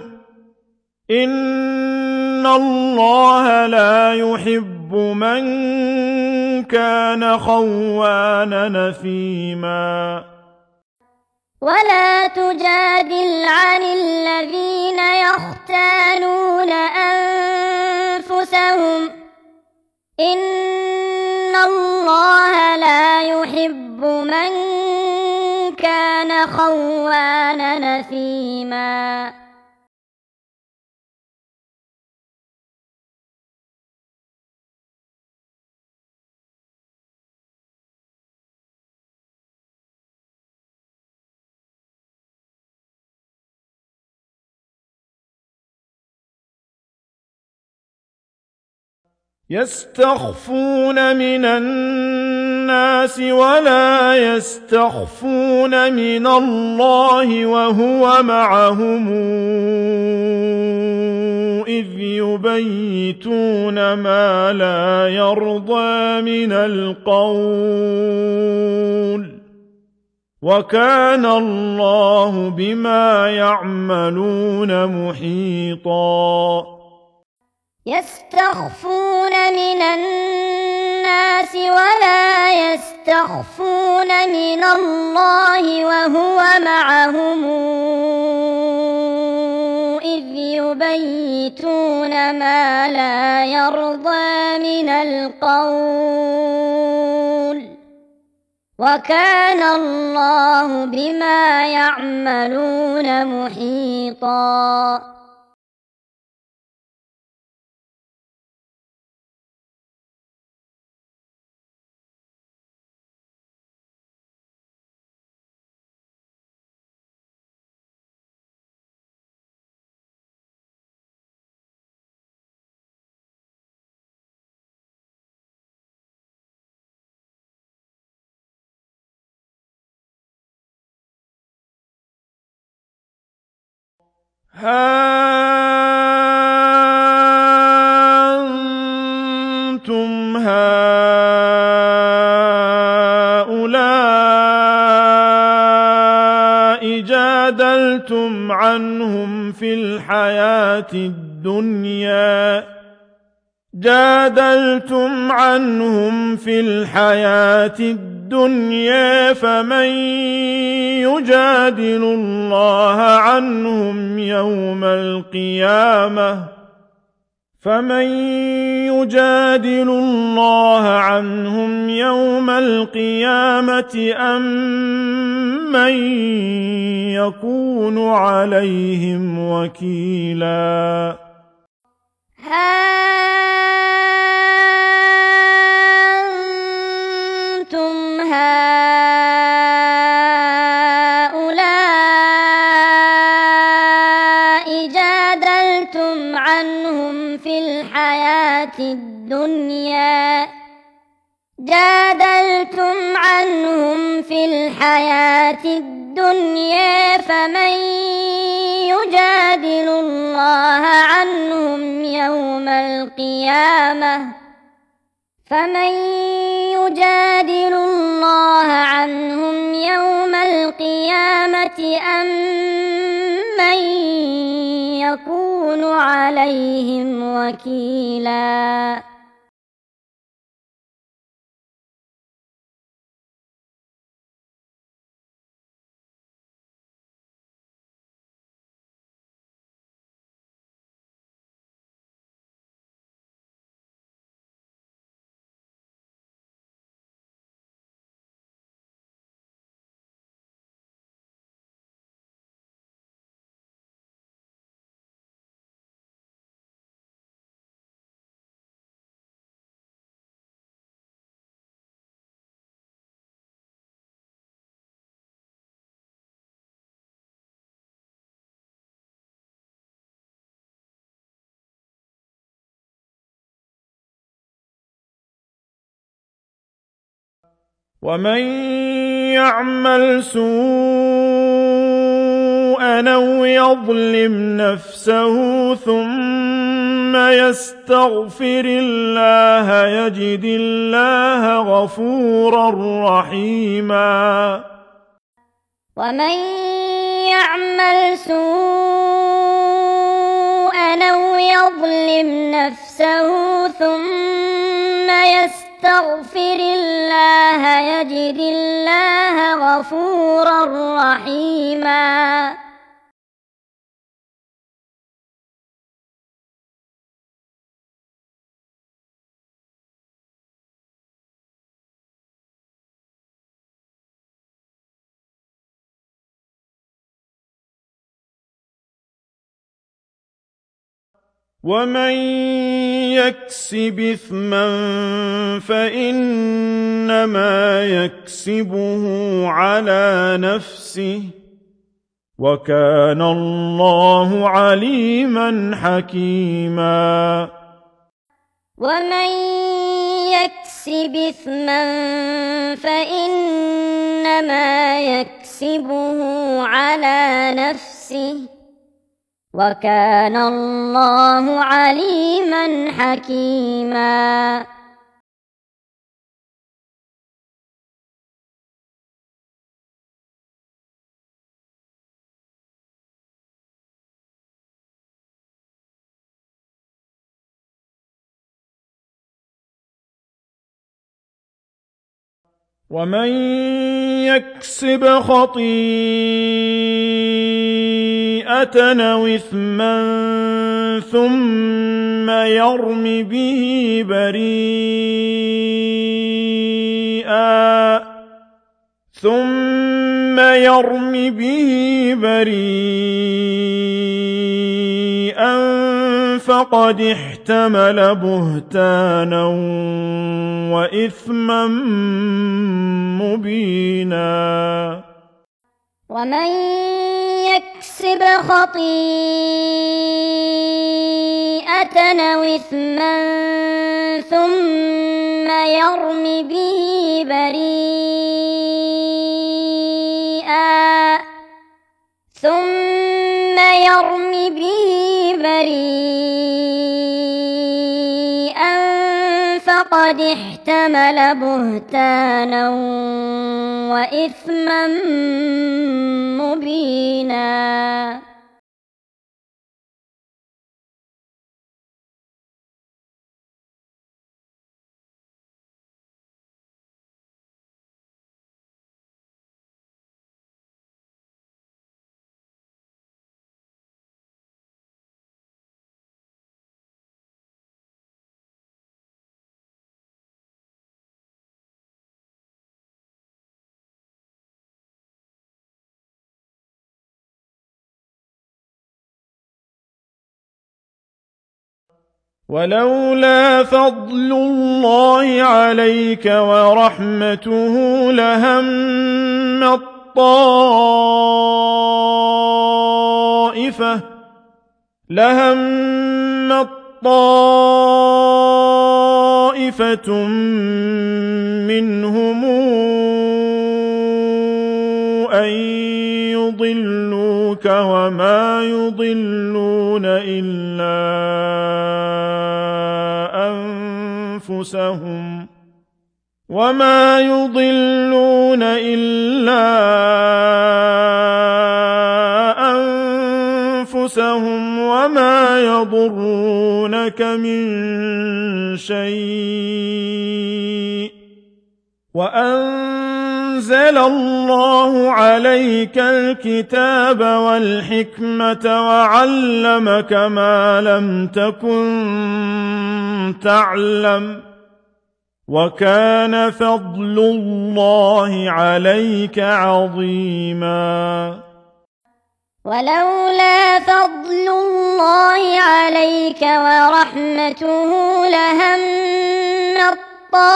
إن الله لا يحب من كان خوانا نثيما ولا تجادل عن الذين يختانون أنفسهم إن الله لا يحب من كان خوانا نثيما يستخفون من الناس ولا يستخفون من الله وهو معهم إذ يبيتون ما لا يرضى من القول وكان الله بما يعملون محيطا يستخفون من الناس ولا يستخفون من الله وهو معهم إذ يبيتون ما لا يرضى من القول وكان الله بما يعملون محيطا ها أنتم هؤلاء جادلتم عنهم في الحياة الدنيا جادلتم عنهم في الحياة الدنيا فمن يجادل الله عنهم يوم القيامة فمن يجادل الله عنهم يوم القيامة أم من يكون عليهم وكيلا أنتم هؤلاء جادلتم عنهم في الحياة الدنيا جادلتم عنهم في الحياة الدنيا فمن يجادل الله عنهم يوم القيامة فمن يجادل الله عنهم يوم القيامة أم من يكون عليهم وكيلا ومن يعمل سوءا أو يظلم نفسه ثم يستغفر الله يجد الله غفورا رحيما ومن يعمل سوءا أو يظلم نفسه ثم يستغفر الله يجد الله غفورا رحيما ومن يكسب إثما فإنما يكسبه على نفسه وكان الله عليما حكيما ومن يكسب إثما فإنما يكسبه على نفسه وكان الله عليما حكيما ومن يكسب خطيئة أو إثما ثم يرم به بريئا ثم يرم به بريئا فقد احتمل بهتانا وإثما مبينا ومن يكسب خطيئة أو إثما ثم يرم به بريئا ثم يرم به بريئا فقد احتمل بهتانا وإثما مبينا ولولا فضل الله عليك ورحمته لهمت طائفة لهمت طائفة منهم أن يضلوك وما يضلون إلا أنفسهم وما يضلون إلا أنفسهم وما يضرونك من شيء وأنزل الله عليك الكتاب والحكمة وعلمك ما لم تكن تعلم وكان فضل الله عليك عظيما ولولا فضل الله عليك ورحمته لهمت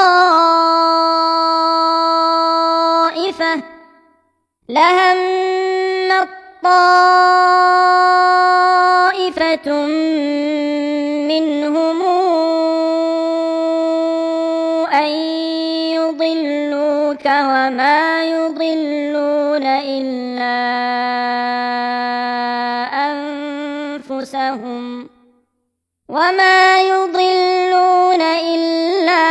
طائفة لهمت طائفة منهم أن يضلوك يضلوك وما يضلون إلا أنفسهم وما يضلون إلا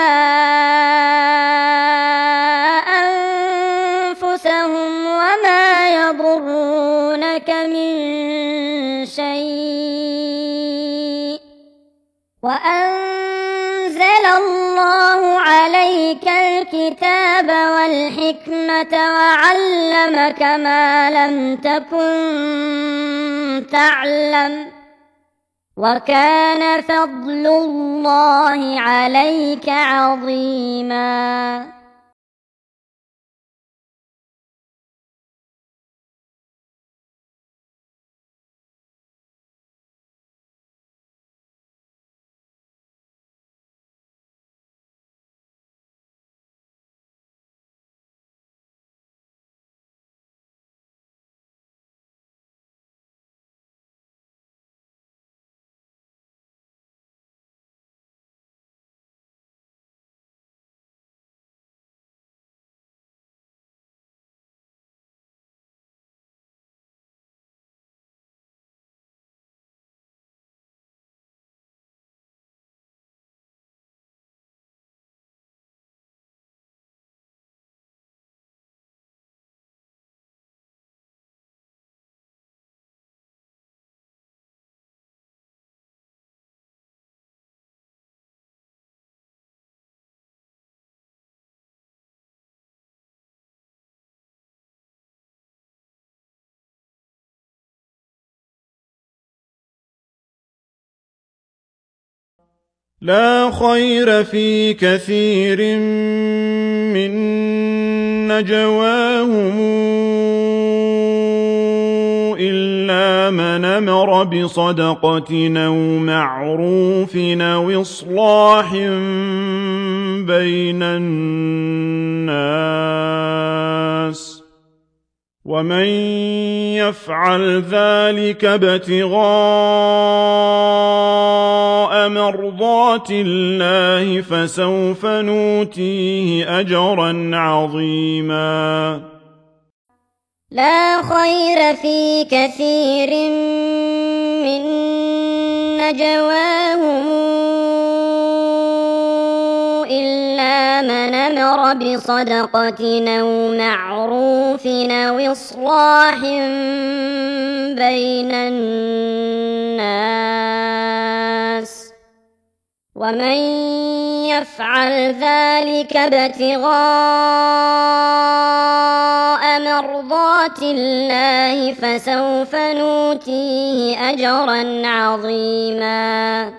أنفسهم وما يضرونك من شيء وأنزل الله عليك الكتاب والحكمة وعلمك ما لم تكن تعلم وكان فضل الله عليك عظيما. لا خير في كثير من نجواهم إلا من أمر بصدقة أو معروف أو إصلاح بين الناس ومن يفعل ذلك ابتغاء مرضات الله فسوف نؤتيه أجرا عظيما. لا خير في كثير من نجواهم إلا من أمر بصدقة أو معروف أو إصلاح بين الناس ومن يفعل ذلك ابتغاء مرضات الله فسوف نؤتيه أجرا عظيما.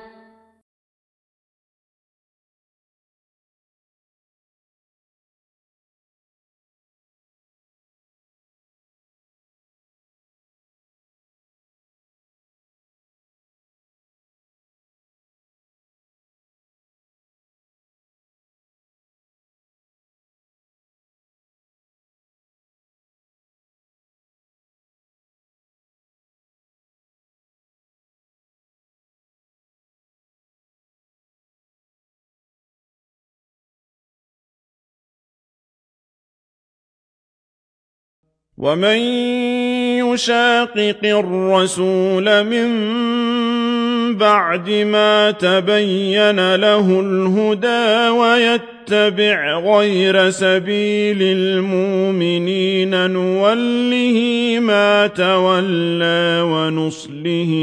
ومن يشاقق الرسول من بعد ما تبين له الهدى ويتبع غير سبيل المؤمنين نوله ما تولى ونصله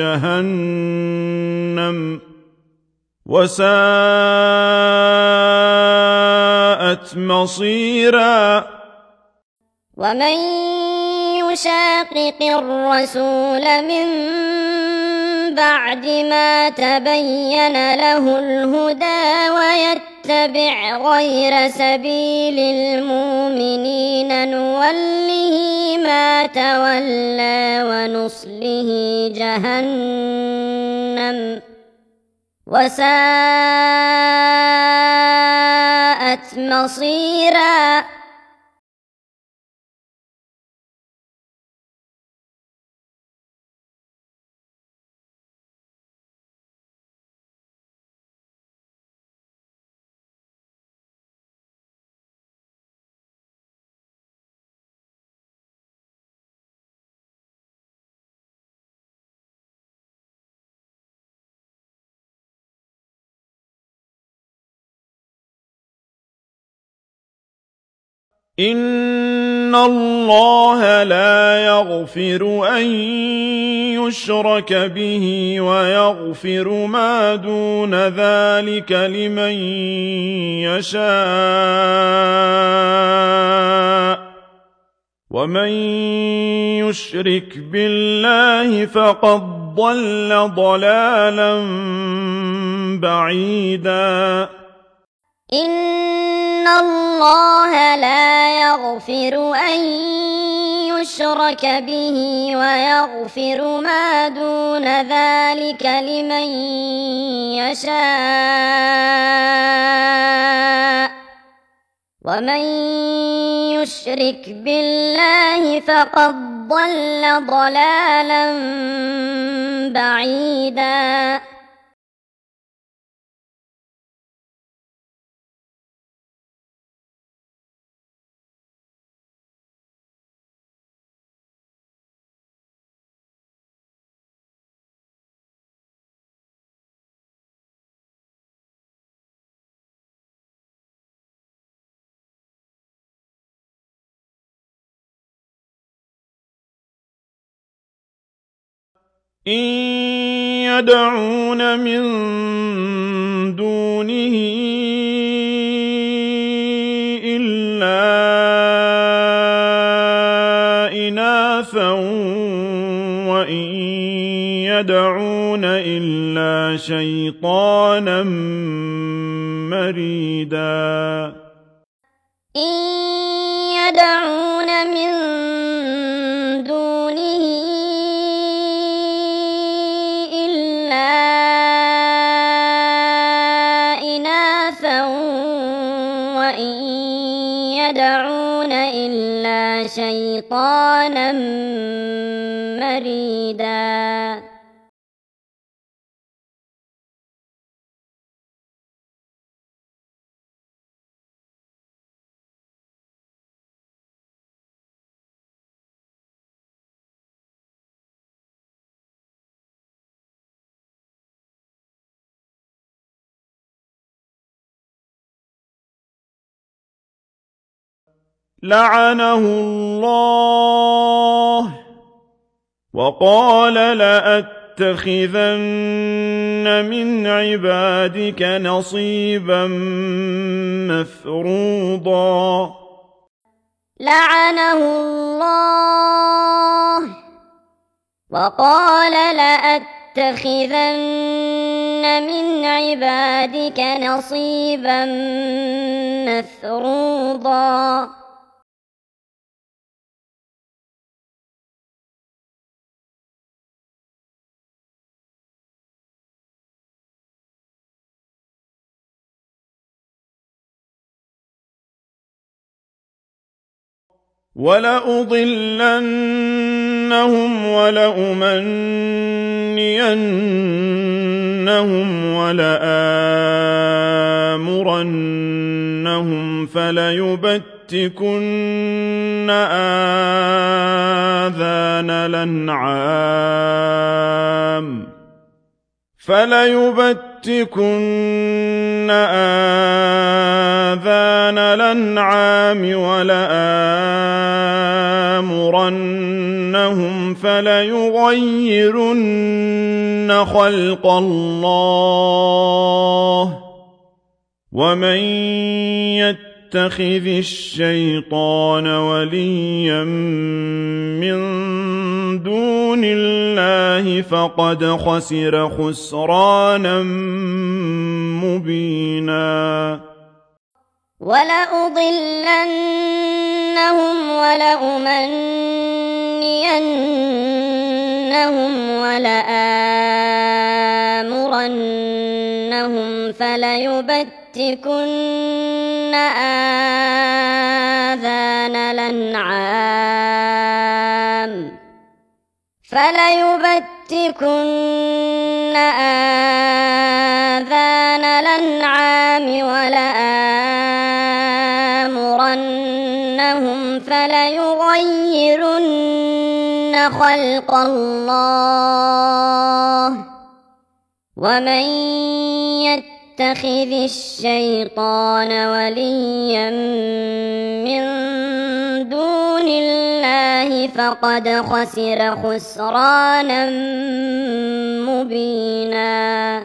جهنم وساءت مصيرا. ومن يشاقق الرسول من بعد ما تبين له الهدى ويتبع غير سبيل المؤمنين نوله ما تولى ونصله جهنم وساءت مصيرا. إن الله لا يغفر أن يشرك به ويغفر ما دون ذلك لمن يشاء ومن يشرك بالله فقد ضل ضلالا بعيدا إن الله لا يغفر أن يشرك به ويغفر ما دون ذلك لمن يشاء ومن يشرك بالله فقد ضل ضلالا بعيدا إن يدعون من دونه إلا إناثا وإن يدعون إلا شيطانا مريدا إن يدعون من دونه إلا إناثا وإن يدعون إلا شيطانا مريدا لعنه الله وقال لأتخذن من عبادك نصيبا مفروضا لعنه الله وقال لأتخذن من عبادك نصيبا مفروضا ولأضلنهم ولأمنينهم ولآمرنهم فليبتكن آذان الأنعام فليبتكن آذان الأنعام ولآمرنهم فليغيرن خلق الله ومن يتخذ الشيطان وليا من دون الله فقد خسر خسرانا مبينا ولأضلنهم ولأمنينهم ولآمرنهم فليبتكن آذان الأنعام فليبتكن آذان الأنعام ولآمرنهم فليغيرن خلق الله ومن يتخذ الشيطان وليا من فقد خسر خسرانا مبينا.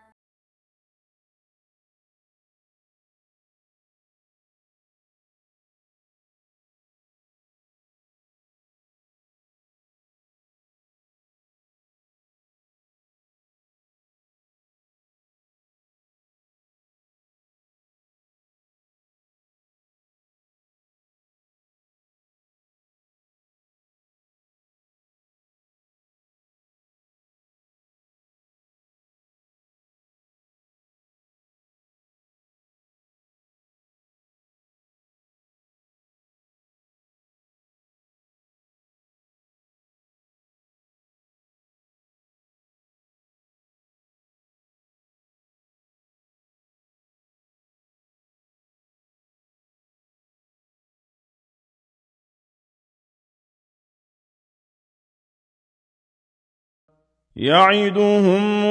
يعدهم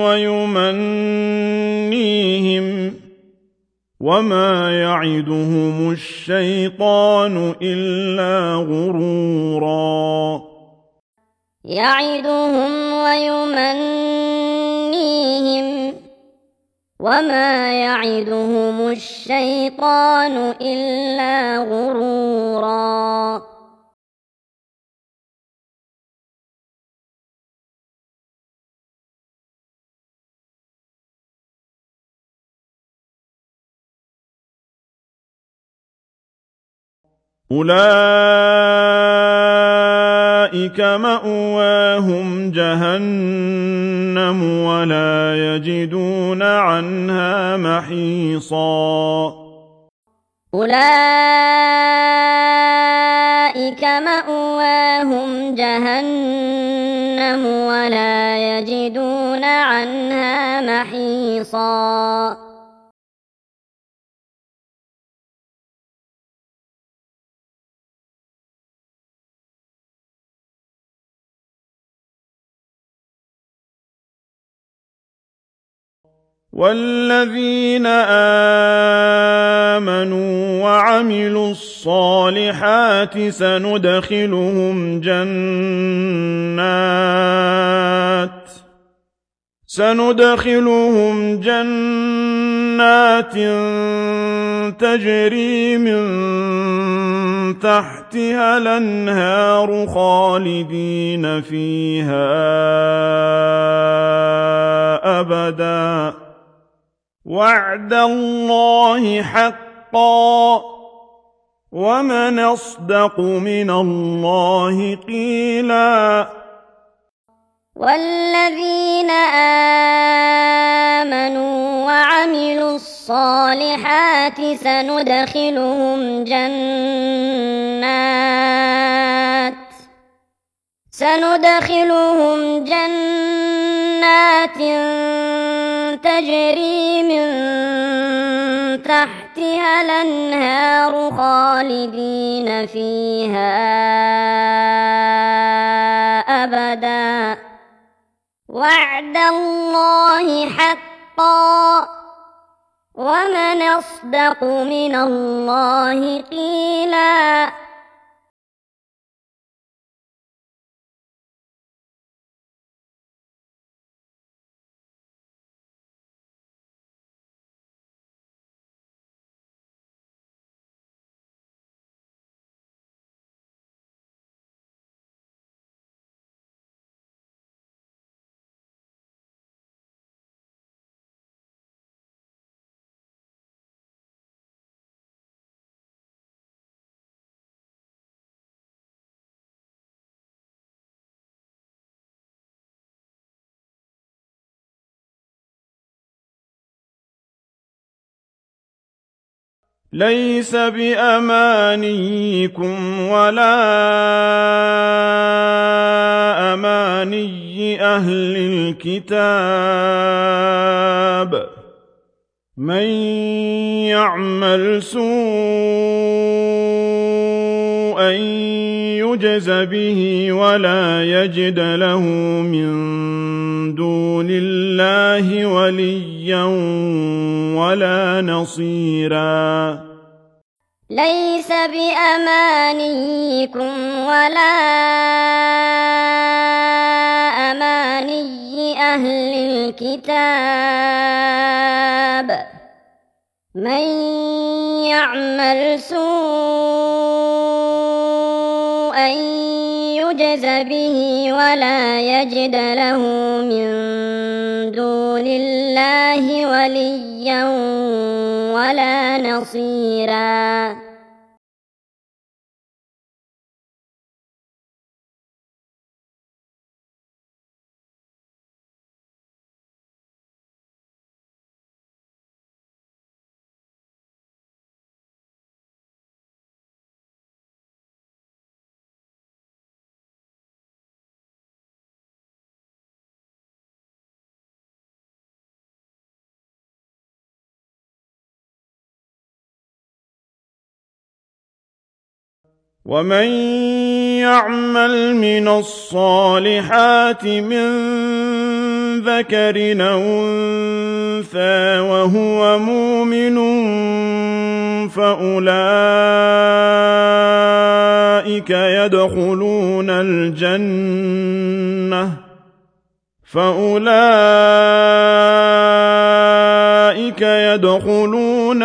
ويمنيهم وما يعدهم الشيطان إلا غرورا. يعدهم ويمنيهم وما يعدهم الشيطان إلا غرورا. أولئك مأواهم جهنم ولا يجدون عنها محيصا. أولئك مأواهم جهنم ولا يجدون عنها محيصا. والذين آمنوا وعملوا الصالحات سندخلهم جنات سندخلهم جنات تجري من تحتها الأنهار خالدين فيها أبدا وعد الله حقا ومن أصدق من الله قيلا. والذين آمنوا وعملوا الصالحات سندخلهم جنات سندخلهم جنات تجري من تحتها الأنهار خالدين فيها أبدا وعد الله حقا ومن أصدق من الله قيلا. ليس بأمانيكم ولا أماني أهل الكتاب من يعمل سوءا يجز به ولا يجد له من دون الله وليا ولا نصيرا. ليس بأمانيكم ولا أماني أهل الكتاب من يعمل سوءا يجز به ولا يجد له من دون الله وليا ولا نصيرا. ومن يعمل من الصالحات من ذكر أو أنثى وهو مؤمن فأولئك يدخلون الجنة فأولئك يدخلون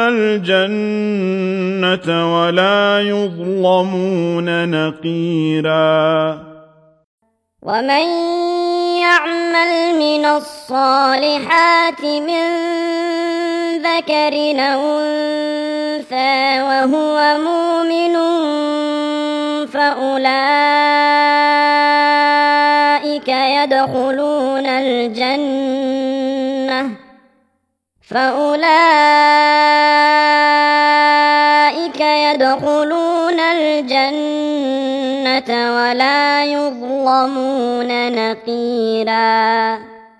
الجنة ولا يظلمون نقيرا. ومن يعمل من الصالحات من ذكر أو أنثى وهو مؤمن فأولئك يدخلون الجنة فأولئك يدخلون الجنة ولا يظلمون نقيرا.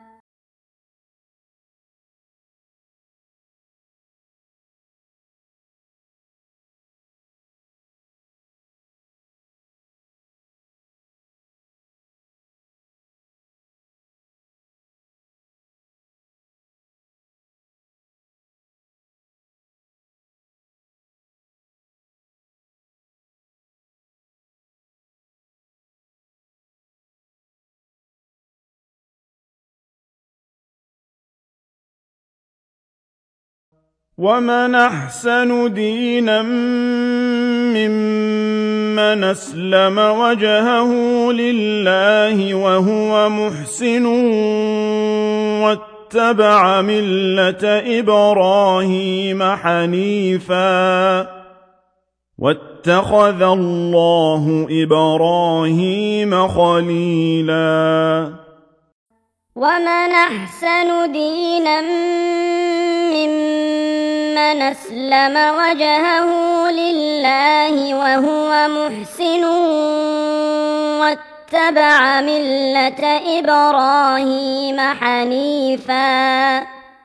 ومن أحسن دينا ممن أسلم وجهه لله وهو محسن واتبع ملة إبراهيم حنيفا واتخذ الله إبراهيم خليلا. ومن أحسن دينا ممن أسلم وجهه لله وهو محسن واتبع ملة إبراهيم حنيفا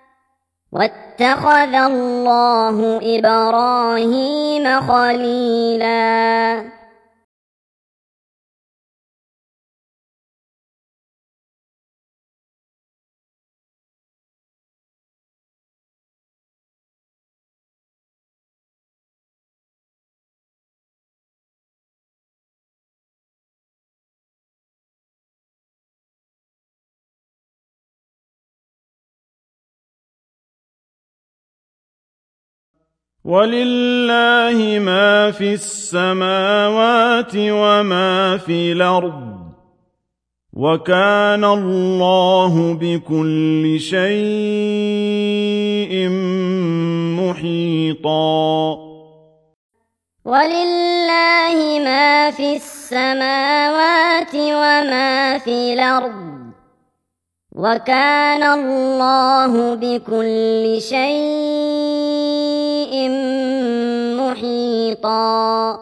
واتخذ الله إبراهيم خليلا. ولله ما في السماوات وما في الأرض وكان الله بكل شيء محيطا. ولله ما في السماوات وما في الأرض وكان الله بكل شيء محيطا.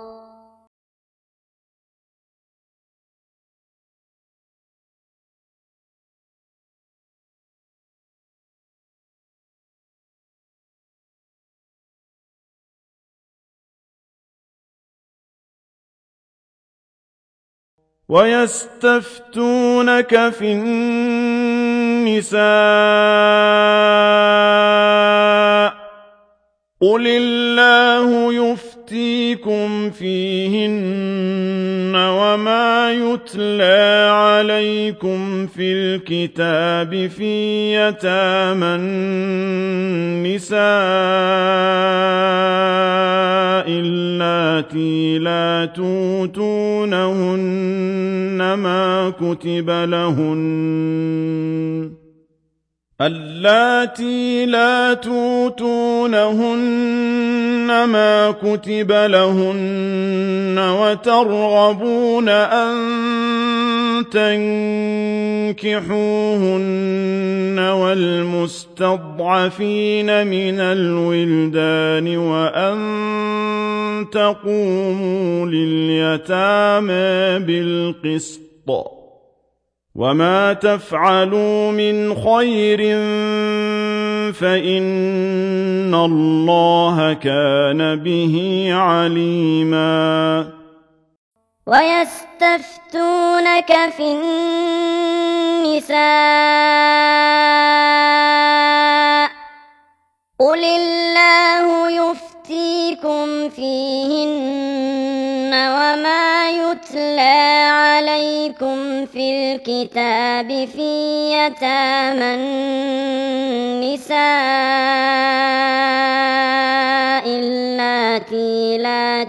ويستفتونك في النساء قل الله يفتيكم يفتيكم فيهن وما يتلى عليكم في الكتاب في يتامى النساء اللاتي لا توتونهن ما كتب لهن اللاتي لا توتونهن ما كتب لهن وترغبون أن تنكحوهن والمستضعفين من الولدان وأن تقوموا لليتامى بالقسط وما تفعلوا من خير فإن الله كان به عليما ويستفتونك في النساء قل الله يفتيكم فيهن وما يتلى عليكم في الكتاب في يتامى النساء اللاتي لا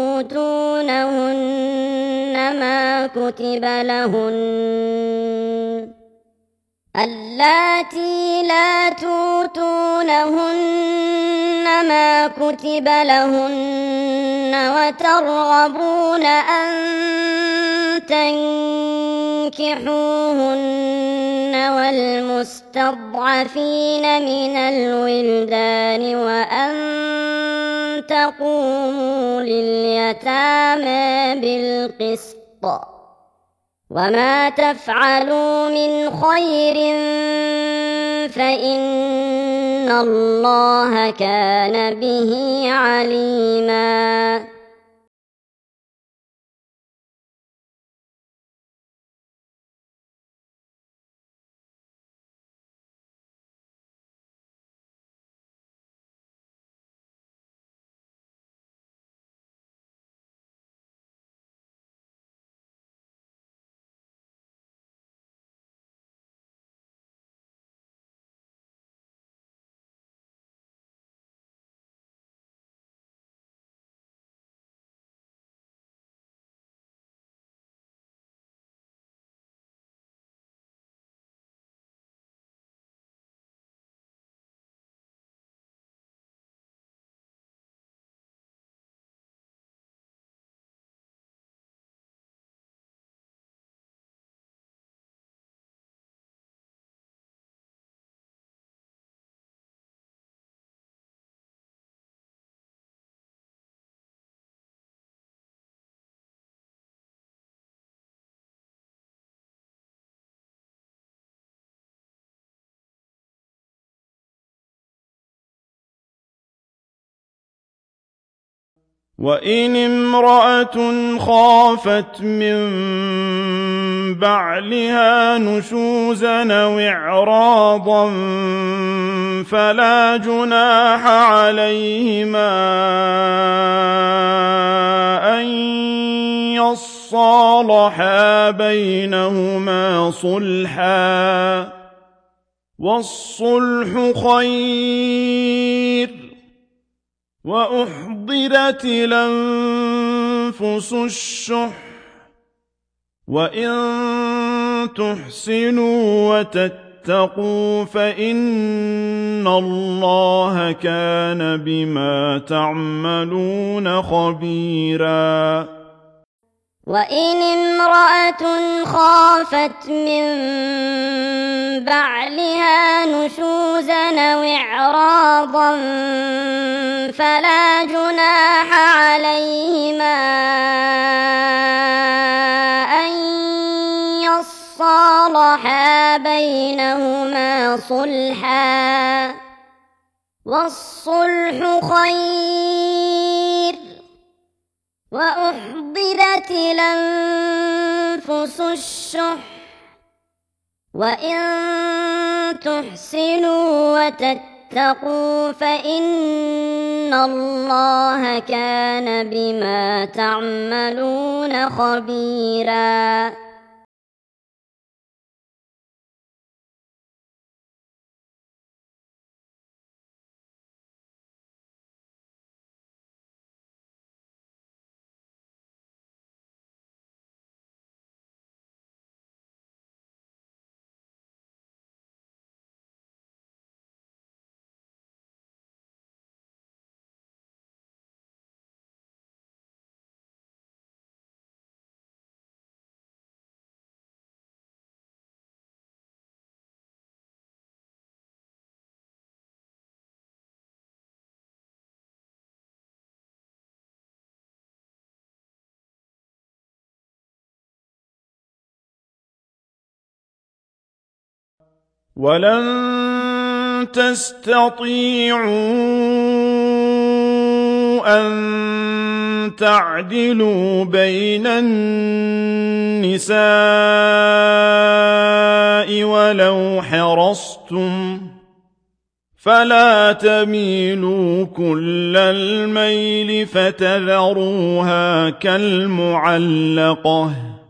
توتونهن ما كتب لهن اللاتي لا توتونهن ما كتب لهن وترغبون أن تنكحوهن والمستضعفين من الولدان وأن تقوموا لليتامى بالقسط وما تفعلوا من خير فإن الله كان به عليما وإن امرأة خافت من بعلها نشوزا أو إعراضا فلا جناح عليهما أن يصالحا بينهما صلحا والصلح خير وأحضرت الأنفس الشح وإن تحسنوا وتتقوا فإن الله كان بما تعملون خبيرا وإن امرأة خافت من بعلها نشوزا أو إعراضا فلا جناح عليهما أن يصالحا بينهما صلحا والصلح خير وأحضرت الأنفس الشح وإن تحسنوا وتتقوا وتتقوا فإن الله كان بما تعملون خبيرا. ولن تستطيعوا أن تعدلوا بين النساء ولو حرصتم، فلا تميلوا كل الميل فتذروها كالمعلقة،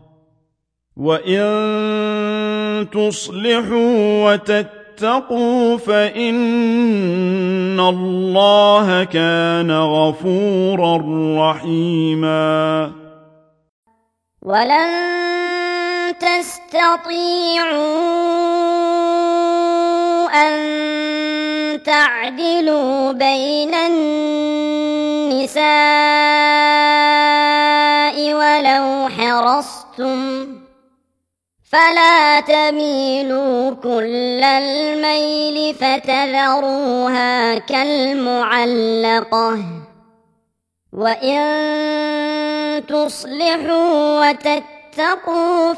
وإن تصلحوا وتتقوا فإن الله كان غفورا رحيما. ولن تستطيعوا أن تعدلوا بين النساء ولو حرصتم، فلا تميلوا كل الميل فتذروها كالمعلقة، وإن تصلحوا وتتقوا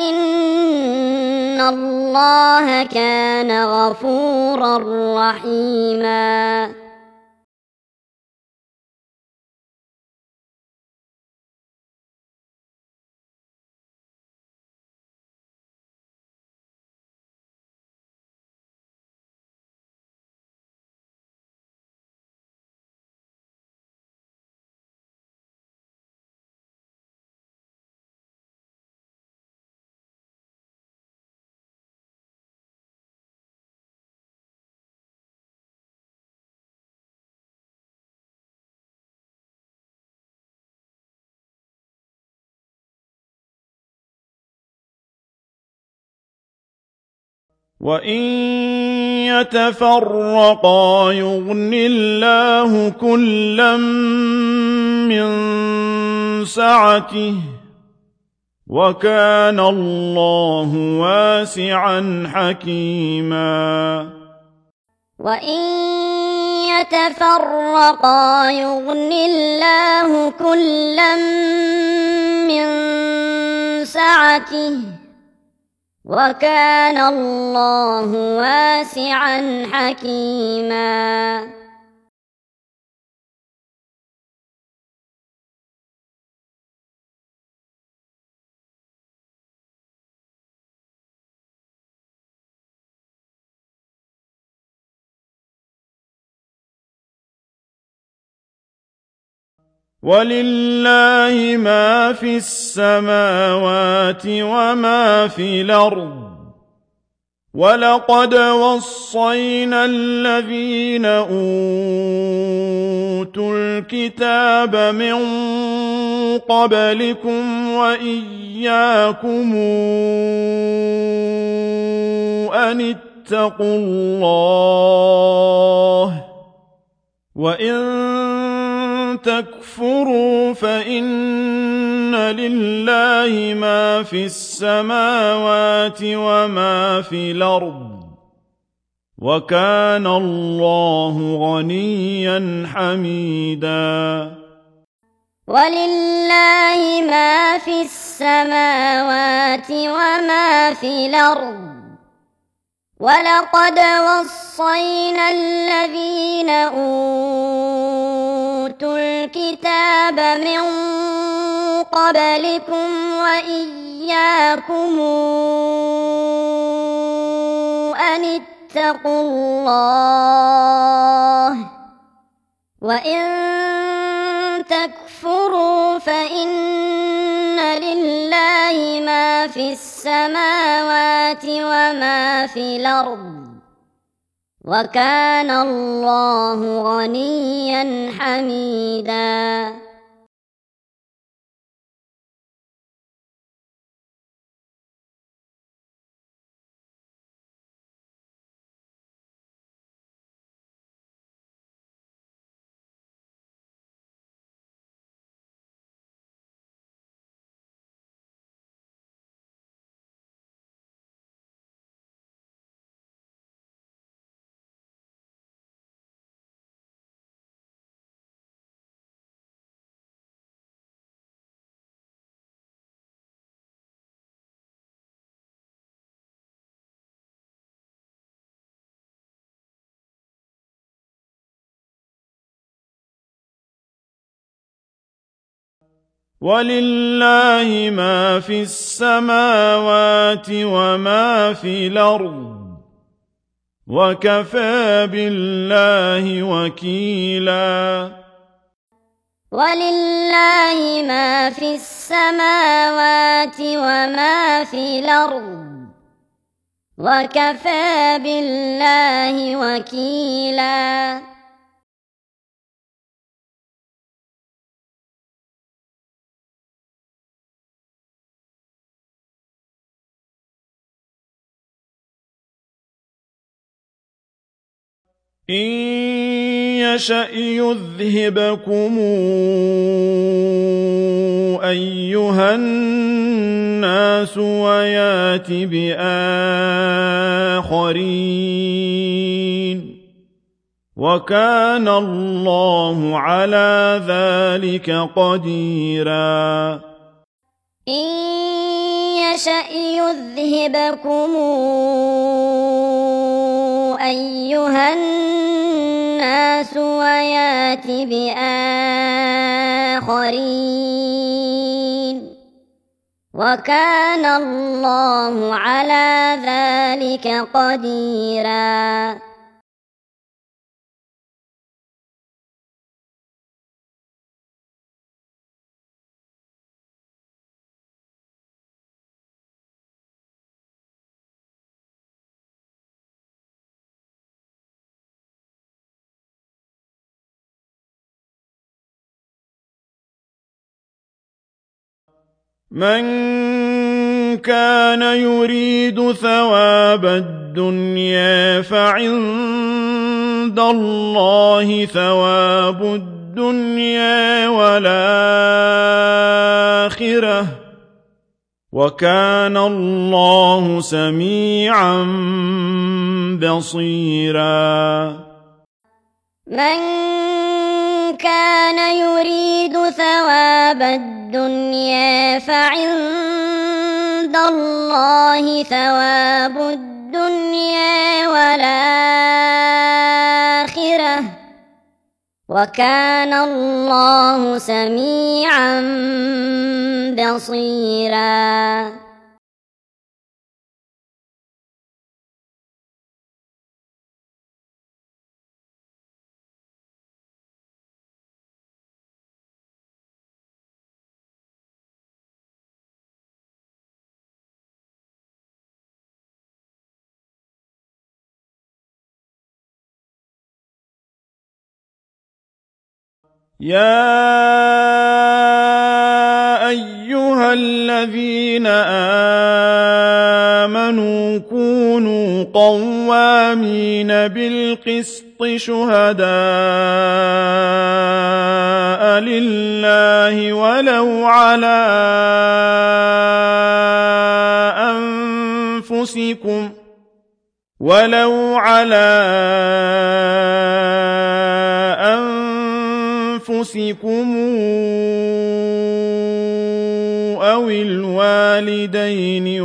فإن الله كان غفورا رحيما. وإن يتفرقا يغن الله كلا من سعته، وكان الله واسعا حكيما. وإن يتفرقا يغن الله كلا من سعته، وكان الله واسعا حكيما. ولله ما في السماوات وما في الأرض، ولقد وصينا الذين أوتوا الكتاب من قبلكم وإياكم أن اتقوا الله، وإن تكفروا فإن لله ما في السماوات وما في الأرض، وكان الله غنيا حميدا. ولله ما في السماوات وما في الأرض، ولقد وصينا الذين أوتوا الكتاب من قبلكم وإياكم أن فاتقوا الله وإن تكفروا فإن لله ما في السماوات وما في الأرض وكان الله غنيا حميدا. ولله ما في السماوات وما في الأرض وكفى بالله وكيلا. ولله ما في السماوات وما في الأرض وكفى بالله وكيلا. إن يشأ يذهبكم أيها الناس ويات بآخرين وكان الله على ذلك قديرا. إن يشأ يذهبكم أيها الناس ويات بآخرين وكان الله على ذلك قديرا. من كان يريد ثواب الدنيا فعند الله ثواب الدنيا والآخرة وكان الله سميعا بصيرا. من كان يريد ثواب الدنيا فعند الله ثواب الدنيا والآخرة وكان الله سميعا بصيرا. يا أيها الذين آمنوا كونوا قوامين بالقسط شهداء لله ولو على أنفسكم ولو على أنفسكم أو الوالدين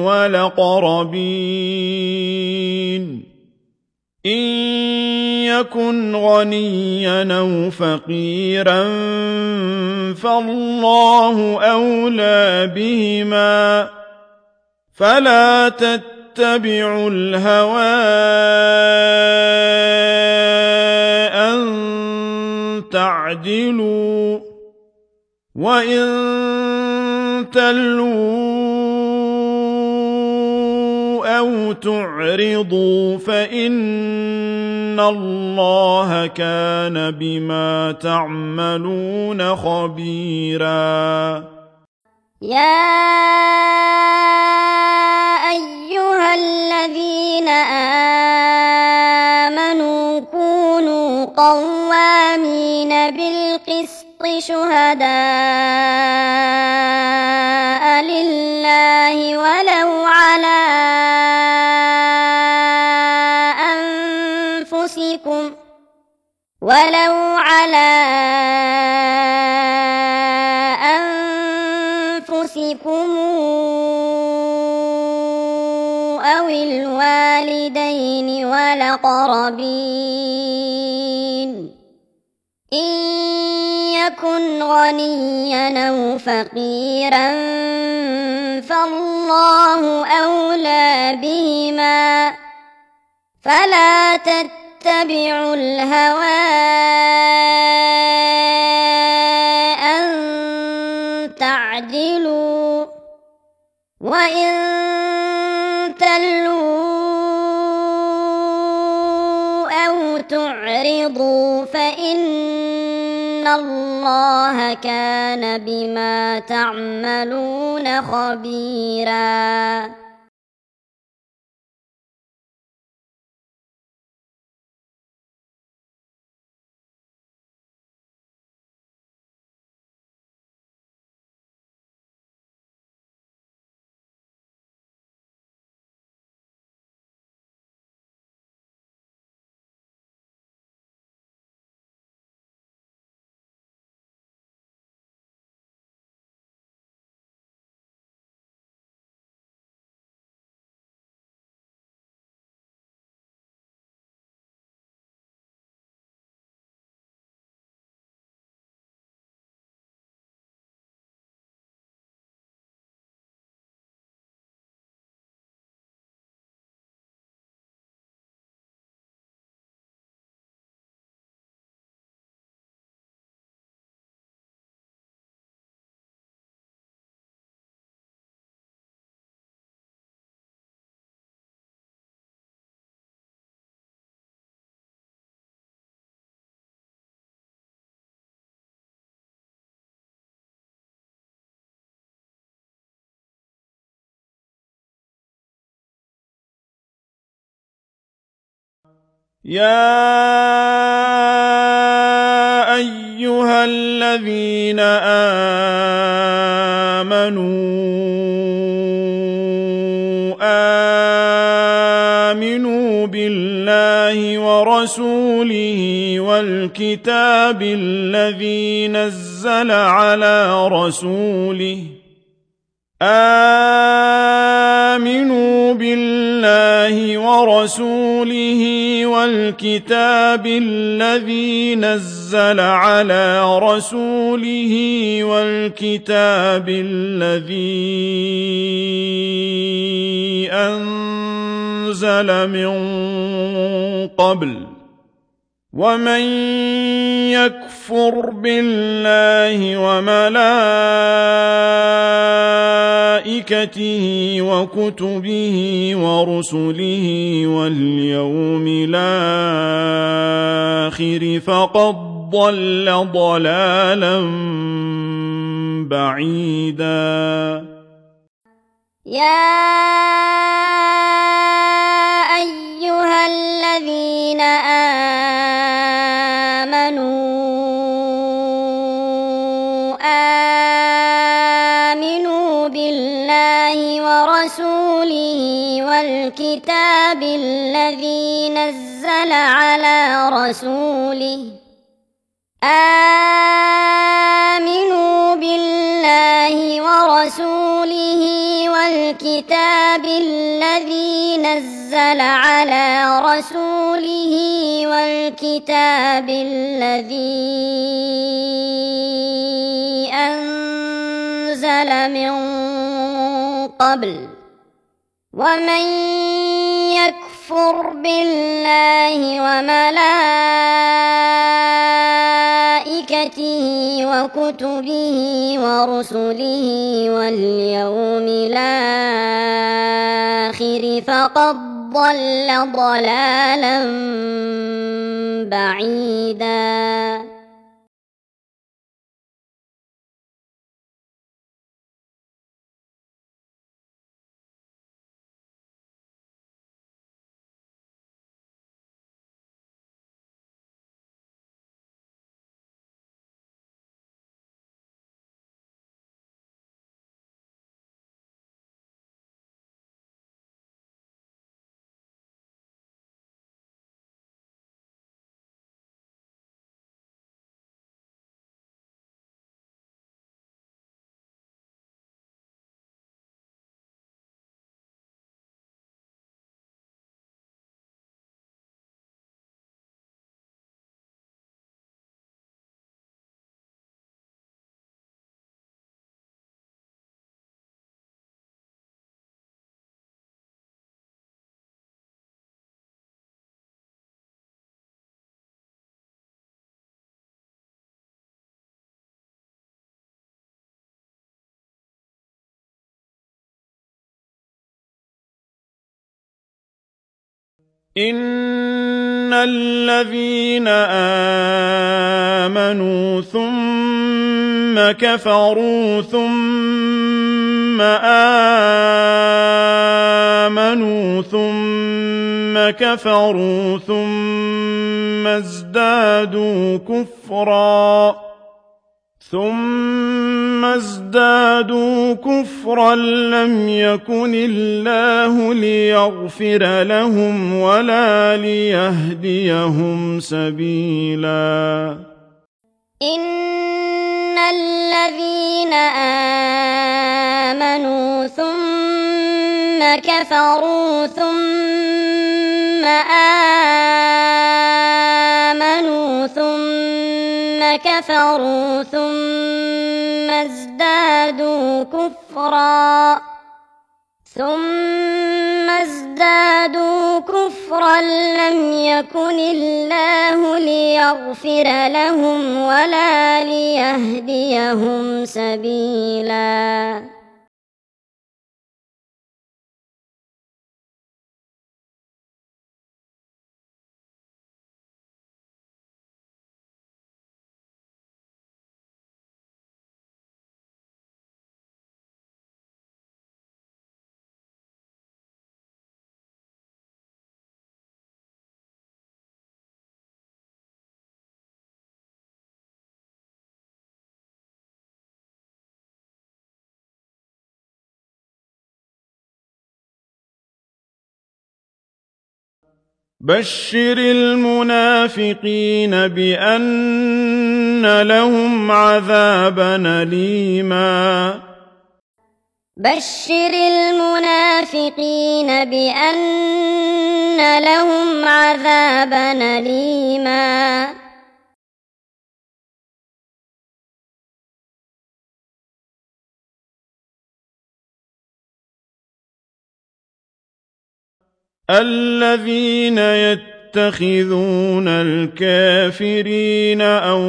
والأقربين إن يكن غنيا أو فقيرا فالله أولى بهما فلا تتبعوا تتبعوا الهوى أن تعدلوا وإن تلووا أو تعرضوا فإن الله كان بما تعملون خبيرا. يا أيها الذين آمنوا كونوا قوامين بالقسط شهداء لله ولو على أنفسكم ولو على أنفسكم أو الوالدين والأقربين إن يكن غنيا أو فقيرا فالله أولى بهما فلا تتبعوا الهوى أن تعدلوا وإن تلووا أو تعرضوا فإن الله كان بما تعملون خبيرا. يا أيها الذين آمنوا آمنوا بالله ورسوله والكتاب الذي نزل على رسوله آمنوا بالله ورسوله والكتاب الذي نزل على رسوله والكتاب الذي أنزل من قبل ومن يكفر بالله وملائكته وكتبه ورسله واليوم الآخر فقد ضل ضلالا بعيدا. يا أيها الذين آمنوا آمنوا بالله ورسوله والكتاب الذي نزل على رسوله آمنوا بالله ورسوله والكتاب الذي نزل على رسوله والكتاب الذي أنزل من قبل ومن يكفر بالله وملائكته وكتبه ورسله واليوم الآخر فقد ضل ضلالا بعيدا. إن الذين آمنوا ثم كفروا ثم آمنوا ثم كفروا ثم ازدادوا كفرا ثم ازدادوا كفرا لم يكن الله ليغفر لهم ولا ليهديهم سبيلا. إن الذين آمنوا ثم كفروا ثم آمنوا ثم كفروا ثم ازدادوا كفرا ثم ازدادوا كفرا لم يكن الله ليغفر لهم ولا ليهديهم سبيلا. بشر المنافقين بأن لهم عذابا أليما. بشر المنافقين بأن لهم عذابا أليما. الذين يتخذون الكافرين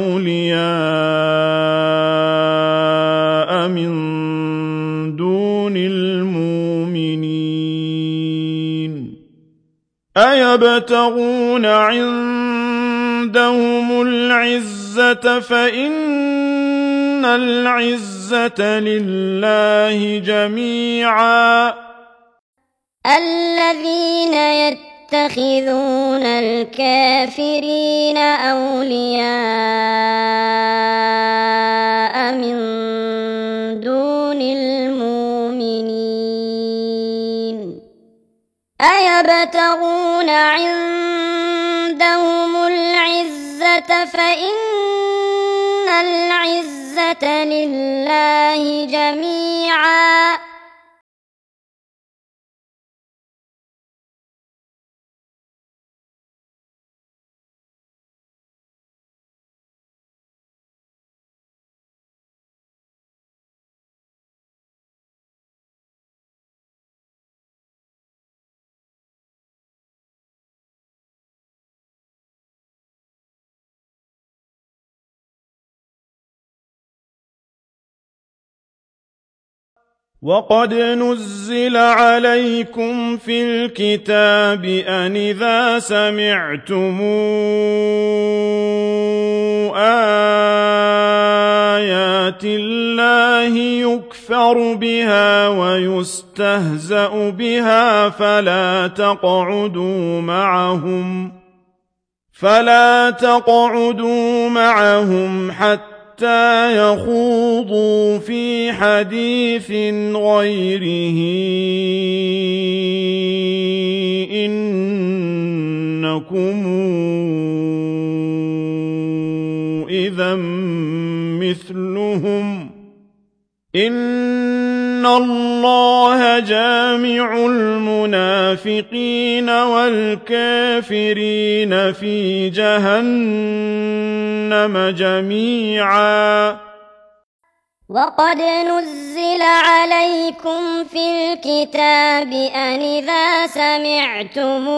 أولياء من دون المؤمنين أيبتغون عندهم العزة فإن العزة لله جميعا. الذين يتخذون الكافرين أولياء من دون المؤمنين أيبتغون عندهم العزة فإن العزة لله جميعا. وقد نزل عليكم في الكتاب أن إذا سمعتم آيات الله يكفر بها ويستهزأ بها فلا تقعدوا معهم فلا تقعدوا معهم حتى حتى يخوضوا في حديث غيره إنكم إذا مثلهم إن الله جامع المنافقين والكافرين في جهنم جميعا وقد نزل عليكم في الكتاب أن إذا سمعتم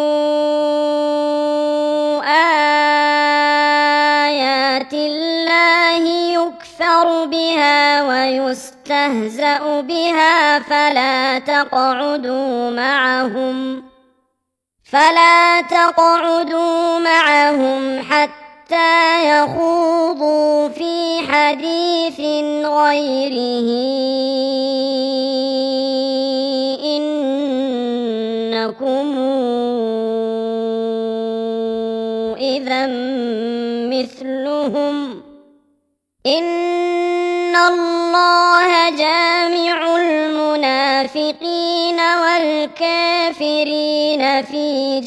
آيات الله يكفر بها ويستهزأ بها فلا تقعدوا معهم فلا تقعدوا معهم حتى يخوضوا في حديث غيره إنكم إذا مثلهم إن الله جامع المنافقين والكافرين في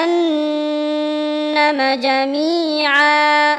جهنم جميعا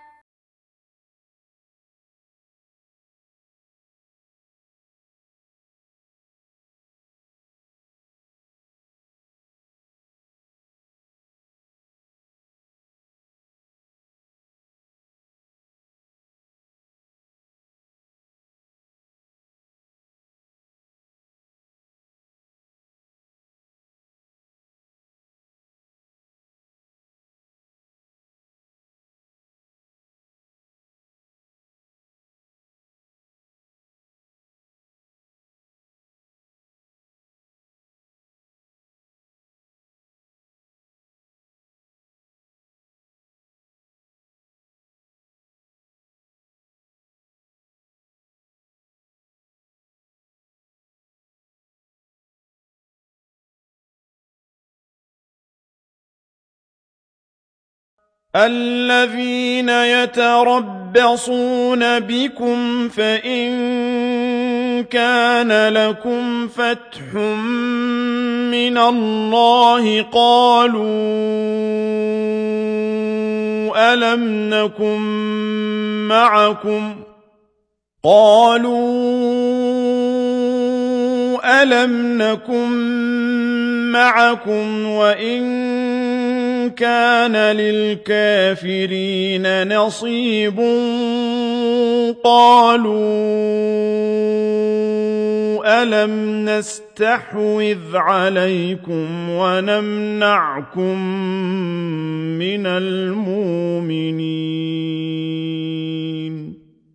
الذين يتربصون بكم فإن كان لكم فتح من الله قالوا ألم نكن معكم قالوا ألم نكن معكم وإن كان للكافرين نصيب قالوا ألم نستحوذ عليكم ونمنعكم من المؤمنين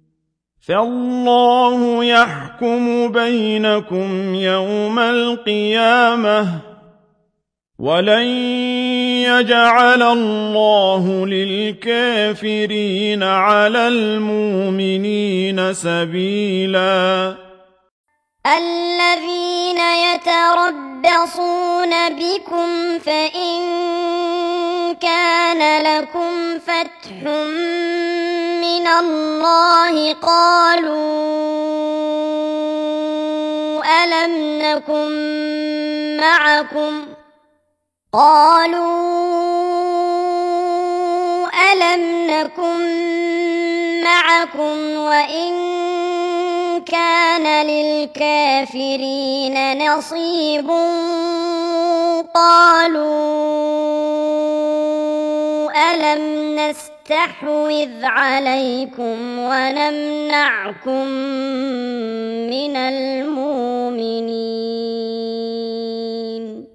فالله يحكم بينكم يوم القيامة ولن يجعل الله للكافرين على المؤمنين سبيلا الذين يتربصون بكم فإن كان لكم فتح من الله قالوا ألم نكن معكم قالوا ألم نكن معكم وإن كان للكافرين نصيب قالوا ألم نستحوذ عليكم ونمنعكم من المؤمنين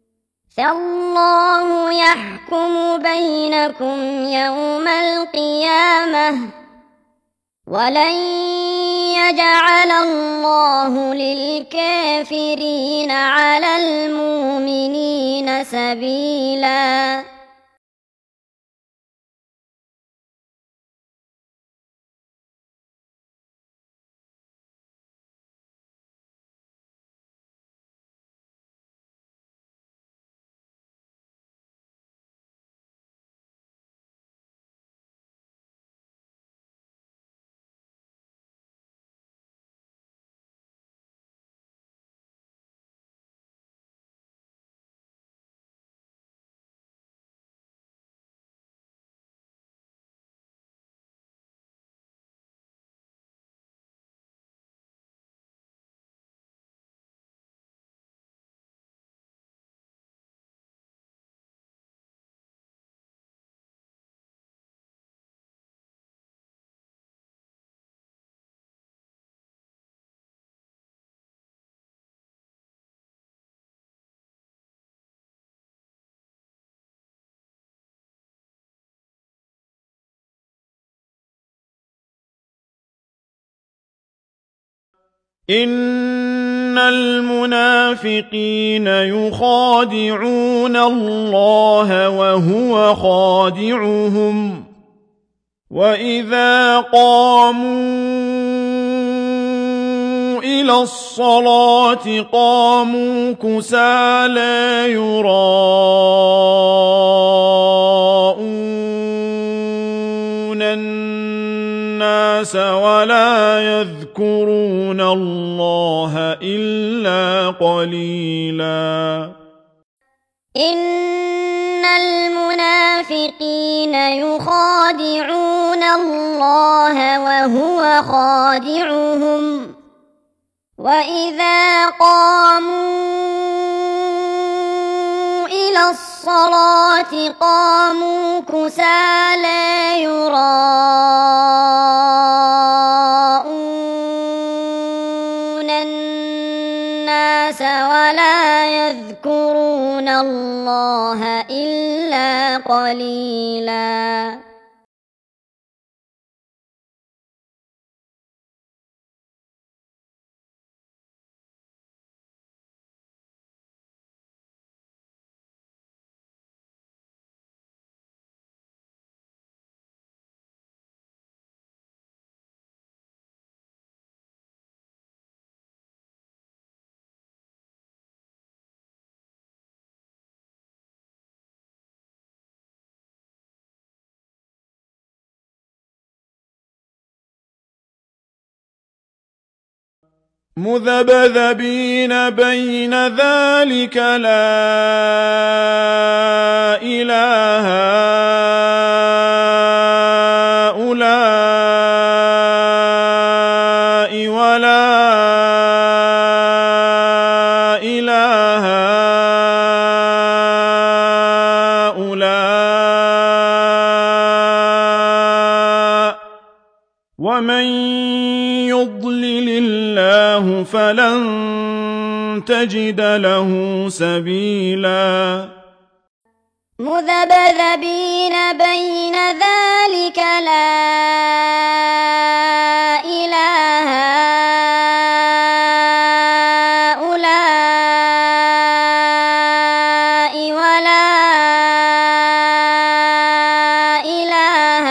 فالله يحكم بينكم يوم القيامة ولن يجعل الله الله للكافرين على المؤمنين سبيلا. إن المنافقين يخادعون الله وهو خادعهم وإذا قاموا إلى الصلاة قاموا كسالى يراءون الناس ولا يذكرون الله إلا قليلا. إن المنافقين يخادعون الله وهو خادعهم وإذا قاموا إلى الصلاة قاموا كسالى يراءون الناس ولا يذكرون الله إلا قليلا. مذبذبين بين ذلك لا إله هؤلاء ولا إله هؤلاء ومن يضلل الله فلن تجد له سبيلا. مذبذبين بين ذلك لا إله هؤلاء ولا إله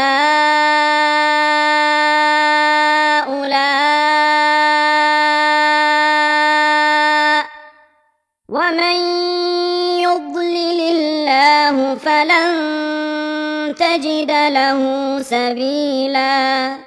هؤلاء ومن يضلل الله فلن تجد له سبيلا.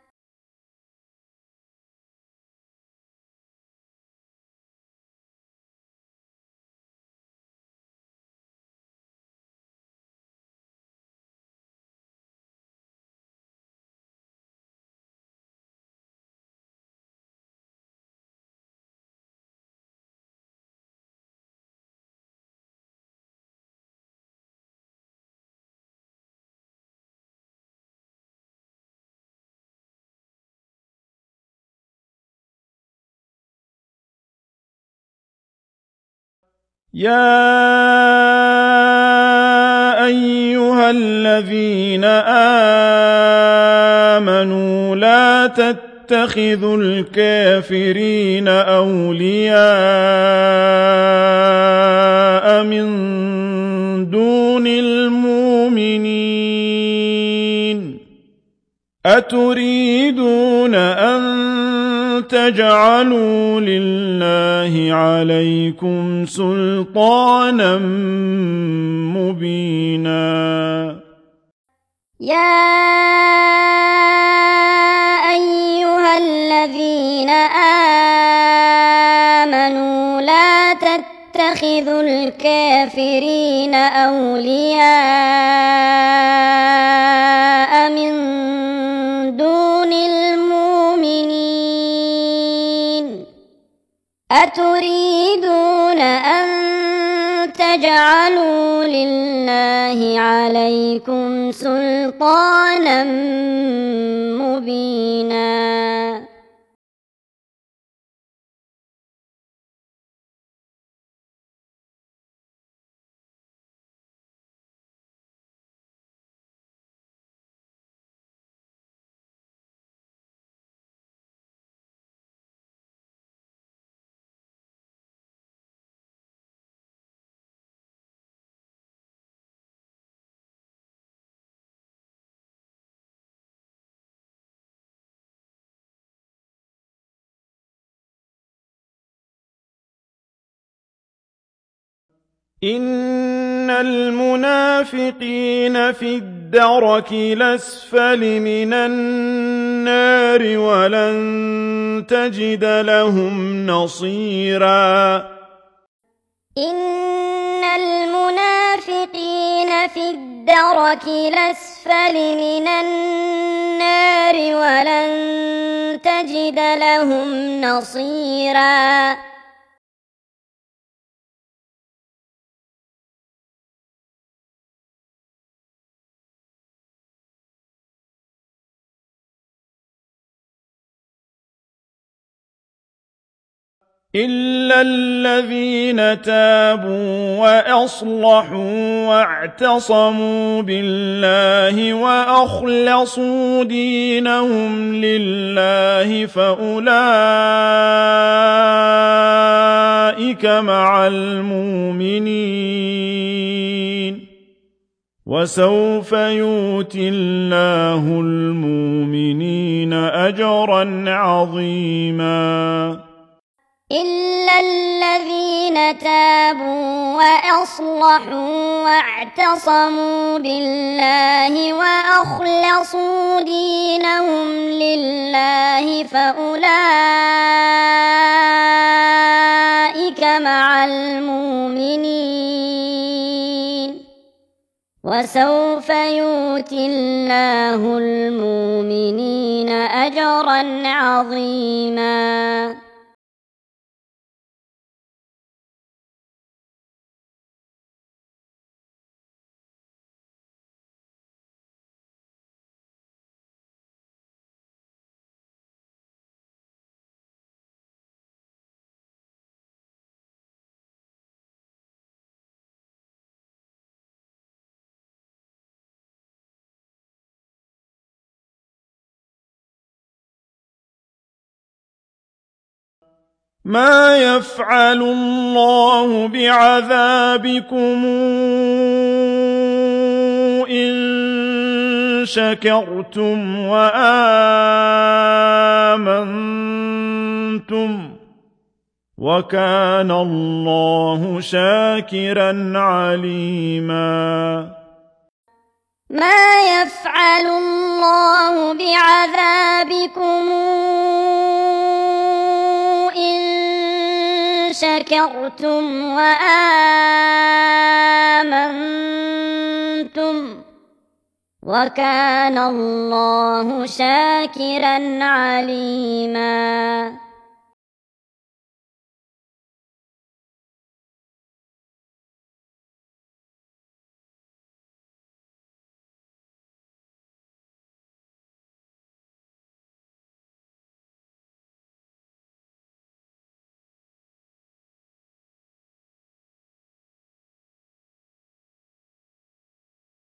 يا أيها الذين آمنوا لا تتبعوا تتخذوا الكافرين أولياء من دون المؤمنين أتريدون أن تجعلوا لله عليكم سلطانا مبينا يا أيها الذين آمنوا لا تتخذوا الكافرين أولياء من دون المؤمنين أتريدون أن تجعلوا لله عليكم سلطانا مبينا إن المنافقين في الدرك الأسفل من النار ولن تجد لهم نصيرا إن المنافقين في الدرك الأسفل من النار ولن تجد لهم نصيرا إلا الذين تابوا وأصلحوا واعتصموا بالله وأخلصوا دينهم لله فأولئك مع المؤمنين وسوف يؤتي الله المؤمنين أجرا عظيما إلا الذين تابوا وأصلحوا واعتصموا بالله وأخلصوا دينهم لله فأولئك مع المؤمنين وسوف يؤتي الله المؤمنين أجرا عظيما ما يفعل الله بعذابكم إن شكرتم وآمنتم وكان الله شاكرا عليما ما يفعل الله بعذابكم شكرتم وآمنتم وكان الله شاكرا عليما